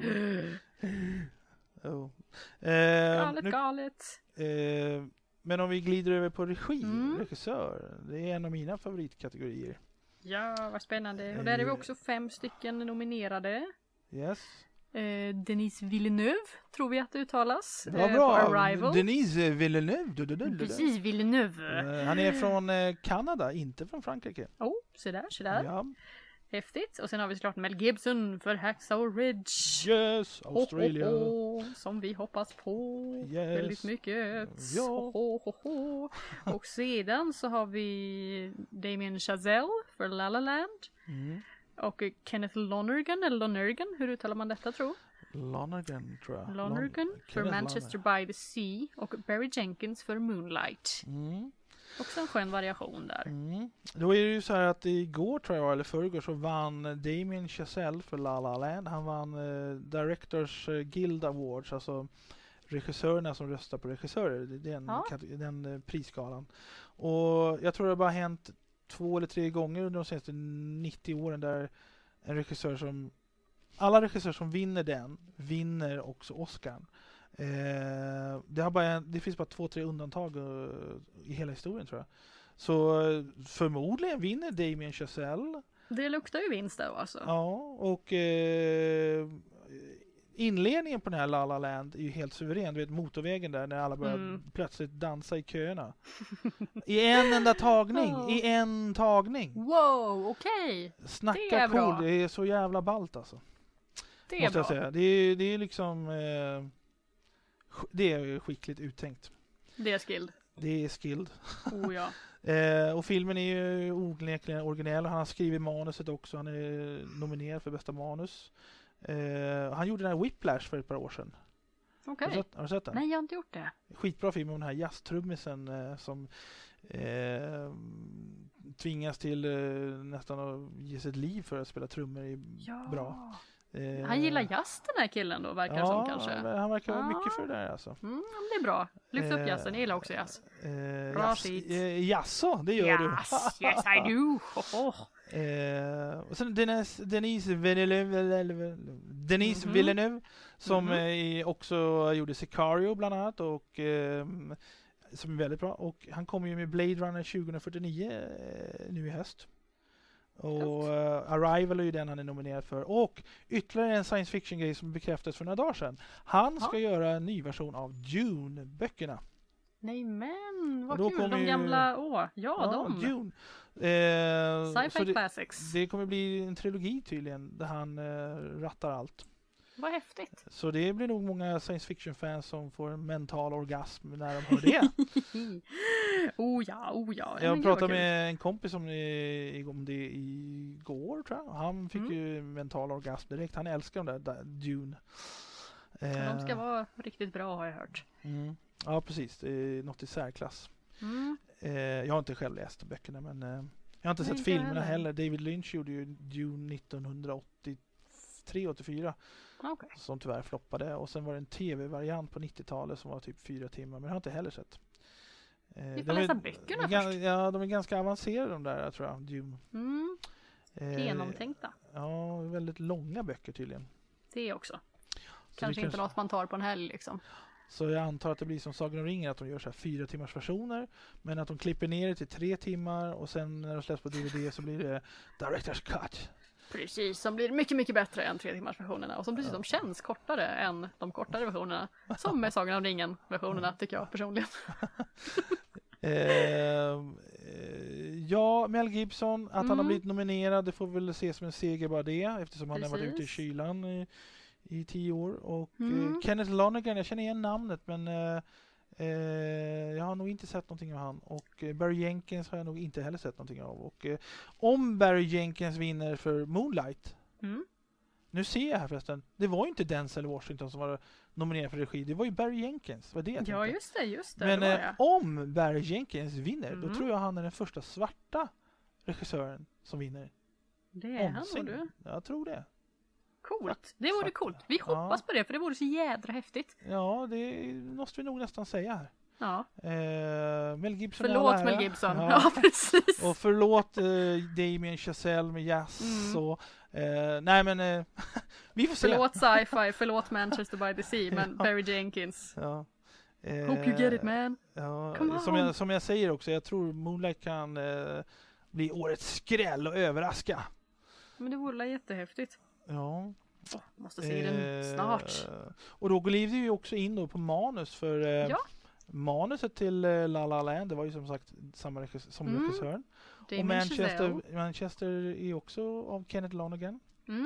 Galet. Men om vi glider över på regissör, det är en av mina favoritkategorier. Ja, vad spännande. Och där är vi också 5 stycken nominerade. Yes. Denis Villeneuve, tror vi att det uttalas. Vad bra. Arrival. Denis Villeneuve. Precis, Villeneuve. Han är från Kanada, inte från Frankrike. Så där. Ja. Häftigt. Och sen har vi såklart Mel Gibson för Hacksaw Ridge. Yes, Australia. Som vi hoppas på väldigt mycket. Ja. Och sedan så har vi Damien Chazelle för La La Land. Och Kenneth Lonergan, hur uttalar man detta tror? Lonergan tror jag. Lonergan för Manchester by the Sea och Barry Jenkins för Moonlight. Också en skön variation där. Då är det ju så här att igår tror jag, eller förrgår, så vann Damien Chazelle för La La Land. Han vann Directors Guild Awards, alltså regissörerna som röstar på regissörer. Den prisskalan. Och jag tror det bara hänt 2 eller 3 gånger under de senaste 90 åren där alla regissörer som vinner också Oscar. Det finns bara 2-3 undantag i hela historien tror jag. Så förmodligen vinner Damien Chazelle. Det luktar ju vinst där alltså. Ja, och inledningen på den här La La Land är ju helt suverän. Du vet motorvägen där när alla börjar plötsligt dansa i köerna. I en enda tagning. I en tagning. Wow, okej. Snacka cool. Det är så jävla ballt alltså. Det är måste bra. Jag säga. Det är liksom det är skickligt uttänkt. Det är skilled. Oh ja. Och filmen är ju onekligen originell. Han har skrivit manuset också. Han är nominerad för bästa manus. Han gjorde den här Whiplash för ett par år sedan. Okej. Har du sett den? Nej, jag har inte gjort det. Skitbra film om den här jazztrummisen som tvingas till nästan att ge sitt liv för att spela trummor är bra. Han gillar jazz den här killen då, verkar som kanske. Ja, han verkar vara mycket för det där alltså. Det är bra. Lyft upp jazzen, jag gillar också jazz. Bra skit. Jaså, det gör du. Yes, I do. Och sen Denis Villeneuve som också gjorde Sicario bland annat och som är väldigt bra. Och han kommer ju med Blade Runner 2049 nu i höst. Och Arrival är ju den han är nominerad för. Och ytterligare en science fiction grej som bekräftades för några dagar sedan. Han ska göra en ny version av Dune-böckerna. Nej men, vad kul. De gamla, de. Dune. Sci-fi classics. Det kommer bli en trilogi tydligen där han rattar allt. Vad häftigt. Så det blir nog många science fiction-fans som får en mental orgasm när de hör det. Oh ja. Jag pratade med en kompis om det igår tror jag. Han fick ju mental orgasm direkt. Han älskar de där Dune. De ska vara riktigt bra har jag hört. Ja, precis. Det är något i särklass. Jag har inte själv läst böckerna men Jag har inte sett filmerna heller. David Lynch gjorde ju Dune 1983-84. Okay. Som tyvärr floppade. Och sen var det en tv-variant på 90-talet som var typ 4 timmar. Men jag har inte heller sett. Vi får läsa böckerna först. Ja, de är ganska avancerade de där, tror jag. Dune. Genomtänkta. Ja, väldigt långa böcker tydligen. Det också. Kanske inte något man tar på en helg liksom. Så jag antar att det blir som Sagan om ringen, att de gör så här 4 timmars versioner, men att de klipper ner det till 3 timmar och sen när de släpps på DVD så blir det Director's Cut. Precis, som blir mycket, mycket bättre än 3 timmars versionerna och som dessutom känns kortare än de kortare versionerna. Som med Sagan om ringen versionerna tycker jag personligen. Ja, Mel Gibson, att han har blivit nominerad, det får väl ses som en seger bara det, eftersom han har varit ute i kylan i 10 år. Och Kenneth Lonergan, jag känner igen namnet, men jag har nog inte sett någonting av han. Och Barry Jenkins har jag nog inte heller sett någonting av. Och om Barry Jenkins vinner för Moonlight, nu ser jag här förresten, det var ju inte Denzel Washington som var nominerad för regi, det var ju Barry Jenkins. Var det ja, just det. Men det om Barry Jenkins vinner, då tror jag han är den första svarta regissören som vinner. Det är han, du? Jag tror det. Coolt. Det vore coolt. Vi hoppas på det, för det vore så jädra häftigt. Ja, det måste vi nog nästan säga här. Ja. Mel Gibson. Förlåt Mel Gibson. Ja, precis. Och förlåt Damien Chazelle med jazz. Och, nej men vi får se. Förlåt sci-fi, förlåt Manchester by the Sea, men Barry Jenkins. Ja. Hope you get it, man. Ja, som jag säger också, jag tror Moonlight kan bli årets skräll och överraska. Men det vore jättehäftigt. Ja. Måste se den snart. Och då glider vi ju också in då på manus, för manuset till La La Land, det var ju som sagt samma regissören. Och Manchester är också av Kenneth Lonergan.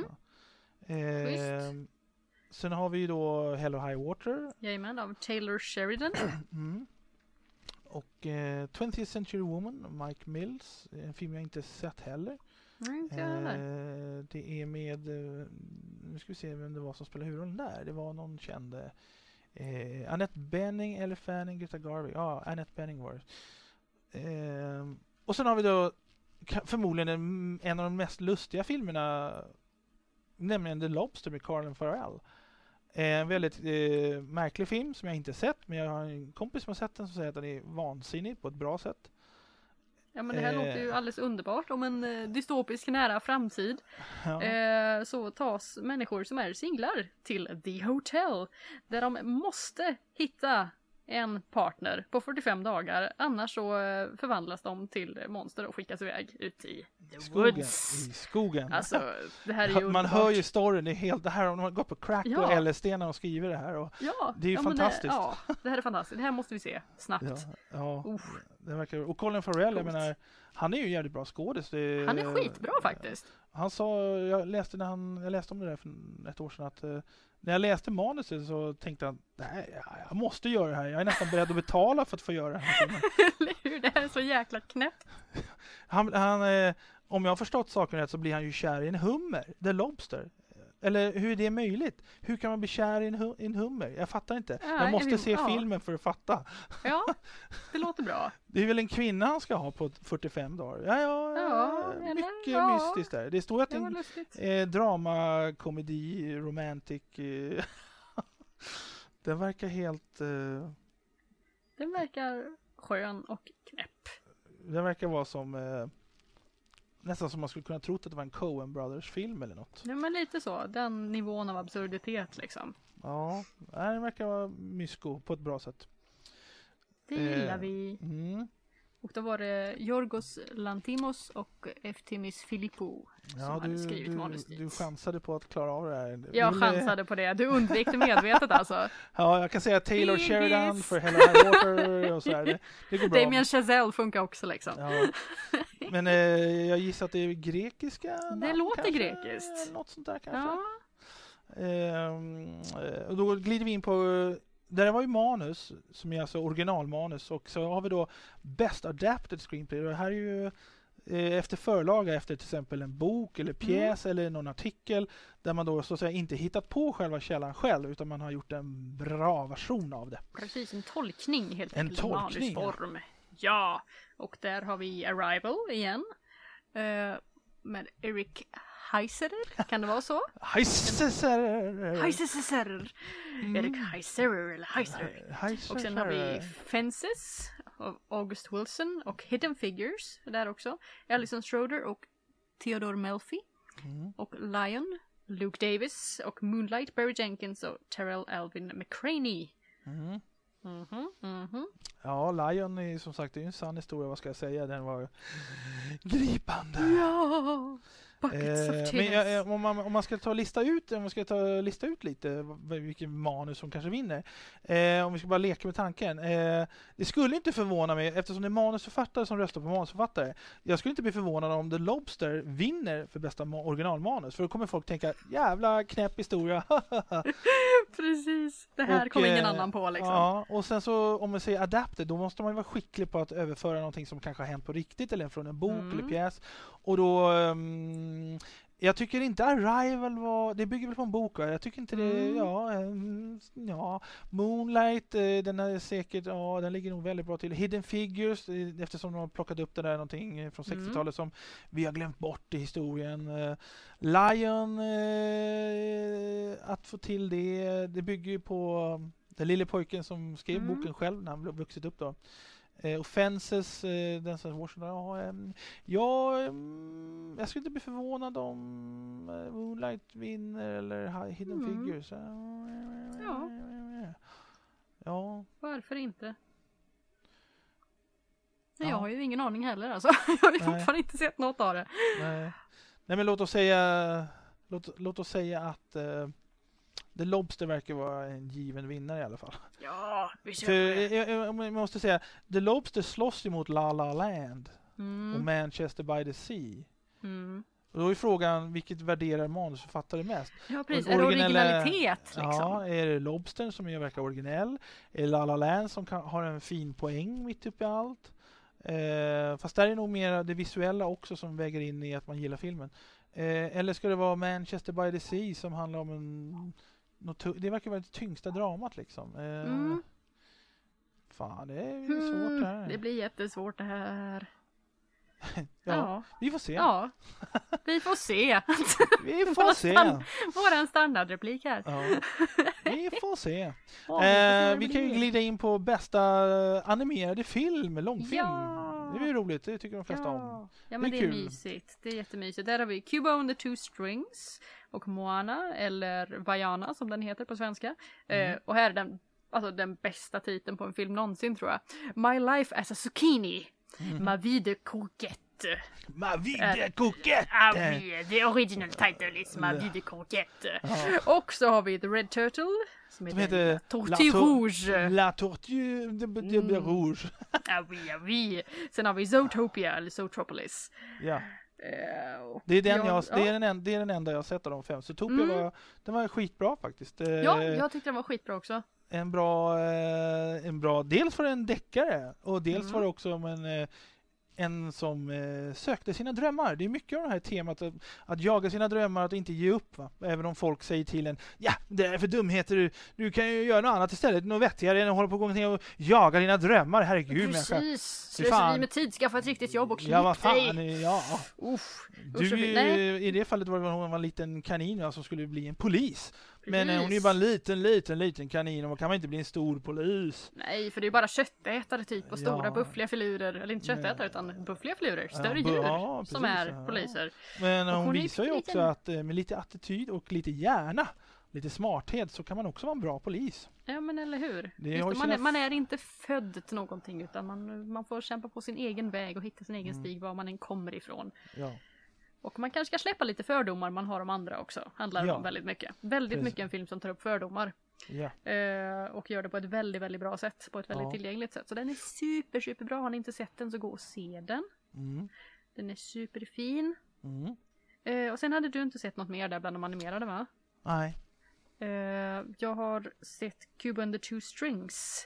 Sen har vi ju då Hello High Water. Jajamän, av Taylor Sheridan. Och 20th Century Woman, Mike Mills, en film jag inte sett heller. Det är med, nu ska vi se vem det var som spelade huvudrollen där. Det var någon känd, Annette Bening eller Fanning, Greta Garvey. Ja, Annette Bening var det. Och sen har vi då förmodligen en av de mest lustiga filmerna, nämligen The Lobster med Colin Farrell. En väldigt märklig film som jag inte sett, men jag har en kompis som har sett den som säger att den är vansinnig på ett bra sätt. Ja, men det här låter ju alldeles underbart. Om en dystopisk nära framtid så tas människor som är singlar till The Hotel, där de måste hitta en partner på 45 dagar, annars så förvandlas de till monster och skickas iväg ut i the woods. I skogen. Alltså, det här är ju man hör ju storyn, det är helt, det här har man gått på crack och LSD när de skriver det här. Och det är ju fantastiskt. Det här är fantastiskt. Det här måste vi se snabbt. Det verkar, och Colin Farrell, jag menar, han är ju jävligt bra skådis. Han är skitbra faktiskt. Han sa, jag läste om det där för ett år sedan, att när jag läste manuset så tänkte jag, jag måste göra det här. Jag är nästan beredd att betala för att få göra det här. Eller hur? Det här är så jäkla knäppt. Han, om jag har förstått saken rätt så blir han ju kär i en hummer, The Lobster. Eller hur är det möjligt? Hur kan man bli kär i en hummer? Jag fattar inte. Jag måste se filmen för att fatta. Ja, det låter bra. Det är väl en kvinna han ska ha på 45 dagar. Mycket mystiskt där. Det står att det är drama, komedi, romantic. Den verkar helt... Den verkar skön och knäpp. Den verkar vara som... nästan som man skulle kunna tro att det var en Coen Brothers film eller något. Ja, men lite så. Den nivån av absurditet liksom. Ja, den verkar vara mysko på ett bra sätt. Det gillar vi. Och då var det Yorgos Lanthimos och Eftimis Filippou som hade skrivit manuset. Du chansade på att klara av det här. Jag chansade på det. Du undvek det medvetet alltså. Ja, jag kan säga Taylor Sheridan för Hello High Water och så här. Det går bra. Damien Chazelle funkar också liksom. Ja. Men jag gissar att det är grekiska. Det låter kanske, grekiskt. Något sånt där kanske. Och då glider vi in på... Där var ju manus, som är alltså originalmanus, och så har vi då Best Adapted Screenplay. Det här är ju efter förlaga efter till exempel en bok eller pjäs eller någon artikel där man då så att säga inte hittat på själva källan själv, utan man har gjort en bra version av det. Precis, en tolkning helt enkelt. En tolkning. Manusform. Ja, och där har vi Arrival igen. med Eric Heiserer, kan det vara så? Heiserer. Eric Heiserer eller Heiserer. Och sen har vi Fences av August Wilson och Hidden Figures där också. Alison Schroeder och Theodore Melfi. Och Lion, Luke Davis och Moonlight, Barry Jenkins och Terrell Alvin McCraney. Ja, Lion är som sagt det är en sann historia, vad ska jag säga, den var gripande. Ja. Men om man ska lista ut lite vilken manus som kanske vinner. Om vi ska bara leka med tanken. Det skulle inte förvåna mig, eftersom det är manusförfattare som röstar på manusförfattare. Jag skulle inte bli förvånad om The Lobster vinner för bästa originalmanus. För då kommer folk tänka, jävla knäpp historia. Precis, det här kommer ingen annan på liksom. Ja, och sen så om man säger adapted, då måste man ju vara skicklig på att överföra någonting som kanske har hänt på riktigt eller från en bok eller pjäs. Och då jag tycker inte Arrival det bygger väl på en bok, jag tycker inte det, Moonlight, den är säkert, den ligger nog väldigt bra till. Hidden Figures, eftersom de har plockat upp det där någonting från 60-talet som vi har glömt bort i historien. Lion, att få till det bygger ju på den lille pojken som skrev boken själv när han vuxit upp då. Offenses, den som Washington. Jag skulle inte bli förvånad om Moonlight vinner eller Hidden Figures. Ja. Varför inte? Nej, jag har ju ingen aning heller alltså. Jag har ju fortfarande inte sett något av det. Nej, men låt oss säga att The Lobster verkar vara en given vinnare i alla fall. Ja, vi kör det. Jag måste säga, The Lobster slåss emot La La Land och Manchester by the Sea. Och då är frågan, vilket värderar manusförfattare mest? Ja, precis. Är det originalitet liksom? Ja, är det Lobster som verkar originell? Är det La La Land som har en fin poäng mitt uppe i allt? Fast där är nog mer det visuella också som väger in i att man gillar filmen. Eller ska det vara Manchester by the Sea som handlar om det verkar vara det tyngsta dramat liksom. Fan, det är svårt det här. Det blir jättesvårt det här. Ja, vi får se. Ja, vi får se. Vi får se. Våran standardreplik här. Ja. Vi får se. Vi kan ju glida in på bästa animerade film, långfilm. Ja. Det är ju roligt, det tycker de flesta om. Ja, men det är mysigt. Det är jättemysigt. Där har vi Cuba and the Two Strings och Moana, eller Vaiana som den heter på svenska. Och här är den bästa titeln på en film någonsin, tror jag. My Life as a Zucchini. Ma vie de coquette. Ma vie de coquette. The original title is Ma vie de coquette. Och så har vi The Red Turtle som heter Tortue Rouge. La Tortue Rouge. Oui. Sen har vi Zootopia eller Zootropolis. Ja. Det är den enda jag har sett av de 5. Zootopia var skitbra faktiskt. Ja, jag tyckte den var skitbra också. En bra, dels för en deckare och dels var det också om en som sökte sina drömmar. Det är mycket av det här temat att jaga sina drömmar, att inte ge upp, va? Även om folk säger till en, ja, det är för dumheter, du kan ju göra något annat istället, något vettigare än att hålla på och gå och jaga dina drömmar, herregud. Precis, slöseri med tid, skaffa ett riktigt jobb och klipp vad fan, dig. Ja. I det fallet var det hon en liten kanin som skulle bli en polis. Precis. Men hon är ju bara en liten kanin och kan man inte bli en stor polis. Nej, för det är bara köttätare typ och stora buffliga filurer, eller inte köttätare utan buffliga filurer, större djur som är poliser. Men hon visar ju också att med lite attityd och lite hjärna, lite smarthet, så kan man också vara en bra polis. Ja, men eller hur? Man är inte född till någonting, utan man får kämpa på sin egen väg och hitta sin egen stig var man än kommer ifrån. Ja. Och man kanske ska släppa lite fördomar man har om andra också. Handlar det om väldigt mycket. Väldigt mycket en film som tar upp fördomar. Ja. Och gör det på ett väldigt, väldigt bra sätt. På ett väldigt tillgängligt sätt. Så den är superbra. Har ni inte sett den så gå och se den. Den är superfin. Och sen hade du inte sett något mer där bland de animerade, va? Nej. Jag har sett Cuba and the Two Strings.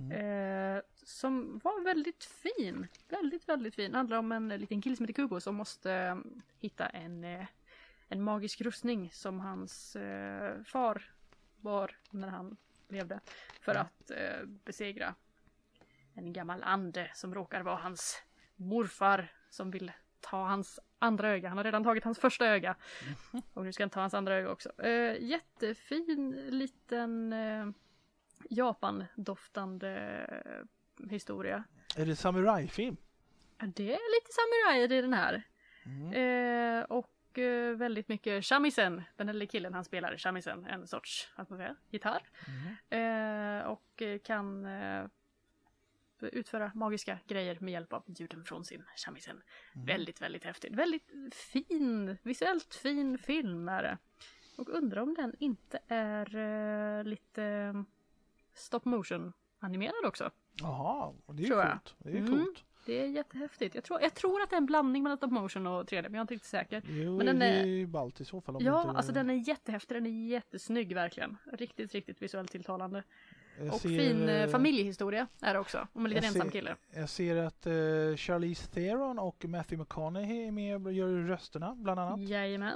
Som var väldigt fin. Väldigt, väldigt fin. Handlar om en liten kille som heter Kubo som måste hitta en magisk rustning som hans far var när han levde. För att besegra en gammal ande som råkar vara hans morfar som vill ta hans andra öga. Han har redan tagit hans första öga. Och nu ska han ta hans andra öga också. Jättefin liten Japan-doftande historia. Är det samurajfilm? Ja, det är lite samurajer i den här. Och väldigt mycket shamisen. Den här lilla killen, han spelar shamisen. En sorts gitarr. Och kan utföra magiska grejer med hjälp av ljuden från sin shamisen. Väldigt, väldigt häftigt. Väldigt fin, visuellt fin film är det. Och undrar om den inte är lite stop motion animerad också. Jaha, det är ju coolt. Det är ju coolt. Det är jättehäftigt. Jag tror att det är en blandning mellan stop motion och 3D, men jag är inte riktigt säker. Jo, men den det är ju ballt i så fall. Alltså den är jättehäftig, den är jättesnygg verkligen. Riktigt, riktigt visuellt tilltalande. Och fin familjehistoria är det också, om en liten ensam kille. Jag ser att Charlize Theron och Matthew McConaughey är med och gör rösterna, bland annat. Jajamän.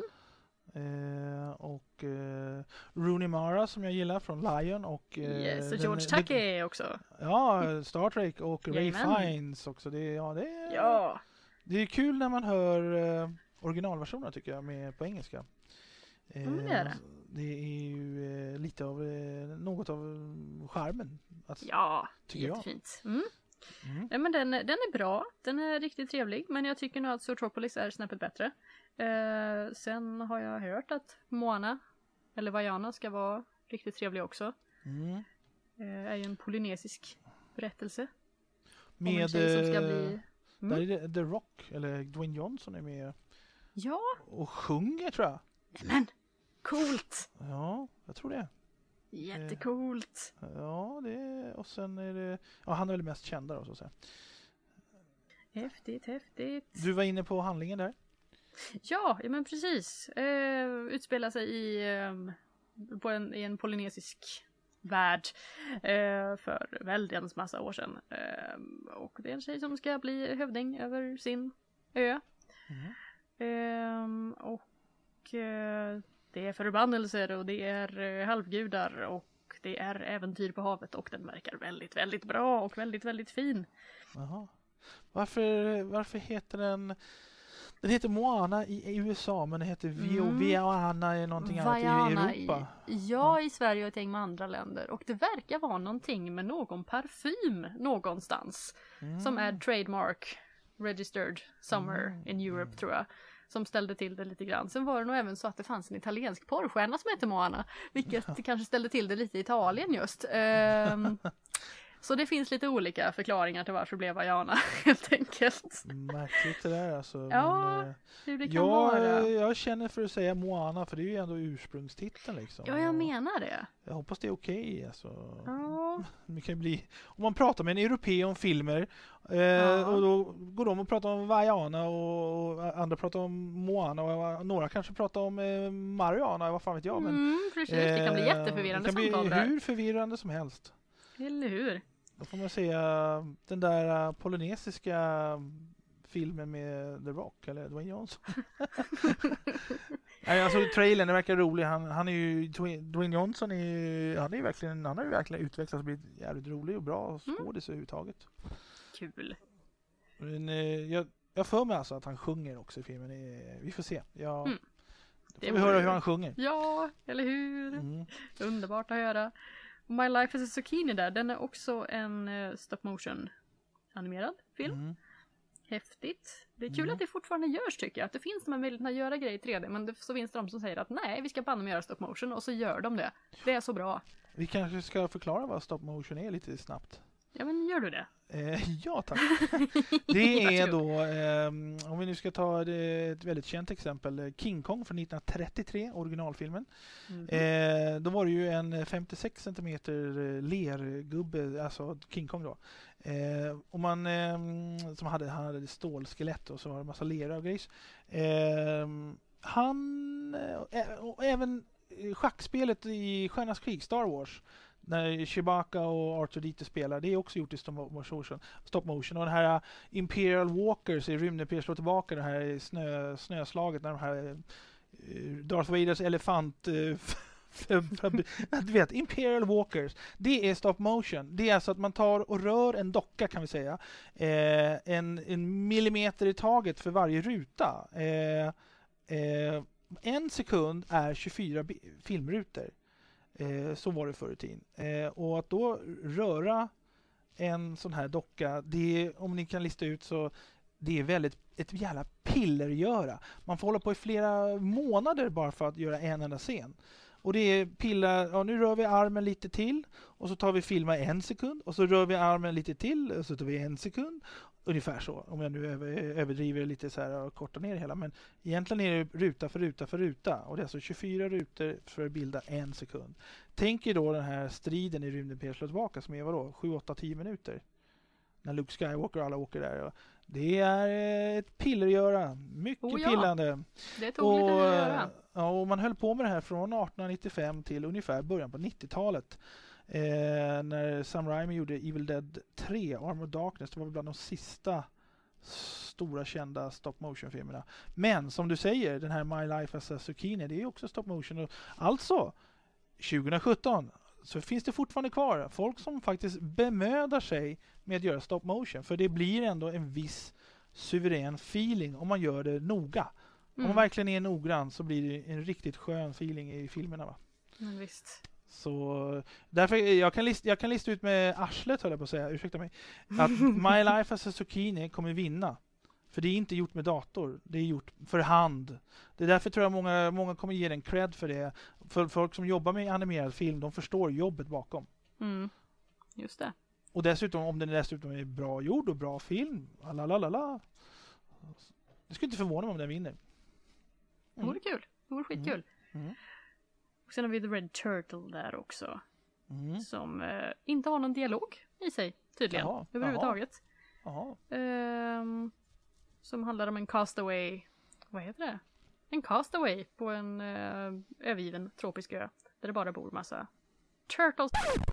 Och Rooney Mara som jag gillar från Lion och och George Takei också. Ja, Star Trek och Ray Fiennes också. Det är kul när man hör originalversioner tycker jag med på engelska. Men det är det. Det är ju lite av något av charmen. Tycker jättefint. Ja, men den är bra. Den är riktigt trevlig. Men jag tycker nog att Zootropolis är snäppet bättre. Sen har jag hört att Moana eller Vaiana ska vara riktigt trevlig också. Är ju en polynesisk berättelse. Med om en tjej som ska bli... Där är det The Rock eller Dwayne Johnson är med. Ja. Och sjunger tror jag. Men coolt. Ja, jag tror det. Jättecoolt. Ja, det och sen är det han är väl mest känd där så att säga. Häftigt. Du var inne på handlingen där. Ja, men precis. Utspelar sig i en polynesisk värld för väldens massa år sedan. Och det är en tjej som ska bli hövding över sin ö. Och det är förbannelser och det är halvgudar och det är äventyr på havet och den verkar väldigt, väldigt bra och väldigt, väldigt fin. Jaha. Varför heter den... Den heter Moana i USA men den heter Vaiana i någonting annat i Europa. I Sverige och ett gäng med andra länder. Och det verkar vara någonting med någon parfym någonstans. Som är trademark registered somewhere in Europe tror jag. Som ställde till det lite grann. Sen var det nog även så att det fanns en italiensk porrstjärna som heter Moana. Vilket kanske ställde till det lite i Italien just. Så det finns lite olika förklaringar till varför det blev Vaiana helt enkelt. Märkligt det där alltså. Ja, men, hur det kan vara. Jag känner för att säga Moana för det är ju ändå ursprungstiteln liksom. Ja, jag menar det. Jag hoppas det är okej alltså. Det kan bli, om man pratar med en europé om filmer och då går de och pratar om Vaiana och andra pratar om Moana och några kanske pratar om Mariana, vad fan vet jag. Men, precis, det kan bli jätteförvirrande samtal där. Det kan bli hur förvirrande som helst. Eller hur? Då får man säga den där polynesiska filmen med The Rock eller Dwayne Johnson. Nej, alltså trailern är verkar rolig. Han är ju Dwayne Johnson han har ju verkligen utvecklats och blivit jävligt rolig och bra skådis överhuvudtaget. Kul. Men jag för mig alltså att han sjunger också i filmen. Vi får se. Då får vi höra hur han sjunger. Ja, eller hur? Underbart att höra. My Life as a Zucchini där, den är också en stop motion animerad film. Häftigt. Det är kul att det fortfarande görs tycker jag. Att det finns de möjligheterna att göra grejer i 3D. Men så finns det de som säger att nej, vi ska banne med göra stop motion. Och så gör de det. Det är så bra. Vi kanske ska förklara vad stop motion är lite snabbt. Ja, men gör du det? Ja, tack. Det är då, om vi nu ska ta ett väldigt känt exempel, King Kong från 1933, originalfilmen. Då var det ju en 56 cm lergubbe, alltså King Kong då. Och man, som han hade stålskelett och så var det en massa lera och grejs. Och även schackspelet i Stjärnornas krig, Star Wars, när Chewbacca och R2D2 spelar, det är också gjort i stop motion. Och den här Imperial Walkers i rymden slår tillbaka det här snöslaget när de här Darth Vaders elefant Du vet, Imperial Walkers, det är stop motion. Det är alltså att man tar och rör en docka, kan vi säga, en millimeter i taget för varje ruta. En sekund är 24 filmrutor. Så var det förr i tiden. Och att då röra en sån här docka, det är, om ni kan lista ut, så det är väldigt ett jävla pillergöra. Man får hålla på i flera månader bara för att göra en enda scen. Och det är pilla, nu rör vi armen lite till och så tar vi filma 1 sekund och så rör vi armen lite till och så tar vi 1 sekund. Ungefär så, om jag nu överdriver lite så här och kortar ner hela. Men egentligen är det ruta för ruta för ruta. Och det är alltså 24 rutor för att bilda 1 sekund. Tänk er då den här striden i rymden på slår tillbaka som är vadå? 7, 8, 10 minuter. När Luke Skywalker och alla åker där. Det är ett pillergöra. Mycket pillande. Det tog lite att göra. Ja, och man höll på med det här från 1895 till ungefär början på 90-talet. När Sam Raimi gjorde Evil Dead 3, Arm of Darkness, det var bland de sista stora kända stop motion-filmerna. Men som du säger, den här My Life as a Zucchini, det är också stop motion. Och alltså, 2017 så finns det fortfarande kvar folk som faktiskt bemödar sig med att göra stop motion. För det blir ändå en viss suverän feeling om man gör det noga. Om man verkligen är noggrann så blir det en riktigt skön feeling i filmerna, va? Men visst. Så därför jag kan lista ut med arslet, höll jag på att säga, ursäkta mig, att My Life as a Zucchini kommer vinna. För det är inte gjort med dator, det är gjort för hand. Det är därför tror jag många kommer ge den cred för det. För folk som jobbar med animerad film, de förstår jobbet bakom. Just det. Och dessutom, om den dessutom är bra gjord och bra film, det skulle inte förvåna mig om den vinner. Det vore kul. Det vore skitkul. Och sen har vi The Red Turtle där också. Som inte har någon dialog i sig, tydligen. Överhuvudtaget. Som handlar om en castaway. Vad heter det? En castaway på en övergiven tropisk ö. Där det bara bor massa turtles.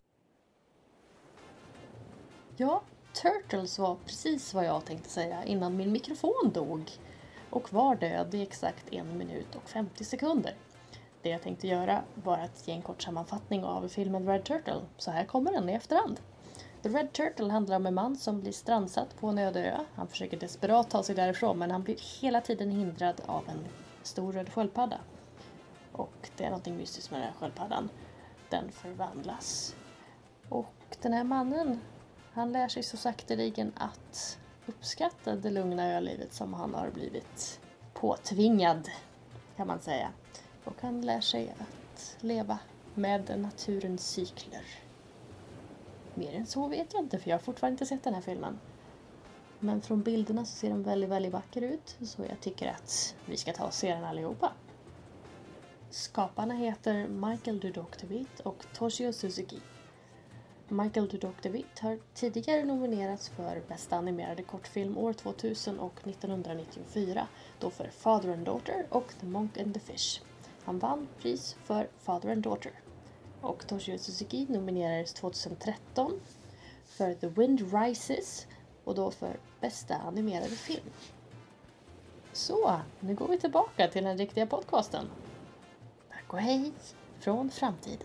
Ja, Turtles var precis vad jag tänkte säga innan min mikrofon dog. Och var död i exakt 1 minut och 50 sekunder. Det jag tänkte göra var att ge en kort sammanfattning av filmen Red Turtle. Så här kommer den i efterhand. The Red Turtle handlar om en man som blir strandsatt på en öde ö. Han försöker desperat ta sig därifrån, men han blir hela tiden hindrad av en stor röd sköldpadda. Och det är någonting mystiskt med den här sköldpaddan. Den förvandlas. Och den här mannen, han lär sig så sakteligen att uppskatta det lugna ölivet som han har blivit påtvingad, kan man säga. Och han lär sig att leva med naturens cykler. Mer än så vet jag inte, för jag har fortfarande inte sett den här filmen. Men från bilderna så ser den väldigt, väldigt vacker ut. Så jag tycker att vi ska ta och se den allihopa. Skaparna heter Michael Dudok-de-Wit och Toshio Suzuki. Michael Dudok-de-Wit har tidigare nominerats för bästa animerade kortfilm år 2000 och 1994. Då för Father and Daughter och The Monk and the Fish. Han vann pris för Father and Daughter. Och Toshio Suzuki nominerades 2013 för The Wind Rises och då för bästa animerade film. Så, nu går vi tillbaka till den riktiga podcasten. Tack och hej från framtiden.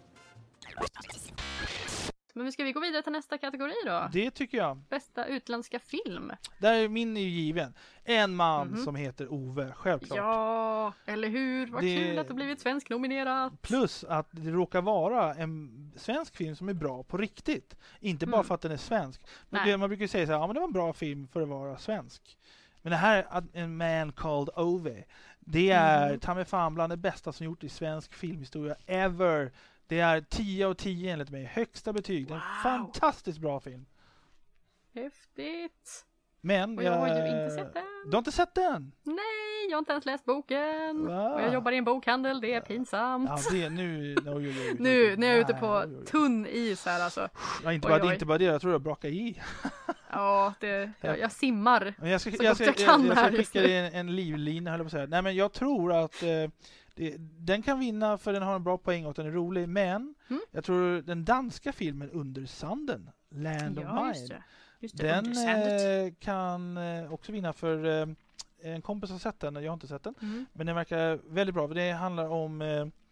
Men ska vi gå vidare till nästa kategori då? Det tycker jag. Bästa utländska film. Där är min ju given. En man som heter Ove, självklart. Ja, eller hur? Vad kul att det blivit svensk nominerat. Plus att det råkar vara en svensk film som är bra på riktigt. Inte bara för att den är svensk. Men man brukar säga så här, ja men det var en bra film för att vara svensk. Men det här, A Man Called Ove, det är ta mig fan bland det bästa som gjort i svensk filmhistoria ever. Det är 10 av 10 enligt mig. Högsta betyg. Det är en fantastiskt bra film. Häftigt. Men jag har ju inte sett den. Du har inte sett den? Nej, jag har inte ens läst boken. Och jag jobbar i en bokhandel. Det är pinsamt. Ja, det är nu när jag är ute på tunn is här alltså. Ja, inte bara det. Jag tror jag brakar i. Ja, jag simmar. Men jag ska skicka dig en livlina, höll jag på att säga. Nej, men jag tror att den kan vinna för den har en bra poäng och den är rolig. Men jag tror den danska filmen Under sanden, Land of Mine, den kan också vinna för en kompis har sett den och jag har inte sett den. Men den verkar väldigt bra. Det handlar om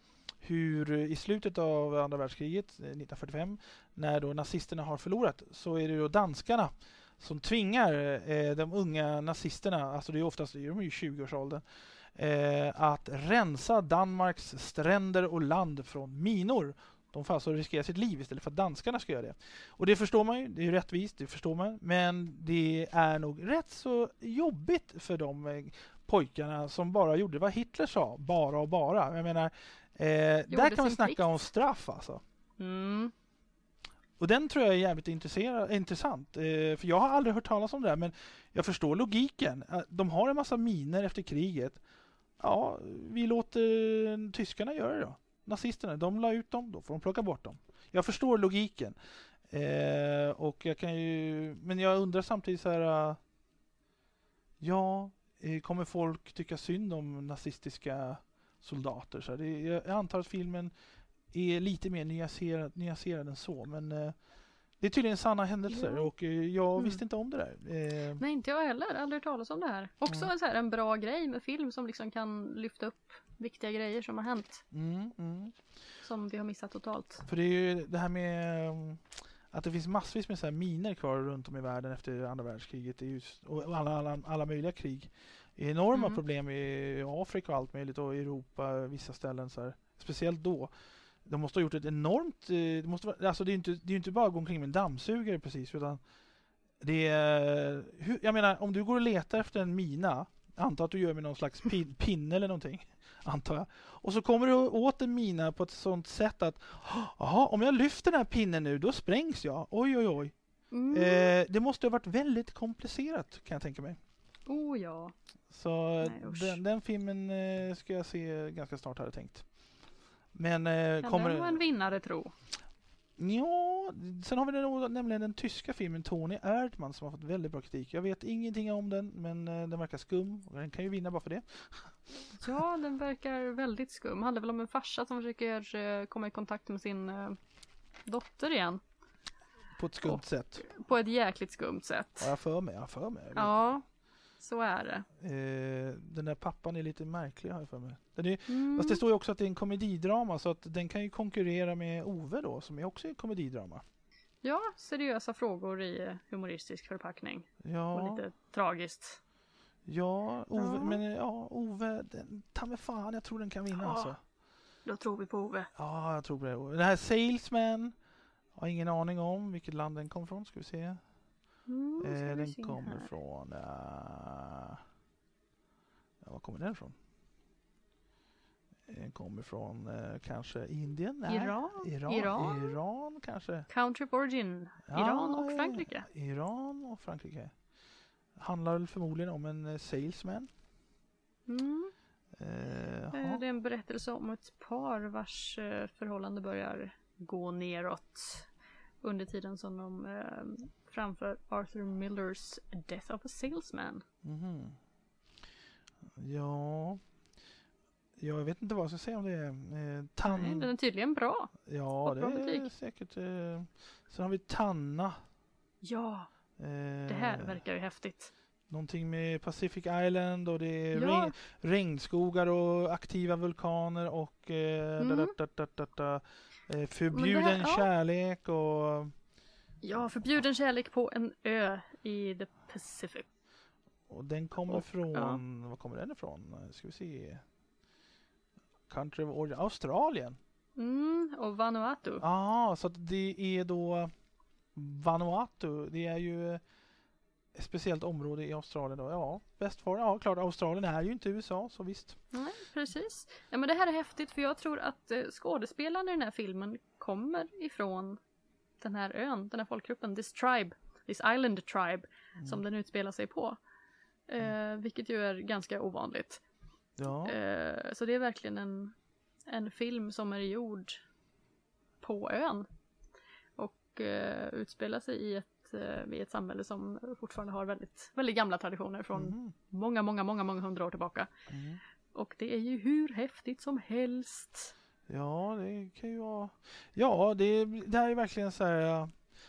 hur i slutet av andra världskriget 1945, när då nazisterna har förlorat, så är det då danskarna som tvingar de unga nazisterna, alltså det är oftast de är ju 20-årsåldern, att rensa Danmarks stränder och land från minor. De får alltså riskera sitt liv istället för att danskarna ska göra det. Och det förstår man ju, det är ju rättvist, det förstår man. Men det är nog rätt så jobbigt för de pojkarna som bara gjorde vad Hitler sa, bara och bara. Jag menar, där kan man snacka om straff alltså. Mm. Och den tror jag är jävligt intressant. För jag har aldrig hört talas om det här, men jag förstår logiken. De har en massa miner efter kriget. Ja, vi låter tyskarna göra det då. Nazisterna, de la ut dem, då får de plocka bort dem. Jag förstår logiken. Och jag kan ju... Men jag undrar samtidigt så här... kommer folk tycka synd om nazistiska soldater? Så jag antar att filmen är lite mer nyanserad än så, men det är tydligen sanna händelser och jag visste inte om det där. Nej, inte jag heller. Aldrig hört talas om det här. Också en bra grej med film som liksom kan lyfta upp viktiga grejer som har hänt. Som vi har missat totalt. För det är ju det här med att det finns massvis med så här miner kvar runt om i världen efter andra världskriget. Det är just, och alla möjliga krig. Enorma problem i Afrika och allt möjligt, och i Europa, vissa ställen så här. Speciellt då. De måste ha gjort ett enormt... Alltså det är ju inte bara att gå omkring med en dammsugare precis, utan det är... Jag menar, om du går och letar efter en mina, antar att du gör med någon slags pinne eller någonting, antar jag. Och så kommer du åt en mina på ett sånt sätt att om jag lyfter den här pinnen nu, då sprängs jag. Oj. Det måste ha varit väldigt komplicerat, kan jag tänka mig. Oh ja. Så den filmen ska jag se ganska snart, hade jag tänkt. Men kommer det vara en vinnare, tro? Ja, sen har vi nämligen den tyska filmen Tony Erdmann som har fått väldigt bra kritik. Jag vet ingenting om den, men den verkar skum. Och den kan ju vinna bara för det. Ja, den verkar väldigt skum. Handlar väl om en farsa som försöker komma i kontakt med sin dotter igen. På ett skumt sätt. På ett jäkligt skumt sätt. Ja, jag för mig. Ja, så är det. Den där pappan är lite märklig, har jag för mig. Fast det står ju också att det är en komedidrama, så att den kan ju konkurrera med Ove då, som är också en komedidrama. Ja, seriösa frågor i humoristisk förpackning. Ja. Och lite tragiskt. Ja, Ove, ta mig fan, jag tror den kan vinna alltså. Då tror vi på Ove. Ja, jag tror på det. Den här Salesman, har ingen aning om vilket land den kom från, ska vi se. Den kommer från... var kommer den ifrån? Den kommer från kanske Indien? Nej. Iran kanske. Country of origin. Iran och Frankrike. Iran och Frankrike. Handlar väl förmodligen om en salesman. Det är en berättelse om ett par vars förhållande börjar gå neråt under tiden som de framför Arthur Millers Death of a Salesman. Ja, jag vet inte vad jag ska säga om det. Nej, den är tydligen bra. Ja, det är säkert. Sen har vi Tanna. Ja, det här verkar ju häftigt. Någonting med Pacific Island, och det är regnskogar och aktiva vulkaner och förbjuden kärlek och... Ja, förbjuden kärlek på en ö i the Pacific. Och den kommer från... Var kommer den ifrån? Ska vi se. Country of origin. Australien. Och Vanuatu. Så att det är då... Vanuatu. Det är ju ett speciellt område i Australien då. Ja, bäst för. Ja, klart. Australien är ju inte USA, så visst. Nej, precis. Ja, men det här är häftigt, för jag tror att skådespelarna i den här filmen kommer ifrån den här ön, den här folkgruppen, this island tribe, som den utspelar sig på. Vilket ju är ganska ovanligt. Ja. Så det är verkligen en film som är gjord på ön. Och utspelar sig i ett samhälle som fortfarande har väldigt, väldigt gamla traditioner från många hundra år tillbaka. Och det är ju hur häftigt som helst. Ja, det kan ju vara... Ja, det här är verkligen så här...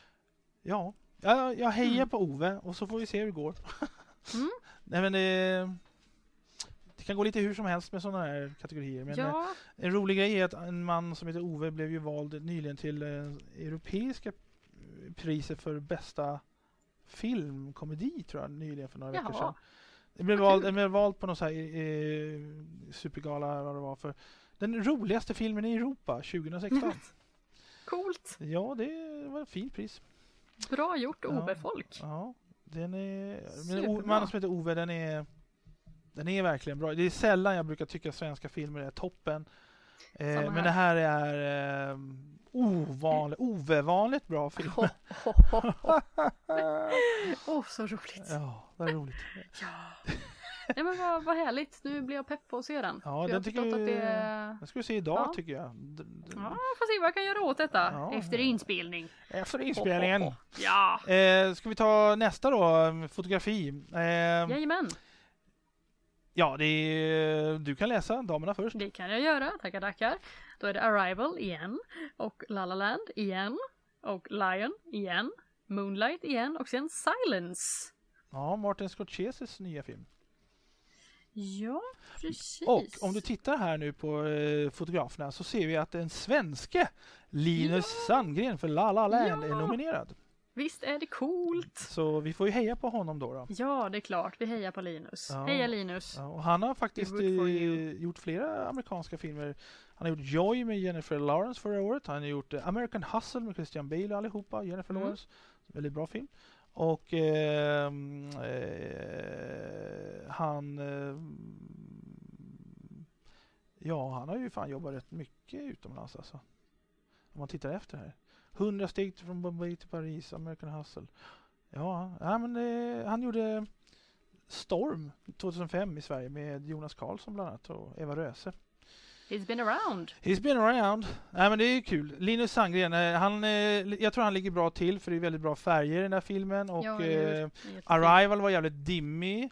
Jag hejar på Ove, och så får vi se hur det går. Nej, men det det kan gå lite hur som helst med sådana här kategorier. Men en rolig grej är att en man som heter Ove blev ju vald nyligen till europeiska priset för bästa filmkomedi, tror jag, nyligen för några veckor sedan. Det blev vald på någon så här supergala, vad det var, för den roligaste filmen i Europa 2016. Coolt! Ja, det var ett fint pris. Bra gjort, Ove-folk. Ja, den är... Mannen som heter Ove, den är verkligen bra. Det är sällan jag brukar tycka att svenska filmer är toppen. Men det här är ovanligt bra film. Så roligt. Ja, vad roligt. Nej, men vad härligt. Nu blir jag pepp på att se den. Ja, den tycker jag ska vi se idag, tycker jag. Ja, får se vad jag kan göra åt detta efter inspelning. Efter inspelningen. Ja. Ska vi ta nästa då, fotografi. Jajamän. Ja, du kan läsa damerna först. Det kan jag göra, tackar. Då är det Arrival igen, och La La Land igen, och Lion igen, Moonlight igen, och sen Silence. Ja, Martin Scorseses nya film. Ja, precis. Och om du tittar här nu på fotograferna så ser vi att den svenske Linus Sandgren för La La Land är nominerad. Visst är det coolt. Så vi får ju heja på honom då. Ja, det är klart. Vi hejar på Linus. Heja Linus. Ja, och han har faktiskt gjort flera amerikanska filmer. Han har gjort Joy med Jennifer Lawrence förra året. Han har gjort American Hustle med Christian Bale allihopa. Jennifer Lawrence. Väldigt bra film. Och han har ju fan jobbat rätt mycket utomlands alltså. Om man tittar efter här. 100 steg från Bombay till Paris, American Hustle. Han gjorde Storm 2005 i Sverige med Jonas Karlsson bland annat och Eva Röse. He's been around. Nej, men det är kul. Linus Sandgren, jag tror han ligger bra till för det är väldigt bra färger i den här filmen. Och Arrival var jävligt dimmig.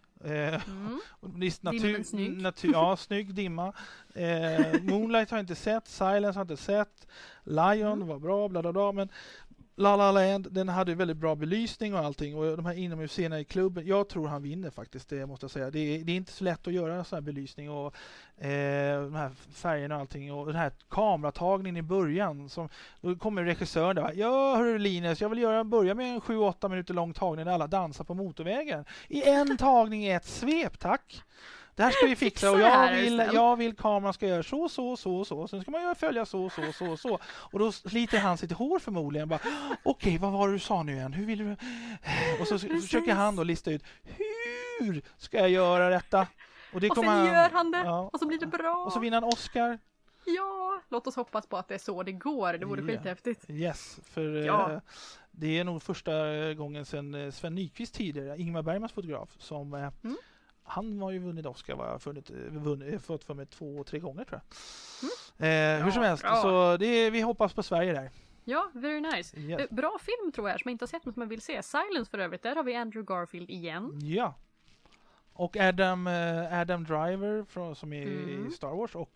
Snygg dimma. Moonlight har jag inte sett. Silence har jag inte sett. Lion var bra, bla bla bla. Men La La Land, den hade väldigt bra belysning och allting. Och de här inomhusscenerna i klubben, jag tror han vinner faktiskt, det måste jag säga. Det är inte så lätt att göra en sån här belysning och de här färgerna och allting. Och den här kameratagningen i början, då kommer regissören där. Ja, hörru Linus, jag vill börja med en 7-8 minuter lång tagning där alla dansar på motorvägen. I en tagning i ett svep, tack. Det här ska vi fixa och jag vill kameran ska göra så. Sen ska man följa så. Och då sliter han sitt hår förmodligen. Okej, vad var det du sa nu igen? Hur vill du? Och så försöker han då lista ut hur ska jag göra detta? Och sen gör han det. Och så blir det bra. Och så vinner han Oscar. Ja, låt oss hoppas på att det är så det går. Det vore skithäftigt. Yes, för det är nog första gången sedan Sven Nykvist tidigare, Ingmar Bergmans fotograf, som han har ju vunnit Oscar, vad jag har fått för mig 2-3 gånger tror jag. Hur som helst, så vi hoppas på Sverige där. Ja, very nice. Yes. Bra film tror jag, som jag inte har sett men som jag vill se. Silence för övrigt, där har vi Andrew Garfield igen. Ja. Och Adam Driver som är i Star Wars. Och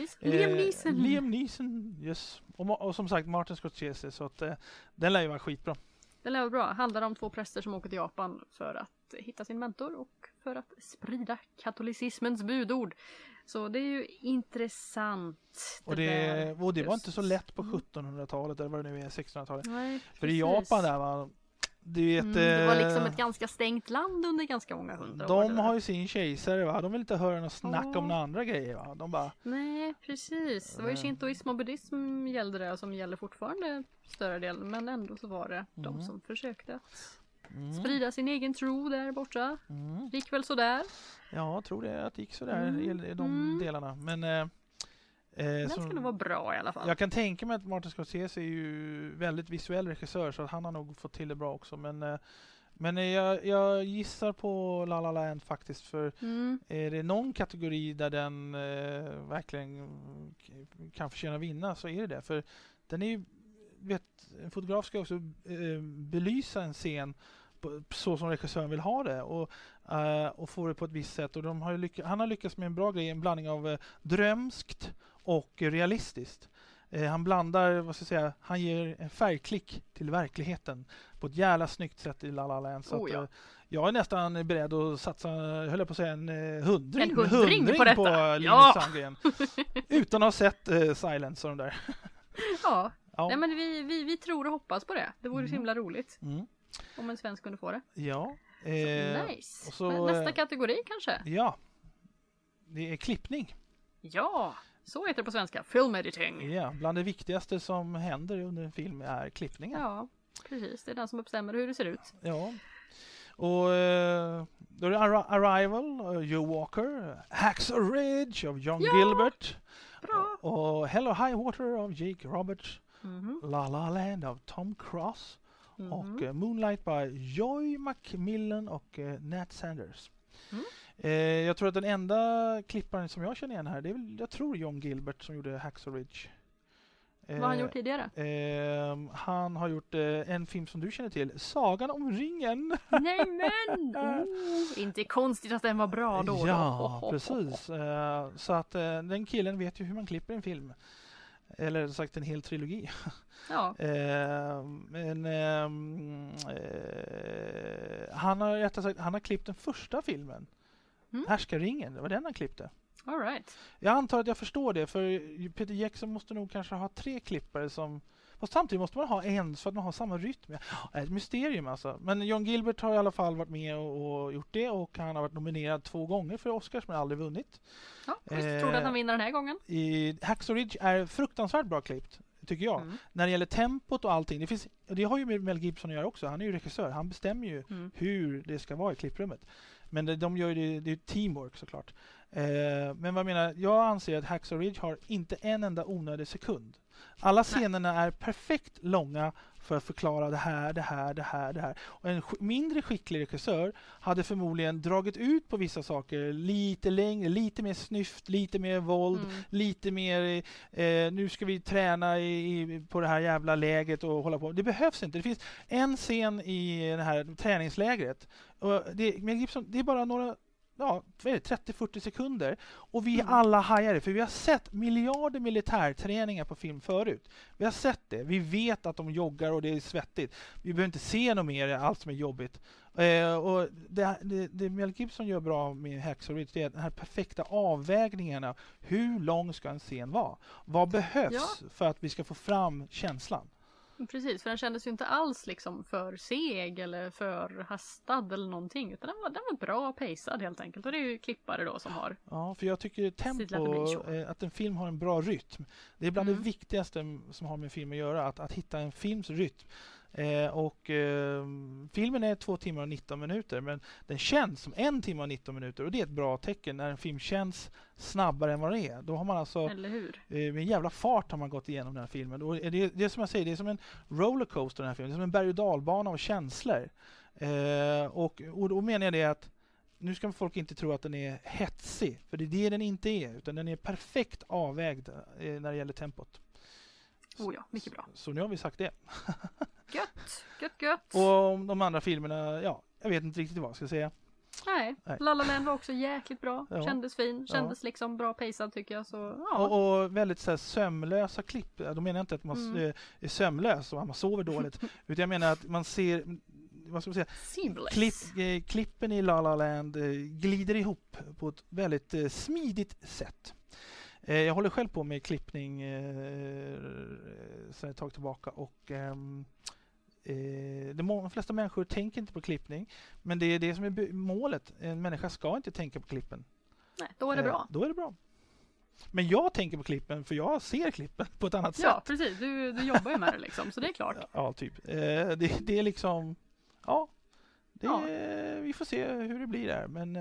Liam Neeson, yes. Och som sagt Martin Scorsese, så att den lär ju vara skitbra. Den lär vara bra. Handlar om 2 präster som åker till Japan för att hitta sin mentor och för att sprida katolicismens budord. Så det är ju intressant. Och det var inte så lätt på 1700-talet eller vad det nu är, 1600-talet. Nej, för i Japan där var det var liksom ett ganska stängt land under ganska många hundra år. De har ju sin kejsare, va? De vill inte höra något snack om några andra grejer, va? De bara... Nej, precis. Det var ju shintoism och buddhism gällde det, som gäller fortfarande större delen. Men ändå så var det de som försökte sprida sin egen tro där borta. Gick väl sådär? Ja, jag tror det att det gick sådär i de delarna. Men den ska nog vara bra i alla fall. Jag kan tänka mig att Martin Scorsese är ju väldigt visuell regissör, så att han har nog fått till det bra också. Men jag gissar på La La Land faktiskt, för är det någon kategori där den verkligen kan förtjäna vinna, så är det. För den är ju, en fotograf ska också belysa en scen så som regissören vill ha det och få det på ett visst sätt. Och han har lyckats med en bra grej, en blandning av drömskt och realistiskt. Han blandar, han ger en färgklick till verkligheten på ett jävla snyggt sätt i La La Land. Så Jag är nästan beredd att satsa, höll jag på att säga, en hundring på detta. På Linus Sandgren. Utan att ha sett Silence och de där. Ja. Nej, men vi tror och hoppas på det. Det vore så himla roligt. Om en svensk kunde få det. Ja. Nice. Så, nästa kategori kanske? Ja. Det är klippning. Ja, så heter det på svenska. Film editing. Ja, bland det viktigaste som händer under en film är klippningen. Ja, precis. Det är den som bestämmer hur det ser ut. Ja. Och då är det Arrival, Joe Walker, Hacksaw Ridge av John Gilbert. Bra. Och Hell or High Water av Jake Roberts. La La Land av Tom Cross. Och Moonlight by Joy McMillan och Nat Sanders. Jag tror att den enda klipparen som jag känner igen här, det är väl, jag tror John Gilbert som gjorde Hacksaw Ridge. Vad har han gjort tidigare? Han har gjort en film som du känner till, Sagan om ringen. Nej men! Inte konstigt att den var bra då. Ja, precis. Så att den killen vet ju hur man klipper en film. Eller sagt en hel trilogi. Ja. Han har klippt den första filmen. Härskarringen, det var den han klippte. All right. Jag antar att jag förstår det, för Peter Jackson måste nog kanske ha 3 klippare som... Fast samtidigt måste man ha en så att man har samma rytm. Ett mysterium alltså. Men John Gilbert har i alla fall varit med och gjort det, och han har varit nominerad 2 gånger för Oscars men aldrig vunnit. Ja, jag tror att han vinner den här gången. Hacksaw Ridge är fruktansvärt bra klippt, tycker jag. När det gäller tempot och allting. Det har ju med Mel Gibson att göra också. Han är ju regissör. Han bestämmer ju hur det ska vara i klipprummet. Men de gör ju det är teamwork såklart. Men vad menar jag anser att Hacksaw Ridge har inte en enda onödig sekund. Alla scenerna är perfekt långa för att förklara det här. Och en mindre skicklig regissör hade förmodligen dragit ut på vissa saker lite längre, lite mer snyft, lite mer våld, lite mer nu ska vi träna på det här jävla läget och hålla på. Det behövs inte. Det finns en scen i det här träningslägret. Och det är bara några 30-40 sekunder och vi alla hajar det, för vi har sett miljarder militärträningar på film förut. Vi har sett det. Vi vet att de joggar och det är svettigt. Vi behöver inte se något mer, allt som är jobbigt. Och det Mel Gibson gör bra med Hacksaw Ridge, det är den här perfekta avvägningarna. Hur lång ska en scen vara? Vad behövs för att vi ska få fram känslan? Precis, för den kändes ju inte alls liksom för seg eller för hastad eller någonting, utan den var bra pacad helt enkelt, och det är ju klippare då som har. Ja, för jag tycker att en film har en bra rytm. Det är bland det viktigaste som har med film att göra, att hitta en films rytm. Filmen är 2 timmar och 19 minuter, men den känns som 1 timme och 19 minuter, och det är ett bra tecken när en film känns snabbare än vad det är. Då har man alltså med en jävla fart har man gått igenom den här filmen. Och det är som jag säger, det är som en rollercoaster den här filmen, det är som en berg- och dalbana av känslor. Och då menar jag det att nu ska folk inte tro att den är hetsig, för det är det den inte är, utan den är perfekt avvägd när det gäller tempot. Oh ja, mycket bra. Så nu har vi sagt det. Gött. Och de andra filmerna, jag vet inte riktigt vad jag ska säga. Nej. La La Land var också jäkligt bra. Kändes fin. Kändes liksom bra pacad tycker jag. Så, och väldigt så här, sömlösa klipp. Då menar jag inte att man är sömlös och man sover dåligt. Utan jag menar att man ser, vad ska man säga, klippen i La La Land glider ihop på ett väldigt smidigt sätt. Jag håller själv på med klippning sedan ett tag tillbaka, och de flesta människor tänker inte på klippning, men det är det som är målet. En människa ska inte tänka på klippen. Nej, då är det bra. Då är det bra. Men jag tänker på klippen för jag ser klippen på ett annat sätt. Ja, precis. Du jobbar ju med det liksom, så det är klart. Ja, typ. Det är liksom, vi får se hur det blir där, men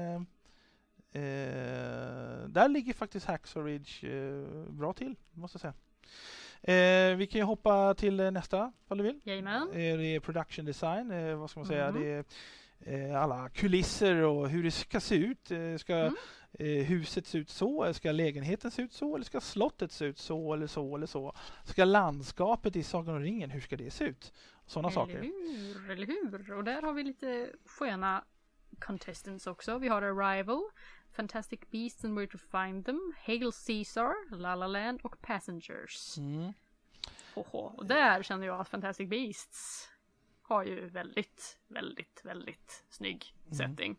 där ligger faktiskt Hacksaw Ridge bra till, måste jag säga. Vi kan ju hoppa till nästa, om du vill. Jajamän. Det är production design, vad ska man säga? Det är alla kulisser och hur det ska se ut. Ska huset se ut så? Ska lägenheten se ut så? Eller ska slottet se ut så? Eller så? Eller så? Ska landskapet i Sagan om ringen, hur ska det se ut? Sådana saker. Eller hur? Och där har vi lite sköna contestants också. Vi har Arrival, Fantastic Beasts and Where to Find Them, Hail Caesar, La La Land och Passengers. Och där känner jag att Fantastic Beasts har ju väldigt, väldigt, väldigt snygg setting.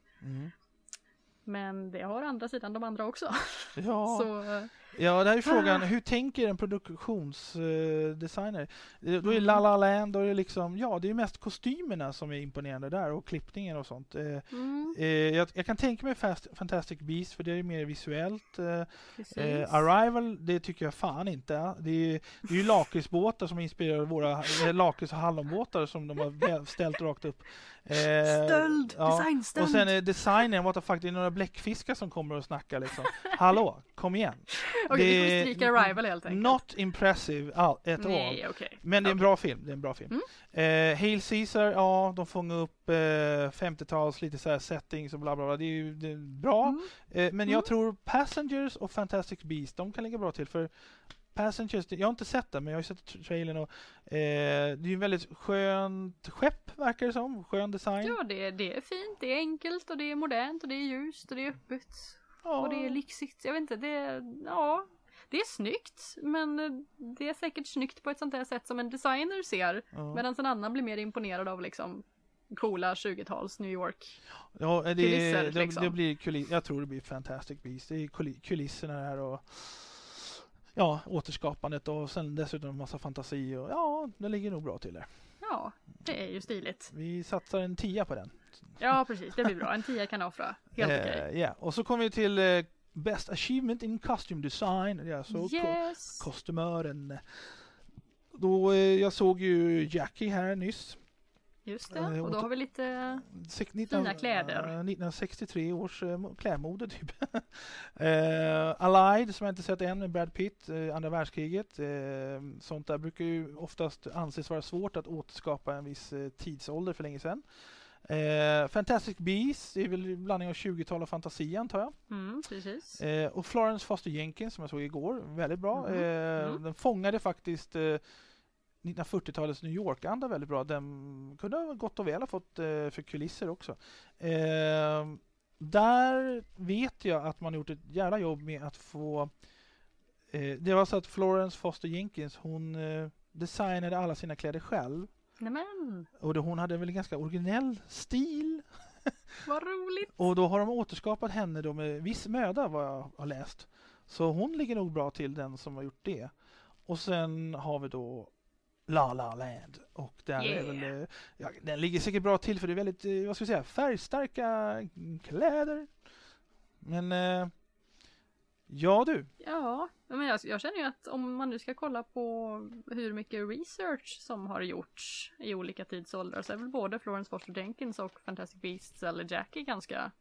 Men det har andra sidan de andra också. Ja, så, ja, det här är frågan, hur tänker en produktionsdesigner? Då är La La Land, då är det liksom, ja, det är mest kostymerna som är imponerande där och klippningen och sånt. Jag kan tänka mig Fantastic Beasts, för det är mer visuellt. Arrival, det tycker jag fan inte. Det är ju lakritsbåtar som inspirerar våra lakrits- och hallonbåtar som de har ställt rakt upp. Stöld! Ja. Designstöld! Och sen är designen, what the fuck, det är några bläckfiskar som kommer och snackar liksom. Hallå, kom igen. Okej, vi får stryka Arrival helt enkelt. Not impressive at all. Okay. Men det är en bra film. Det är en bra film. Hail Caesar, ja, de fångar upp 50-tals lite så här settings och bla bla bla. Det är bra. Men jag tror Passengers och Fantastic Beasts, de kan ligga bra till, för Passengers, jag har inte sett den, men jag har sett trailern och det är ju en väldigt skönt skepp, verkar det som. Skön design. Ja, det är fint, det är enkelt och det är modernt och det är ljust och det är öppet. Ja. Och det är lyxigt. Jag vet inte, det är snyggt, men det är säkert snyggt på ett sånt här sätt som en designer ser. Ja. Medan en annan blir mer imponerad av liksom coola 20-tals New York. Ja, kulisser, liksom. Det blir jag tror det blir Fantastic Beasts. Det är kulisserna här och ja, återskapandet och sen dessutom en massa fantasi och ja, det ligger nog bra till där. Ja, det är ju stiligt. Vi satsar en 10 på den. Ja, precis. Det blir bra. En 10 kan offra. Helt okej. Ja, och så kommer vi till Best Achievement in Costume Design. Ja, så kostymören. Då, jag såg ju Jackie här nyss. Just det, och då har vi lite fina kläder. 1963 års klädmode typ. Allied, som jag inte sett än, med Brad Pitt, andra världskriget. Sånt där brukar ju oftast anses vara svårt att återskapa en viss tidsålder för länge sedan. Fantastic Beasts, det är väl en blandning av 20-tal och fantasi, antar jag. Precis. Och Florence Foster Jenkins, som jag såg igår, väldigt bra. Den fångade faktiskt 1940-talets New York-anda väldigt bra. Den kunde ha gått och väl ha fått för kulisser också. Där vet jag att man gjort ett jävla jobb med att få... det var så att Florence Foster Jenkins, hon designade alla sina kläder själv. Nämen. Och hon hade väl en ganska originell stil. Vad roligt! Och då har de återskapat henne då med viss möda, vad jag har läst. Så hon ligger nog bra till, den som har gjort det. Och sen har vi då La La Land. Och där är väl, den ligger säkert bra till, för det är väldigt, vad ska vi säga, färgstarka kläder. Men ja du. Ja, men jag känner ju att om man nu ska kolla på hur mycket research som har gjorts i olika tidsåldrar, så är väl både Florence Foster Jenkins och Fantastic Beasts eller Jackie ganska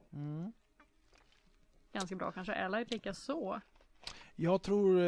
bra. Kanske Allied lika så. Jag tror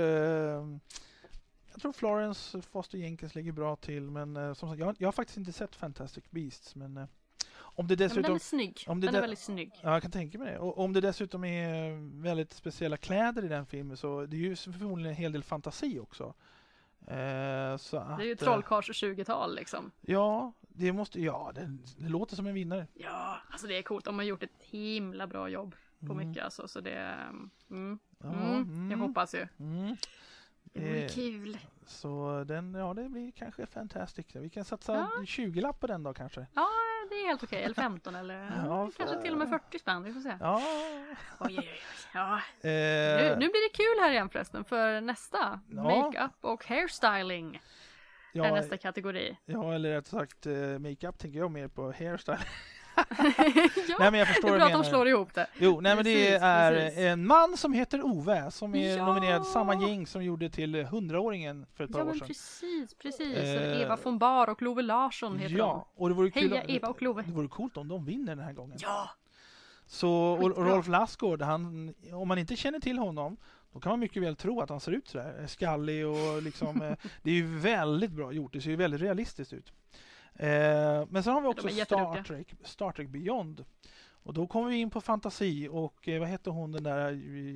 Florence Foster Jenkins ligger bra till, men som sagt, jag har faktiskt inte sett Fantastic Beasts, men om det dessutom, den är snygg. Den är väldigt snygg. Ja, jag kan tänka mig det. Och om det dessutom är väldigt speciella kläder i den filmen, så det är ju förmodligen en hel del fantasi också. Så att, det är ju trollkarls 20-tal liksom. Ja, det låter som en vinnare. Ja, alltså det är coolt. De har gjort ett himla bra jobb på mycket alltså, så det jag hoppas ju. Det blir kul. Så det blir kanske fantastiskt. Vi kan satsa 20-lapp på den då kanske. Ja, det är helt okej. Eller 15 eller kanske till och med 40 spänn. Vi får se. Ja. Oj. Ja. Nu blir det kul här igen förresten. För nästa makeup och hairstyling är nästa kategori. Ja, eller rätt sagt makeup tänker jag mer på hairstyling. Nej, men jag förstår det är bra att de slår ihop det. Jo, nej, men det är en man som heter Ove som är nominerad samma gäng som gjorde till 100-åringen för ett par år sedan. Precis. Eva von Bar och Love Larsson heter de. Och det vore kul. Heja Eva och Love. Det vore coolt om de vinner den här gången. Ja. Så och Rolf Lassgård, om man inte känner till honom, då kan man mycket väl tro att han ser ut så där skallig och liksom det är ju väldigt bra gjort. Det ser ju väldigt realistiskt ut. Men sen har vi också Star Trek Beyond. Och då kommer vi in på fantasi. Och vad heter hon den där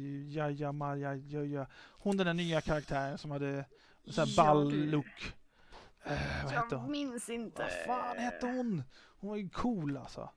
hon den där nya karaktären som hade så här ball-look. Jag minns inte. Vad fan hette hon? Hon var ju cool alltså.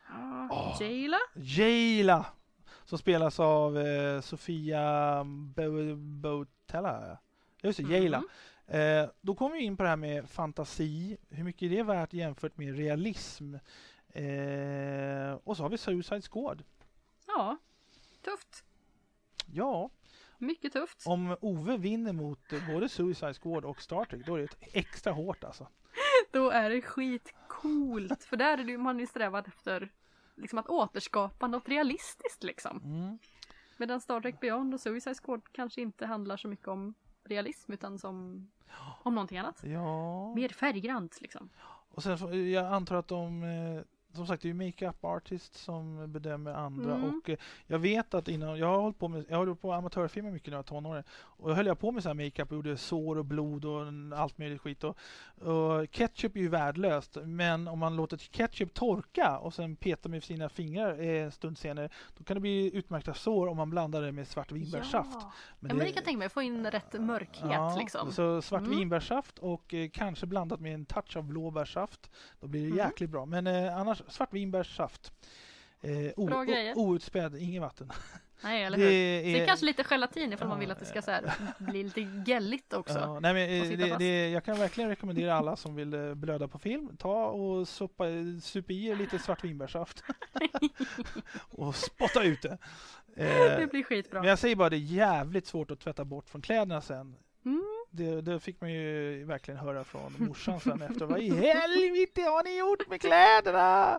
Jayla. Som spelas av Sofia Boutella. Just det, Jayla. Då kommer vi in på det här med fantasi. Hur mycket är det värt jämfört med realism? Och så har vi Suicide Squad. Ja, tufft. Ja. Mycket tufft. Om Ove vinner mot både Suicide Squad och Star Trek, då är det extra hårt alltså. Då är det skitcoolt. För där är det ju man ju strävat efter liksom att återskapa något realistiskt liksom. Medan Star Trek Beyond och Suicide Squad kanske inte handlar så mycket om realism utan som om någonting annat. Ja. Mer färggrant liksom. Och sen jag antar att som sagt, det är ju make-up artist som bedömer andra och jag vet att innan jag har hållit på amatörfilmer mycket när jag var tonåring och jag höll på med så här make-up och gjorde sår och blod och allt möjligt skit och ketchup är ju värdelöst, men om man låter ketchup torka och sen petar med sina fingrar en stund senare, då kan det bli utmärkta sår om man blandar det med svart vinbärssaft. Men det kan tänka mig få in rätt mörkhet liksom. Så svart vinbärssaft och kanske blandat med en touch av blåbärssaft, då blir det jäkligt bra. Men annars svart vinbärssaft. Outspädd, ingen vatten. Nej, eller hur? Det är kanske lite gelatin ifall man vill att det ska så här, bli lite gelligt också. Ja, nej, men jag kan verkligen rekommendera alla som vill blöda på film, ta och supa i lite svart vinbärssaft. Och spotta ut det. Det blir skitbra. Men jag säger bara, det är jävligt svårt att tvätta bort från kläderna sen. Det fick man ju verkligen höra från morsan sen efter. Vad i helvete har ni gjort med kläderna?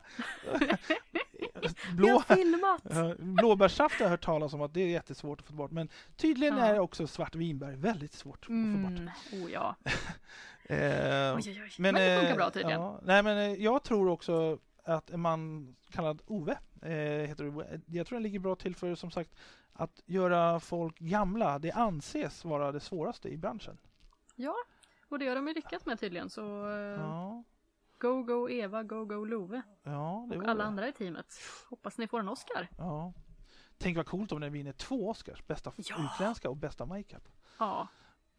Blåbärssaft har jag hört talas om att det är jättesvårt att få bort. Men tydligen är också svart vinbär väldigt svårt att få bort. Ja. Men det funkar bra tydligen. Ja, nej, men jag tror också att en man kallad Ove, jag tror den ligger bra till för, som sagt, att göra folk gamla. Det anses vara det svåraste i branschen. Ja, och det har de ju lyckats med tydligen. Så go Eva, go Love. Ja, det och alla andra i teamet. Hoppas ni får en Oscar. Ja. Tänk vad coolt om den vinner 2 Oscars. Bästa utländska och bästa makeup. Ja.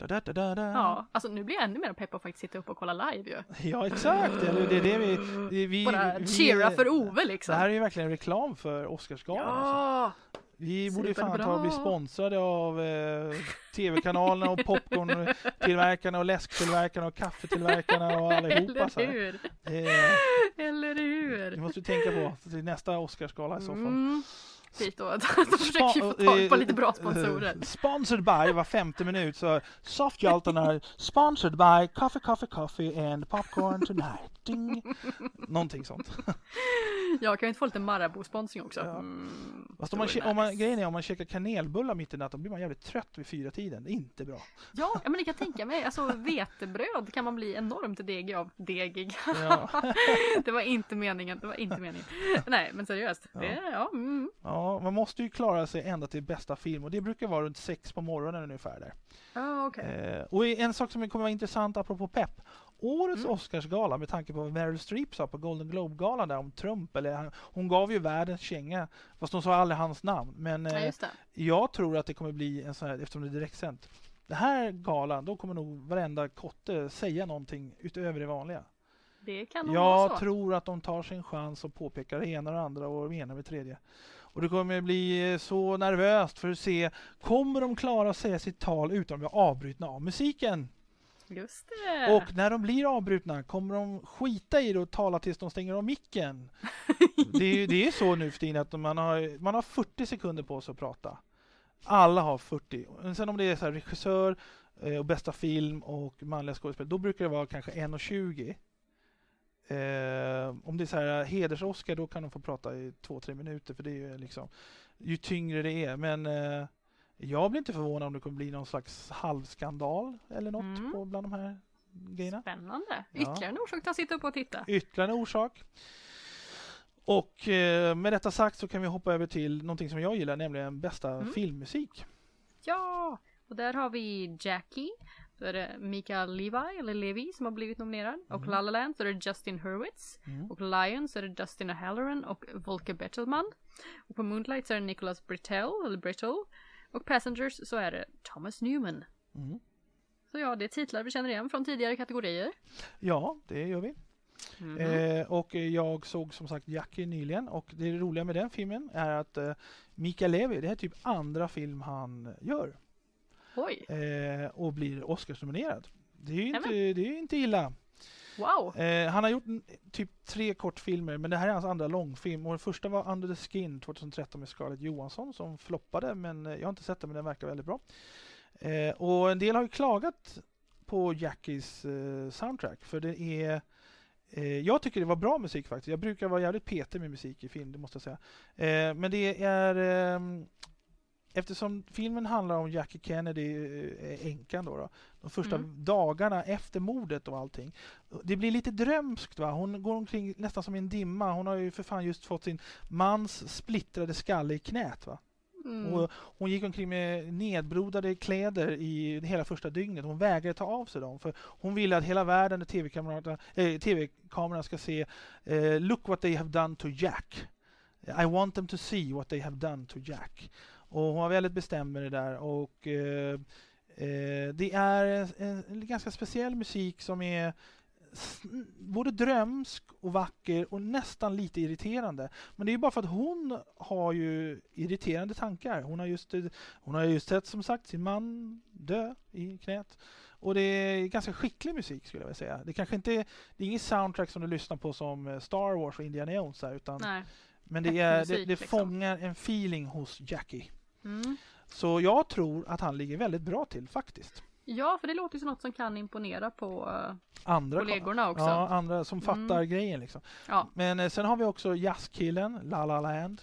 Ja, alltså nu blir jag ännu mer pepp att faktiskt sitta upp och kolla live ju. Ja, exakt. Det är det vi bara cheera för Ove liksom. Det här är ju verkligen reklam för Oscarsgalan. Ja. Alltså. Vi borde ju fan bli sponsrade av tv-kanalerna och popcorn-tillverkarna och läsktillverkarna och kaffetillverkarna och allihopa. Eller hur? Eller hur? Det måste vi tänka på till nästa Oscarsgala i så fall. Dit då. Då försöker vi få tag på lite bra sponsorer. Sponsored by var 50 minut. Så Softjalten är sponsored by coffee and popcorn tonight. Ding. Någonting sånt. Jag kan ju inte få lite Marabou-sponsring också. Ja. Fast grejen är om man käkar kanelbullar mitt i natten blir man jävligt trött vid 4-tiden. Det är inte bra. Ja, men det kan jag tänka mig. Alltså vetebröd kan man bli enormt degig av. Degig. Ja. Det var inte meningen. Nej, men seriöst. Ja. Ja, man måste ju klara sig ända till bästa film. Och det brukar vara runt 6 på morgonen ungefär där. Okay. Och en sak som kommer vara intressant apropå pepp. Årets Oscarsgala, med tanke på vad Meryl Streep sa på Golden Globe-galan där om Trump, eller hon gav ju världens känga, fast hon sa aldrig hans namn. Men jag tror att det kommer bli en sån här, eftersom det är direktsänt. Det här galan, då kommer nog varenda kotte säga någonting utöver det vanliga. Det kan nog vara så. Jag tror att de tar sin chans och påpekar det ena och det andra och det ena med det tredje. Och det kommer bli så nervöst för att se, kommer de klara att säga sitt tal utan att bli avbrutna av musiken? Just det. Och när de blir avbrutna, kommer de skita i det och tala tills de stänger av micken? det är så nu för tiden att man har 40 sekunder på sig att prata. Alla har 40. Men sen om det är så här regissör och bästa film och manliga skådespelare, då brukar det vara kanske 1:20. Om det är så här heders-Oscar, då kan de få prata i 2-3 minuter, för det är ju liksom ju tyngre det är. Men jag blir inte förvånad om det kommer bli någon slags halvskandal eller något på bland de här grejerna. Spännande. Ytterligare en orsak att sitta upp och titta. Ytterligare en orsak. Och med detta sagt så kan vi hoppa över till någonting som jag gillar, nämligen bästa filmmusik. Ja, och där har vi Jackie. Så är det Michael Levi som har blivit nominerad. Och La La Land så är det Justin Hurwitz. Och Lion så är det Justin Halloran och Volker Bettelman. Och på Moonlight så är det Nicholas Britell. Och Passengers så är det Thomas Newman. Så ja, det är titlar vi känner igen från tidigare kategorier. Ja, det gör vi. Och jag såg som sagt Jackie nyligen. Och det roliga med den filmen är att Michael Levi, det är typ andra film han gör. Oj. Och blir Oscarsnominerad. Det är ju inte illa. Wow. Han har gjort typ 3 kortfilmer, men det här är hans andra långfilm. Och den första var Under the Skin 2013 med Scarlett Johansson som floppade, men jag har inte sett den, men den verkar väldigt bra. Och en del har ju klagat på Jackies soundtrack, för det är jag tycker det var bra musik faktiskt. Jag brukar vara jävligt petig med musik i film, det måste jag säga. Men det är eftersom filmen handlar om Jackie Kennedy, änkan då, de första dagarna efter mordet och allting. Det blir lite drömskt, va? Hon går omkring nästan som en dimma. Hon har ju för fan just fått sin mans splittrade skalle i knät, va? Och hon gick omkring med nedbrodade kläder i hela första dygnet. Hon vägrade ta av sig dem, för hon ville att hela världen och tv-kamerorna ska se look what they have done to Jack. I want them to see what they have done to Jack. Och hon var väldigt bestämd med det där. Och det är en ganska speciell musik som är både drömsk och vacker och nästan lite irriterande. Men det är bara för att hon har ju irriterande tankar. Hon har just sett, som sagt, sin man dö i knät. Och det är ganska skicklig musik, skulle jag vilja säga. Det kanske inte det är ingen soundtrack som du lyssnar på som Star Wars och Indiana Jones, utan nej. Men det fångar en feeling hos Jackie. Så jag tror att han ligger väldigt bra till faktiskt. Ja, för det låter ju som något som kan imponera på andra kollegorna också. Ja, andra som fattar grejen liksom. Ja. Men sen har vi också Jazzkillen, La La Land.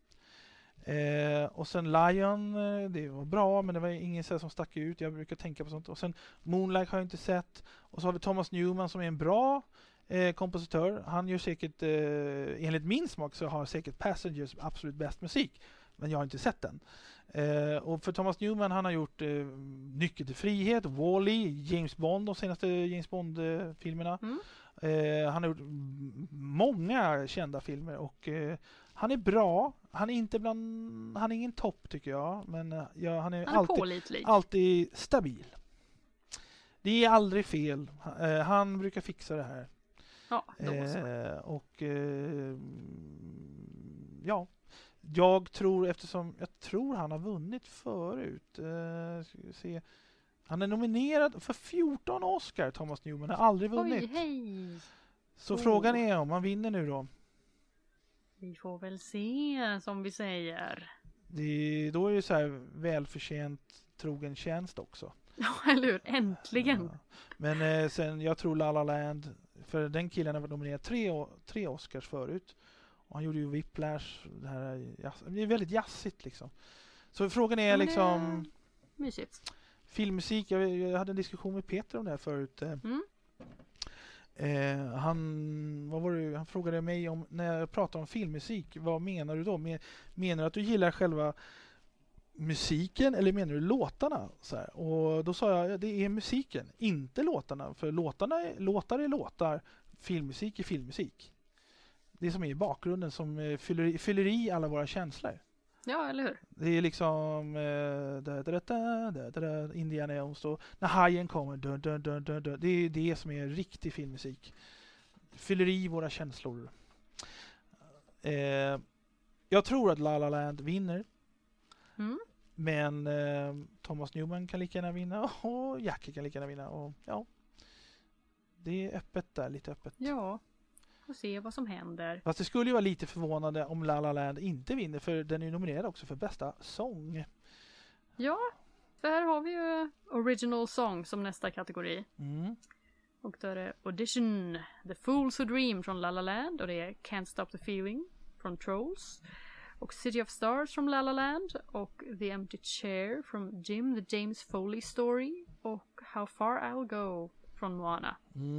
Och sen Lion, det var bra, men det var ingen som stack ut. Jag brukar tänka på sånt. Och sen Moonlight har jag inte sett. Och så har vi Thomas Newman som är en bra kompositör. Han gör säkert, enligt min smak så har säkert Passengers absolut bäst musik. Men jag har inte sett den. Och för Thomas Newman, han har gjort Nyckeln till frihet, Wall-E, James Bond, de senaste James Bond-filmerna. Han har gjort många kända filmer och han är bra. Han är ingen topp, tycker jag, men han är alltid stabil. Det är aldrig fel. Han brukar fixa det här. Ja, då ja. Jag tror han har vunnit förut. Se. Han är nominerad för 14 Oscar, Thomas Newman. Har aldrig vunnit. Oj, hej. Så frågan är om han vinner nu då. Vi får väl se, som vi säger. Då är det så här välförtjänt trogen tjänst också. Ja, eller hur? Äntligen. Ja. Men sen, jag tror La La Land, för den killen har varit nominerad 3 Oscars förut. Och han gjorde ju Whiplash. Det är väldigt jazzigt liksom. Så frågan är liksom... Mysigt. Filmmusik, jag hade en diskussion med Peter om det här förut. Han frågade mig om, när jag pratar om filmmusik, vad menar du då? Menar du att du gillar själva musiken eller menar du låtarna? Så här. Och då sa jag, det är musiken, inte låtarna. För låtar är låtar, filmmusik är filmmusik. Det som är i bakgrunden som fyller i alla våra känslor. Ja, eller hur? Det är liksom Indiana Jones då, när hajen kommer. Det är det som är riktig filmmusik. Fyller i våra känslor. Jag tror att La La Land vinner. Men Thomas Newman kan lika gärna vinna och Jackie kan lika gärna vinna. Och, ja, det är öppet där, lite öppet. Ja. Och se vad som händer. Fast det skulle ju vara lite förvånande om La La Land inte vinner, för den är ju nominerad också för bästa sång. Ja, för här har vi ju Original Song som nästa kategori. Och då är det Audition, The Fools Who Dream från La La Land, och det är Can't Stop the Feeling från Trolls, och City of Stars från La La Land, och The Empty Chair från Jim, The James Foley Story, och How Far I'll Go från Moana.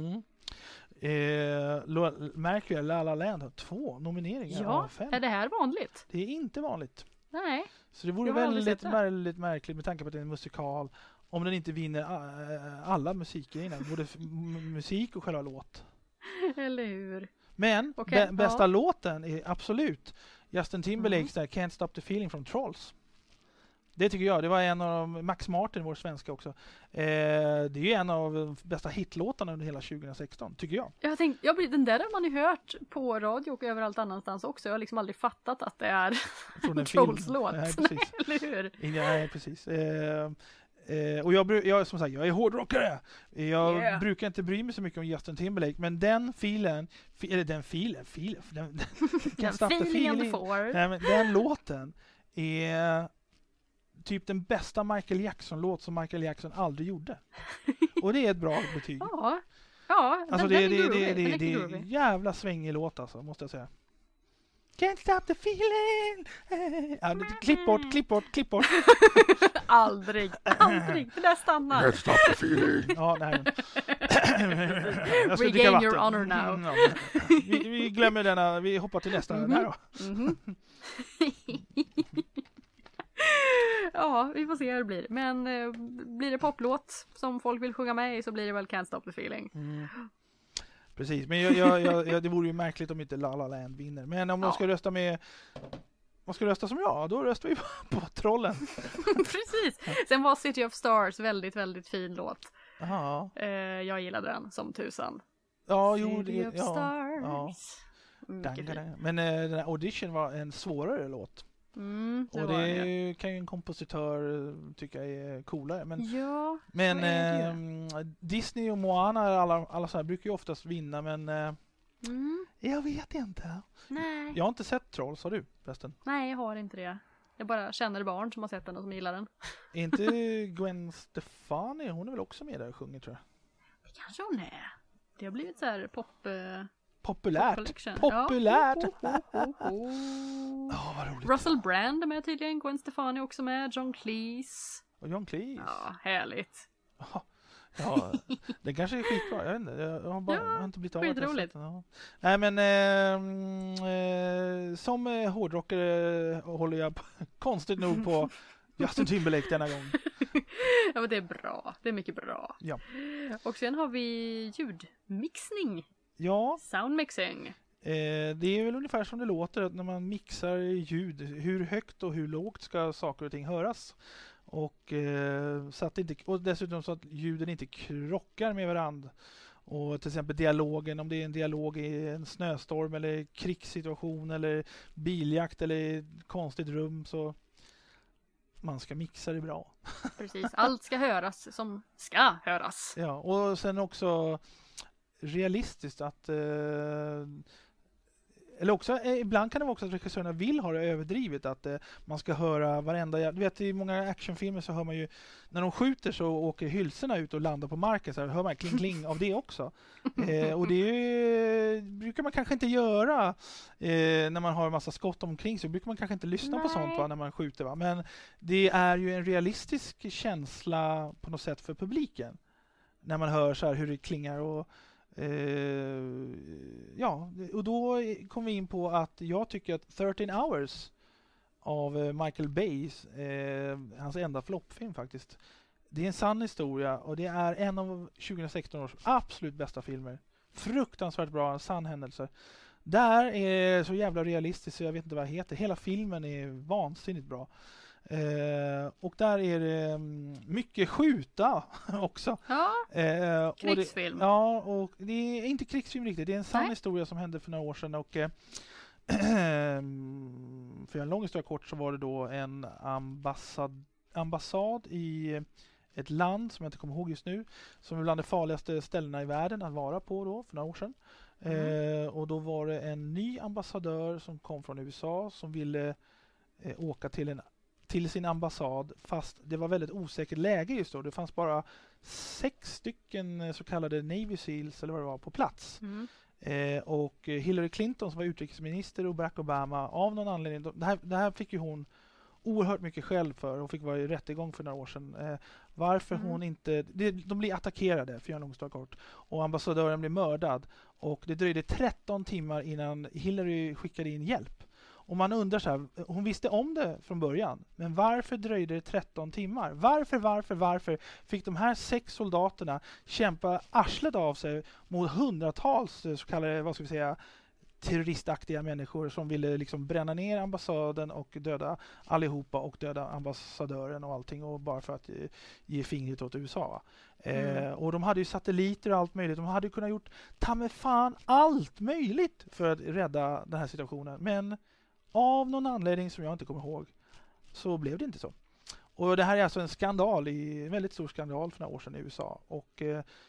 Märker jag, La La Land har 2 nomineringar av 5. Är det här vanligt? Det är inte vanligt. Nej. Så det vore väldigt märkligt med tanke på att det är en musikal, om den inte vinner alla musikgrejerna, både musik och själva låt. Eller hur? Men bästa låten är absolut Justin Timberlakes där, Can't Stop the Feeling från Trolls. Det tycker jag. Det var en av Max Martin, vår svenska också. Det är ju en av de bästa hitlåtarna under hela 2016, tycker jag. Den där har man ju hört på radio och överallt annanstans också. Jag har liksom aldrig fattat att det är en Trolls-låt. Nej, precis. Eller hur? Nej, precis. Och jag som sagt, jag är hårdrockare. Jag brukar inte bry mig så mycket om Justin Timberlake, men den låten är typ den bästa Michael Jackson-låt som Michael Jackson aldrig gjorde. Och det är ett bra betyg. Ja, alltså det är jävla svängig låt alltså, måste jag säga. Can't stop the feeling. Klipp bort. Aldrig. Det där stannar. Can't stop the feeling. Ja, nej. Regain your honor now. Vi glömmer denna. Vi hoppar till nästa. Här då. Ja, vi får se hur det blir. Men blir det poplåt som folk vill sjunga med i så blir det väl Can't Stop the Feeling. Precis, men det vore ju märkligt om inte La La Land vinner. Men om de ska rösta med... Man ska rösta som jag, då röstar vi på Trollen. Precis. Sen var City of Stars väldigt, väldigt fin låt. Aha. Jag gillade den som tusan. Ja, City of Stars. Men den här Audition var en svårare låt. Och det kan ju en kompositör tycka är coolare. Men Disney och Moana, alla så här brukar ju oftast vinna, men jag vet inte. Nej. Jag har inte sett Trolls, har du förresten? Nej, jag har inte det. Jag bara känner barn som har sett den och som gillar den. Är inte Gwen Stefani, hon är väl också med där och sjunger, tror jag? Det kanske hon är. Det har blivit så här populärt. Vad roligt. Russell Brand är med tydligen, Gwen Stefani också med, John Cleese. Och John Cleese. Ja, härligt. Ja, det kanske är skitbra. Jag vet inte. Jag har inte blivit av. Skitroligt. Nej, men som hårdrockare håller jag konstigt nog på Justin Timberlake denna gång. Ja, men det är bra. Det är mycket bra. Ja. Och sen har vi ljudmixning. Ja. Soundmixing. Det är väl ungefär som det låter att när man mixar ljud. Hur högt och hur lågt ska saker och ting höras. Och, så att och dessutom så att ljuden inte krockar med varandra. Och till exempel dialogen, om det är en dialog i en snöstorm eller krigssituation eller biljakt eller konstigt rum, så man ska mixa det bra. Precis, allt ska höras som ska höras. Ja, och sen också realistiskt att eller också, ibland kan det vara också att regissörerna vill ha det överdrivet, att man ska höra varenda... Du vet, i många actionfilmer så hör man ju... När de skjuter så åker hylsorna ut och landar på marken, så här, hör man kling av det också. Och det brukar man kanske inte göra när man har en massa skott omkring sig. Brukar man kanske inte lyssna på sånt när man skjuter. Va? Men det är ju en realistisk känsla på något sätt för publiken. När man hör så här hur det klingar och... och då kom vi in på att jag tycker att 13 Hours av Michael Bay, hans enda floppfilm faktiskt, det är en sann historia och det är en av 2016 års absolut bästa filmer. Fruktansvärt bra, en sann händelse. Där är så jävla realistiskt så jag vet inte vad det heter. Hela filmen är vansinnigt bra. Och där är det mycket skjuta också. Ja, krigsfilm. Och det är inte krigsfilm riktigt. Det är en sann historia som hände för några år sedan. Och för en lång historia kort så var det då en ambassad i ett land som jag inte kommer ihåg just nu, som är bland de farligaste ställena i världen att vara på då för några år sedan. Och då var det en ny ambassadör som kom från USA som ville åka till sin ambassad, fast det var väldigt osäkert läge just då. Det fanns bara 6 stycken så kallade Navy Seals eller vad det var på plats. Och Hillary Clinton som var utrikesminister och Barack Obama, av någon anledning, det här fick ju hon oerhört mycket skäll för. Hon fick vara i rättegång för några år sedan. Varför hon inte... De blir attackerade, för en lång story kort. Och ambassadören blev mördad. Och det dröjde 13 timmar innan Hillary skickade in hjälp. Och man undrar så här, hon visste om det från början. Men varför dröjde det 13 timmar? Varför fick de här 6 soldaterna kämpa arslet av sig mot hundratals så kallade, vad ska vi säga, terroristaktiga människor som ville liksom bränna ner ambassaden och döda allihopa och döda ambassadören och allting, och bara för att ge fingret åt USA. Och de hade ju satelliter och allt möjligt. De hade kunnat gjort ta med fan allt möjligt för att rädda den här situationen. Men av någon anledning som jag inte kommer ihåg så blev det inte så. Och det här är alltså en väldigt stor skandal för några år sedan i USA. Och,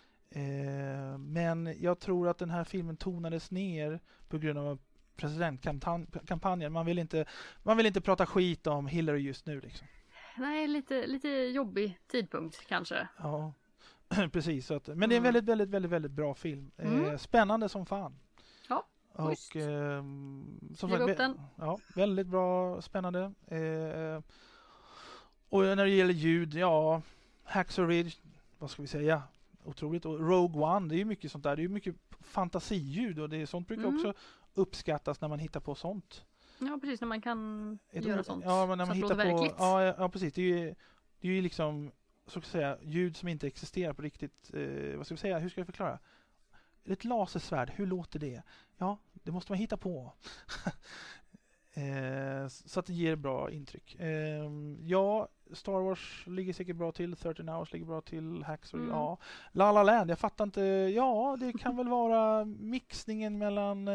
men jag tror att den här filmen tonades ner på grund av presidentkampanjen. Man vill inte prata skit om Hillary just nu liksom. Nej, lite jobbig tidpunkt kanske. Ja, precis. Men det är en väldigt, väldigt, väldigt, väldigt bra film. Spännande som fan. Ja, och som sagt, upp den. Ja, väldigt bra, spännande. Och när det gäller ljud, ja, Hacksaw Ridge, vad ska vi säga? Otroligt. Och Rogue One, det är ju mycket sånt där. Det är ju mycket fantasiljud och sånt brukar också uppskattas när man hittar på sånt. Ja, precis, när man kan göra sånt. Ja, men när man hittar på... Ja, precis. Det är ju liksom, så att säga, ljud som inte existerar på riktigt. Vad ska vi säga? Hur ska jag förklara? Ett lasersvärd, hur låter det? Ja, det måste man hitta på. Så att det ger bra intryck. Ja, Star Wars ligger säkert bra till. 13 Hours ligger bra till. Hacksaw, ja. La La Land, jag fattar inte. Ja, det kan väl vara mixningen mellan...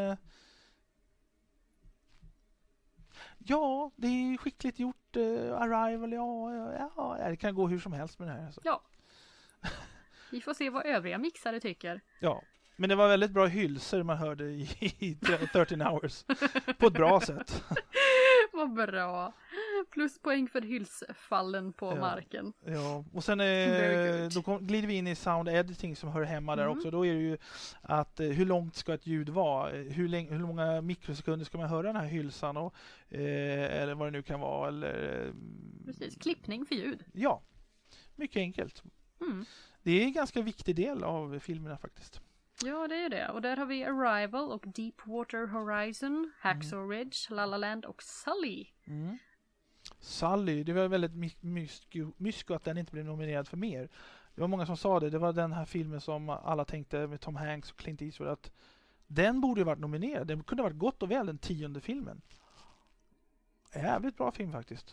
Ja, det är skickligt gjort. Arrival, ja, det kan gå hur som helst med det här. Alltså. Ja. Vi får se vad övriga mixare tycker. Ja, men det var väldigt bra hylsor man hörde i 13 Hours. På ett bra sätt. Vad bra. Pluspoäng för hylsfallen på marken. Ja, och sen då glider vi in i sound editing som hör hemma där också. Då är det ju att hur långt ska ett ljud vara? Hur många mikrosekunder ska man höra den här hylsan? Och, eller vad det nu kan vara. Eller, precis, klippning för ljud. Ja, mycket enkelt. Det är en ganska viktig del av filmerna faktiskt. Ja, det är det. Och där har vi Arrival och Deepwater Horizon, Hacksaw Ridge, La La Land och Sully. Sully, det var väldigt mysko att den inte blev nominerad för mer. Det var många som sa det. Det var den här filmen som alla tänkte med Tom Hanks och Clint Eastwood att den borde ha varit nominerad. Den kunde ha varit gott och väl den 10:e filmen. Jävligt bra film faktiskt.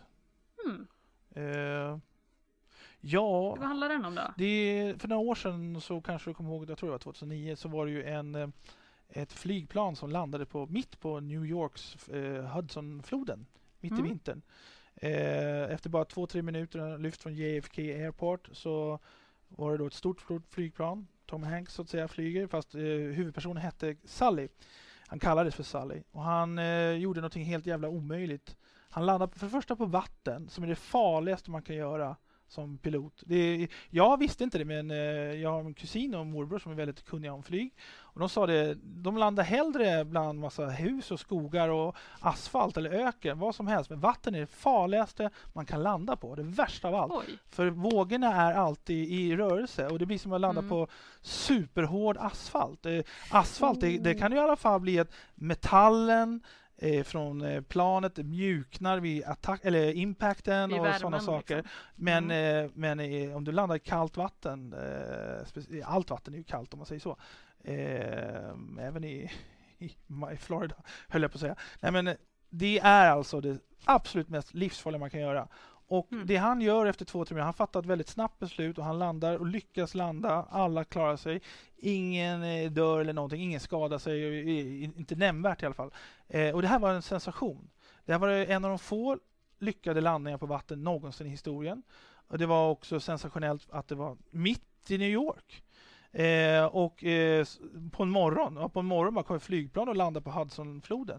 Ja. Vad handlar den om då? För några år sedan så kanske du kommer ihåg, jag tror det var 2009, så var det ju ett flygplan som landade mitt på New Yorks Hudsonfloden mitt i vintern. Efter bara 2-3 minuter lyft från JFK Airport så var det då ett stort flygplan. Tom Hanks så att säga flyger, fast huvudpersonen hette Sully. Han kallades för Sully och han gjorde någonting helt jävla omöjligt. Han landade för det första på vatten, som är det farligaste man kan göra som pilot. Jag visste inte det, men jag har en kusin och morbror som är väldigt kunniga om flyg. Och de sa det, de landar hellre bland massa hus och skogar och asfalt eller öken, vad som helst. Men vatten är det farligaste man kan landa på, det värsta av allt. Oj. För vågorna är alltid i rörelse och det blir som att landa på superhård asfalt. Asfalt, det kan ju i alla fall bli att metallen från planet mjuknar vid impacten och sådana saker. Liksom. Men om du landar i kallt vatten, allt vatten är ju kallt om man säger så. Även i Florida höll jag på att säga. Nej, men det är alltså det absolut mest livsfarliga man kan göra. Och det han gör efter 2-3 minuter, han fattar ett väldigt snabbt beslut och han landar och lyckas landa. Alla klarar sig. Ingen dör eller någonting. Ingen skadar sig. Inte nämnvärt i alla fall. Och det här var en sensation. Det här var en av de få lyckade landningar på vatten någonsin i historien. Och det var också sensationellt att det var mitt i New York. Och på en morgon bara kom ett flygplan och landade på Hudsonfloden.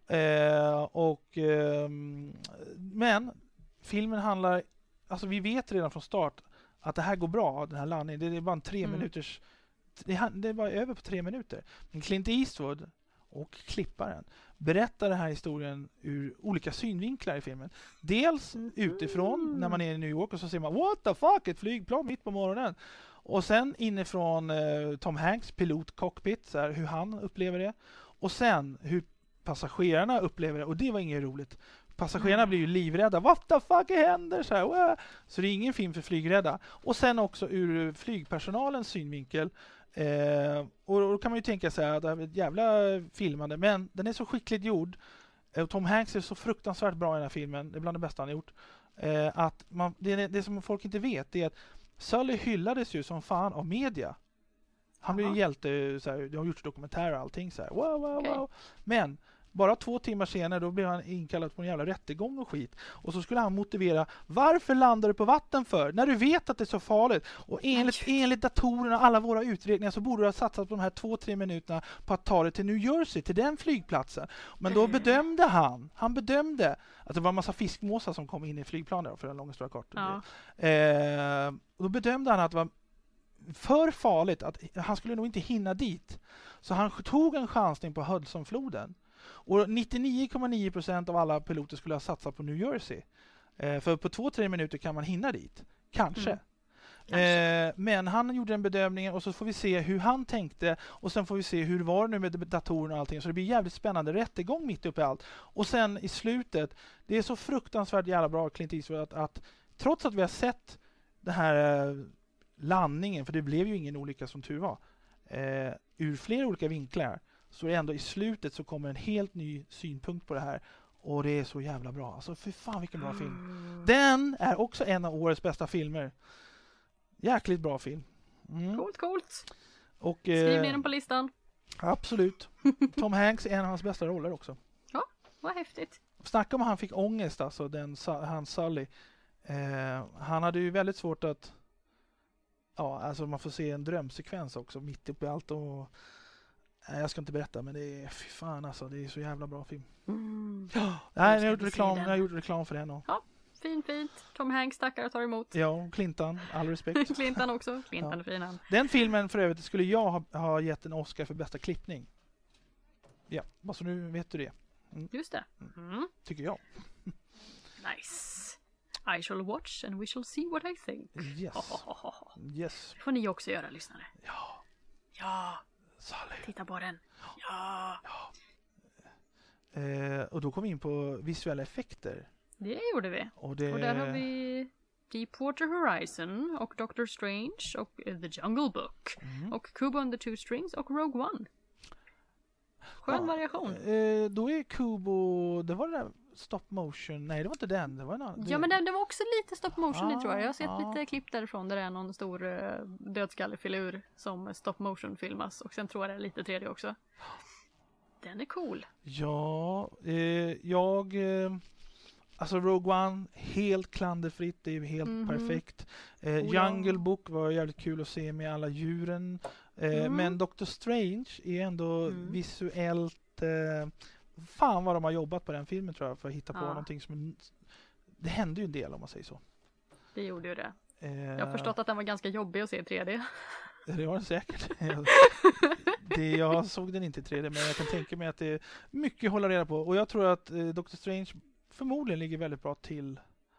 Men filmen handlar, alltså vi vet redan från start att det här går bra, den här landningen. Det är bara en 3 minuters, det är bara över på 3 minuter. Men Clint Eastwood och klipparen berättar den här historien ur olika synvinklar i filmen. Dels utifrån när man är i New York och så ser man what the fuck, ett flygplan mitt på morgonen. Och sen inifrån Tom Hanks pilotcockpit, så här, hur han upplever det. Och sen hur passagerarna upplever det. Och det var inget roligt. Passagerarna blir ju livrädda. What the fuck händer? Så det är ingen film för flygrädda. Och sen också ur flygpersonalens synvinkel. Och då kan man ju tänka sig att det är ett jävla filmande. Men den är så skickligt gjord. Tom Hanks är så fruktansvärt bra i den här filmen. Det är bland det bästa han har gjort. Att det som folk inte vet är att Sully hyllades ju som fan av media. Han blev ju hjälte, såhär, de har gjort dokumentärer och allting. Såhär, wow. Men Bara 2 timmar senare då blev han inkallad på en jävla rättegång och skit. Och så skulle han motivera, varför landar du på vatten för? När du vet att det är så farligt. Och enligt datorerna och alla våra utredningar så borde du ha satsat på de här 2-3 minuterna på att ta det till New Jersey, till den flygplatsen. Men då bedömde han bedömde att det var en massa fiskmåsar som kom in i flygplanet för en lång stora kort. Ja. Och då bedömde han att det var för farligt, att han skulle nog inte hinna dit. Så han tog en chansning på Hudsonfloden. Och 99,9% av alla piloter skulle ha satsat på New Jersey. För på 2-3 minuter kan man hinna dit. Kanske. Men han gjorde en bedömning och så får vi se hur han tänkte. Och sen får vi se hur det var nu med datorerna och allting. Så det blir jävligt spännande rättegång mitt uppe i allt. Och sen i slutet, det är så fruktansvärt jävla bra Clint Eastwood att trots att vi har sett den här landningen, för det blev ju ingen olycka som tur var, ur flera olika vinklar, så är det ändå i slutet så kommer en helt ny synpunkt på det här. Och det är så jävla bra. Alltså för fan vilken bra film. Den är också en av årets bästa filmer. Jäkligt bra film. Coolt. Och, skriv ner den på listan. Absolut. Tom Hanks är en av hans bästa roller också. Ja, vad häftigt. Snacka om han fick ångest alltså, han Sully. Han hade ju väldigt svårt att alltså man får se en drömsekvens också mitt uppe i allt och jag ska inte berätta, men det är fy fan alltså, det är så jävla bra film. Nej, jag har gjort reklam för den. Ja, fint. Tom Hanks tackar och tar emot. Ja, Clinton, all respekt. Clinton också, Clinton är fin. Den filmen för övrigt skulle jag ha gett en Oscar för bästa klippning. Ja, bara så nu vet du det. Just det. Tycker jag. Nice. I shall watch and we shall see what I think. Yes. Det får ni också göra, lyssnare. Ja. Sally. Titta på den. Ja. Och då kom vi in på visuella effekter. Det gjorde vi. Och där har vi Deepwater Horizon och Doctor Strange och The Jungle Book och Kubo and the Two Strings och Rogue One. Skön variation. Då är Kubo, det var det där stop motion. Nej, det var inte den. Det var en annan. Ja, men det var också lite stop motion tror jag. Jag har sett lite klipp därifrån där det är någon stor dödskallefilur som stop motion filmas. Och sen tror jag det är lite 3D också. Den är cool. Ja, alltså Rogue One, helt klanderfritt. Det är ju helt perfekt. Jungle Book var jävligt kul att se med alla djuren. Men Doctor Strange är ändå visuellt... fan vad de har jobbat på den filmen tror jag för att hitta på någonting som... Det hände ju en del om man säger så. Det gjorde ju det. Jag har förstått att den var ganska jobbig att se i 3D. Det var den säkert. Jag såg den inte i 3D, men jag kan tänka mig att det är mycket att hålla reda på. Och jag tror att Doctor Strange förmodligen ligger väldigt bra till.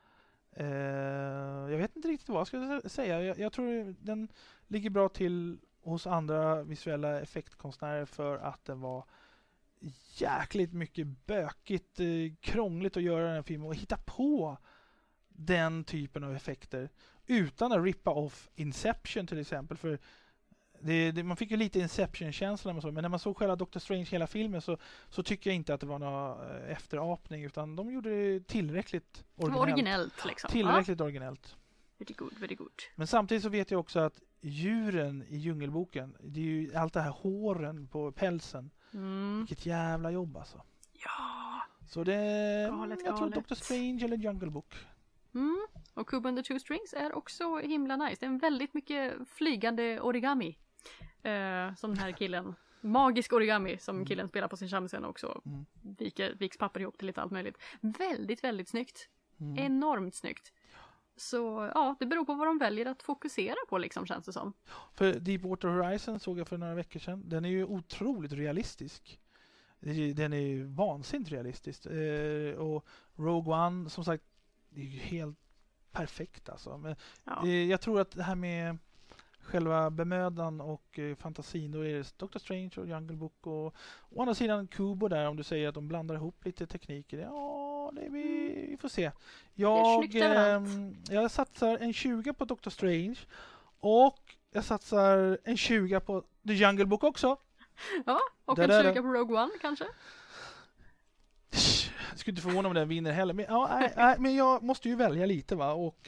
Jag vet inte riktigt vad jag ska säga. Jag tror den ligger bra till hos andra visuella effektkonstnärer för att den var jäkligt mycket bökigt, krångligt att göra den här filmen och hitta på den typen av effekter utan att rippa off Inception till exempel, för man fick ju lite Inception-känsla men när man såg själva Doctor Strange hela filmen så tycker jag inte att det var någon efterapning, utan de gjorde det tillräckligt originellt liksom. Tillräckligt originellt. Very good. Men samtidigt så vet jag också att djuren i Djungelboken, det är ju allt det här håren på pälsen. Vilket jävla jobb alltså. Ja. Så jag tror Doctor Strange eller Jungle Book. Och Kubo and the Two Strings är också himla nice. Det är en väldigt mycket flygande origami. Som den här killen. Magisk origami som killen spelar på sin shamisen också. Viks papper ihop till lite allt möjligt. Väldigt, väldigt snyggt. Enormt snyggt. Så ja, det beror på vad de väljer att fokusera på liksom, känns det som. För Deepwater Horizon såg jag för några veckor sedan. Den är ju otroligt realistisk. Den är ju vansinnigt realistisk. Och Rogue One, som sagt, det är ju helt perfekt alltså. Men jag tror att det här med själva bemödan och fantasin, då är det Doctor Strange och Jungle Book och å andra sidan Kubo där, om du säger att de blandar ihop lite tekniker. Vi får se. Jag satsar en 20 på Doctor Strange och jag satsar en 20 på The Jungle Book också. Ja, och en 20 på Rogue One kanske? Jag skulle inte förvåna om den vinner heller. Men, men jag måste ju välja lite va. Och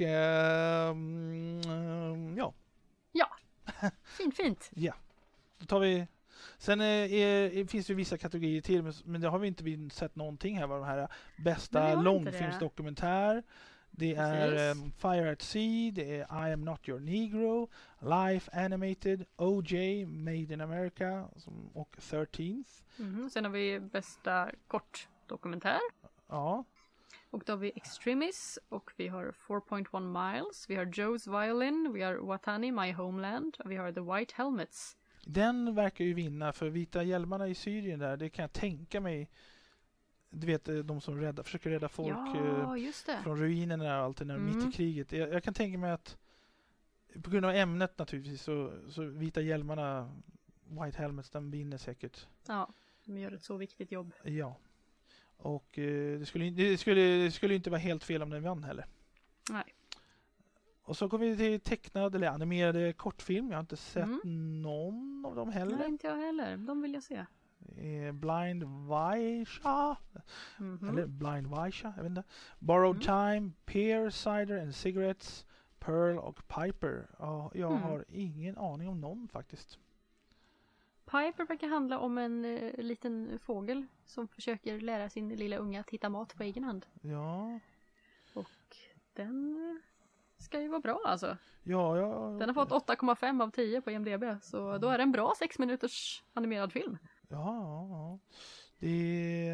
Ja, fint. Ja, då tar vi Sen finns det vissa kategorier till, men det har vi inte sett någonting här. Vad de här bästa långfilmsdokumentär. Det är Fire at Sea, det är I am not your negro, Life Animated, OJ, Made in America och 13th. Sen har vi bästa kortdokumentär. Ja. Och då har vi Extremis och vi har 4.1 Miles, vi har Joe's Violin, vi har Watani, My Homeland och vi har The White Helmets. Den verkar ju vinna, för vita hjälmarna i Syrien där, det kan jag tänka mig. Du vet, de som försöker rädda folk från ruinerna och allt det där mitt i kriget. Jag kan tänka mig att på grund av ämnet naturligtvis så vita hjälmarna, White Helmets, den vinner säkert. Ja, de gör ett så viktigt jobb. Ja. Och det skulle inte vara helt fel om den vann heller. Nej. Och så går vi till tecknad eller animerade kortfilm. Jag har inte sett någon av dem heller. Nej, inte jag heller. De vill jag se. Blind Vaisha. Eller Blind Vaisha, jag vet inte. Borrowed Time, Pear, Cider and Cigarettes, Pearl och Piper. Ja, jag har ingen aning om någon faktiskt. Piper verkar handla om en liten fågel som försöker lära sin lilla unga att hitta mat på egen hand. Ja. Och den ska ju vara bra alltså. Ja. Den har fått 8,5 av 10 på IMDb. Så då är det en bra 6 minuters animerad film. Ja. Det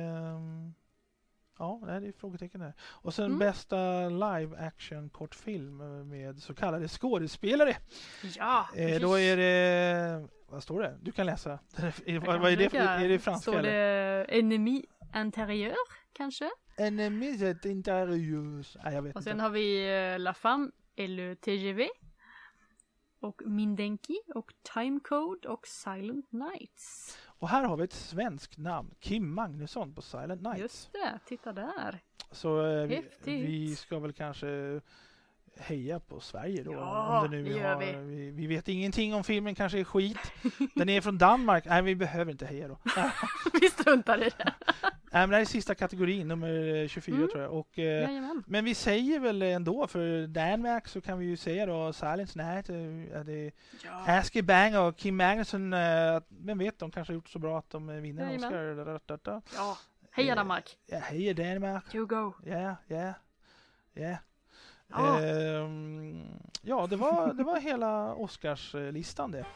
är frågetecken där. Och sen bästa live action kortfilm med så kallade skådespelare. Ja. Då är det, vad står det? Du kan läsa. Vad är det? Är det franska? Står det Ennemi intérieur kanske? Ennemi intérieur. Nej, jag vet inte. Och sen har vi La Femme et le TGV. Och Mindenki och Timecode och Silent Nights. Och här har vi ett svenskt namn. Kim Magnusson på Silent Nights. Just det, titta där. Så vi ska väl kanske heja på Sverige då. Ja, om det nu det gör vi vet ingenting om filmen, kanske är skit. Den är från Danmark. Nej, vi behöver inte heja då. Vi struntar i det. Nej, men det här är sista kategorin, nummer 24 tror jag. Och, men vi säger väl ändå, för Danmark så kan vi ju säga då Silent Night, Aske Bang och Kim Magnusson, vem vet, de kanske har gjort så bra att de vinner en Oscar. Ja, heja Danmark. Ja, heja Danmark. You go. Ja. Det var hela Oscarslistan det.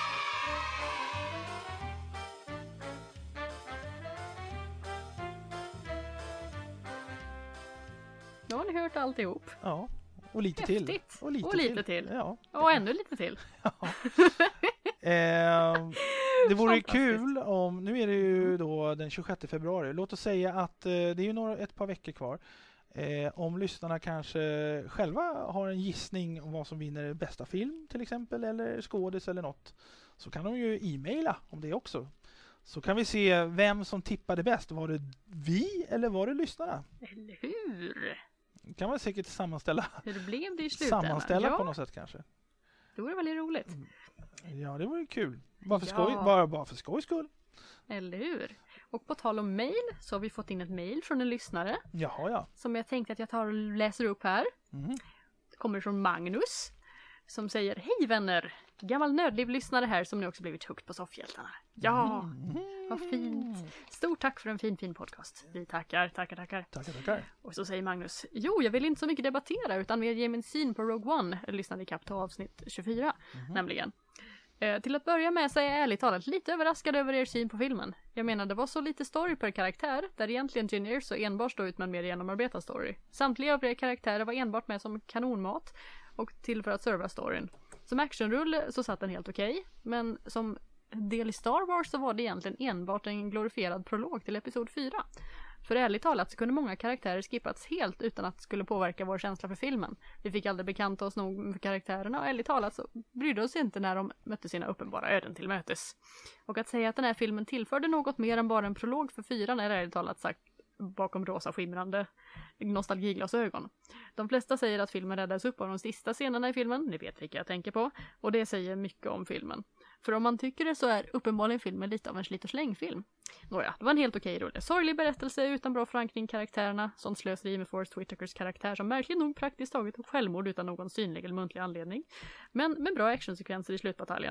Då har ni hört alltihop. Ja, och lite Häftigt. till. Och lite till. Ja. Och ännu lite till. Ja. Det vore kul om, nu är det ju då den 26 februari. Låt oss säga att det är ju ett par veckor kvar. Om lyssnarna kanske själva har en gissning om vad som vinner bästa film till exempel, eller skådis eller något, så kan de ju e-maila om det också. Så kan vi se vem som tippade bäst. Var det vi eller var det lyssnarna? Eller hur? Kan man säkert sammanställa. Hur blev det i slutändan? Sammanställa på något sätt kanske. Det vore väldigt roligt. Ja, det vore kul. Bara för skojs skull. Eller hur? Och på tal om mejl så har vi fått in ett mejl från en lyssnare. Jaha. Som jag tänkte att jag tar och läser upp här. Det kommer från Magnus. Som säger: hej vänner! Gammal nördliv-lyssnare här som nu också blivit hooked på soffhjältarna. Ja, vad fint. Stort tack för en fin podcast. Vi tackar. Tackar. Och så säger Magnus: jo, jag vill inte så mycket debattera utan mer ge min syn på Rogue One. Jag lyssnade i kapp till avsnitt 24 nämligen. Till att börja med så är jag ärligt talat lite överraskad över er syn på filmen. Jag menar, det var så lite story per karaktär, där egentligen Jyn Erso enbart stod ut med en mer genomarbetad story. Samtliga av era karaktärer var enbart med som kanonmat och till för att serva storyn. Som actionrulle så satt den helt okej, men som del i Star Wars så var det egentligen enbart en glorifierad prolog till episod 4. För ärligt talat så kunde många karaktärer skippats helt utan att det skulle påverka vår känsla för filmen. Vi fick aldrig bekanta oss nog med karaktärerna och ärligt talat så brydde oss inte när de mötte sina uppenbara öden till mötes. Och att säga att den här filmen tillförde något mer än bara en prolog för 4 är ärligt talat sagt bakom rosa skimrande nostalgiglasögon. De flesta säger att filmen räddades upp av de sista scenerna i filmen, ni vet vilka jag tänker på, och det säger mycket om filmen. För om man tycker det så är uppenbarligen filmen lite av en slit- och slängfilm. Nåja, det var en helt okej rulle. Sorglig berättelse utan bra förankring i karaktärerna, sånt slöseri med Forrest Whitakers karaktär som märkligt nog praktiskt taget tog självmord utan någon synlig eller muntlig anledning. Men med bra actionsekvenser i slutbataljen.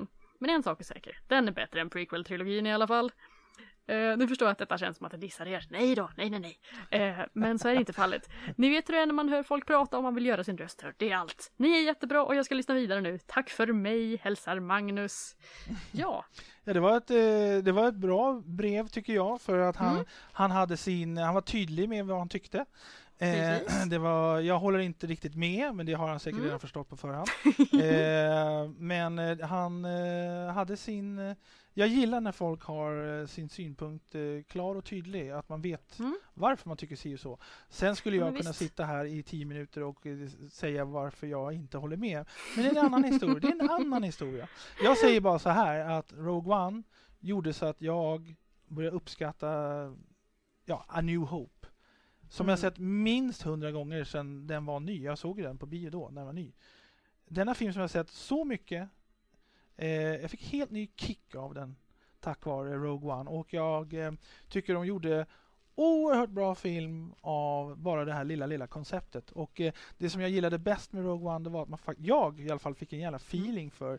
Men en sak är säker, den är bättre än prequel-trilogin i alla fall. Nu förstår jag att detta känns som att det dissar er. Nej då, nej. Men så är det inte fallet. Ni vet hur det är när man hör folk prata och man vill göra sin röst hörd. Det är allt. Ni är jättebra och jag ska lyssna vidare nu. Tack för mig, hälsar Magnus. Ja. Ja, det var ett bra brev tycker jag, för att han var tydlig med vad han tyckte. Jag håller inte riktigt med, men det har han säkert redan förstått på förhand. Men han hade sin... Jag gillar när folk har sin synpunkt klar och tydlig, att man vet varför man tycker si och så. Sen skulle jag kunna sitta här i 10 minuter och säga varför jag inte håller med. Men det är en annan historia. Jag säger bara så här, att Rogue One gjorde så att jag började uppskatta A New Hope. Som jag sett minst 100 gånger sedan den var ny. Jag såg den på bio då, när den var ny. Denna film som jag sett så mycket. Jag fick helt ny kick av den tack vare Rogue One. Och jag tycker de gjorde oerhört bra film av bara det här lilla konceptet. Och det som jag gillade bäst med Rogue One, det var att jag i alla fall fick en jävla feeling för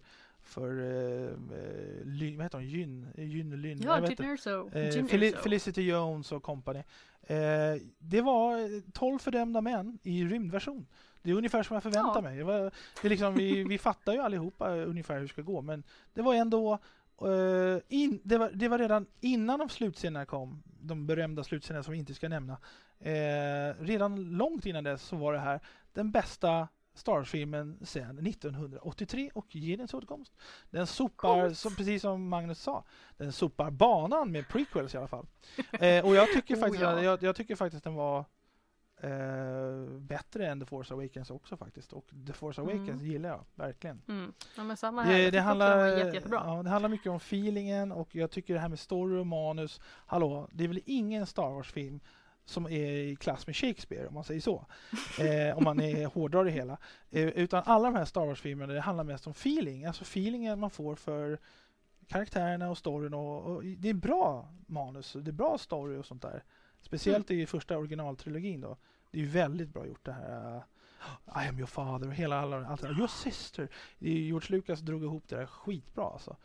vad heter hon? Felicity Jones och company. Det var 12 fördömda män i rymdversion. Det är ungefär som jag förväntar mig. Det är liksom, vi fattar ju allihopa ungefär hur det ska gå, men det var ändå det var redan innan de slutscenerna kom, de berömda slutscenerna som vi inte ska nämna. Redan långt innan dess så var det här den bästa Star Wars-filmen sedan 1983 och Jedins återkomst. Den sopar, som, precis som Magnus sa, den sopar banan med prequels i alla fall. Och jag tycker faktiskt jag tycker faktiskt den var bättre än The Force Awakens också faktiskt. Och The Force Awakens gillar jag verkligen. Ja, men samma här. Det handlar jättebra. Ja, det handlar mycket om feelingen, och jag tycker det här med story och manus. Hallå, det är väl ingen Star Wars-film som är i klass med Shakespeare, om man säger så. Om man är hårdrar det hela. Utan alla de här Star Wars-filmerna, det handlar mest om feeling. Alltså feelingen man får för karaktärerna och storyn. Och det är bra manus, det är bra story och sånt där. Speciellt i första originaltrilogin då. Det är ju väldigt bra gjort det här. I am your father och hela allt det där. Your sister. George Lucas drog ihop det där skitbra alltså.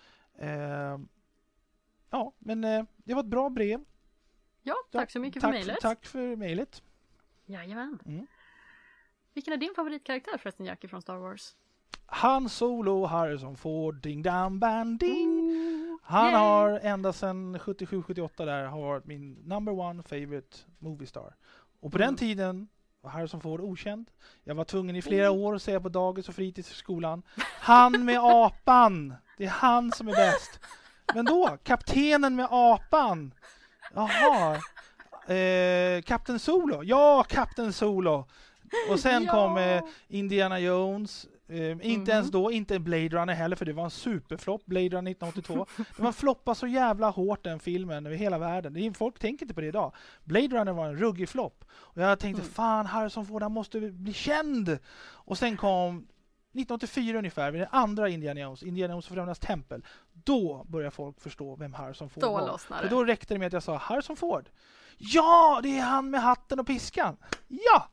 Ja, men det var ett bra brev. Ja, tack så mycket för mejlet. Tack för mejlet. Jajamän. Vilken är din favoritkaraktär förresten, Jackie, från Star Wars? Han Solo, Harrison Ford, ding dang bang ding. Han har ända sedan 77-78 där har varit min number one favorite movie star. Och på den tiden var Harrison Ford okänd. Jag var tvungen i flera år att säga på dagis och fritidsskolan: han med apan, det är han som är bäst. Men då, kaptenen med apan. Jaha. Kapten Solo. Ja, Kapten Solo. Och sen kom Indiana Jones. Inte ens då, inte Blade Runner heller, för det var en superflopp, Blade Runner 1982. Det var floppat så jävla hårt, den filmen, över hela världen. Folk tänker inte på det idag. Blade Runner var en ruggig flopp. Och jag tänkte, fan, Harrison Ford, han måste bli känd. Och sen kom 1984 ungefär, vid den andra Indiana Jones och Förlorarnas tempel. Då började folk förstå vem Harrison Ford var. Lossnade. För då räckte det med att jag sa Harrison Ford. Ja, det är han med hatten och piskan. Ja!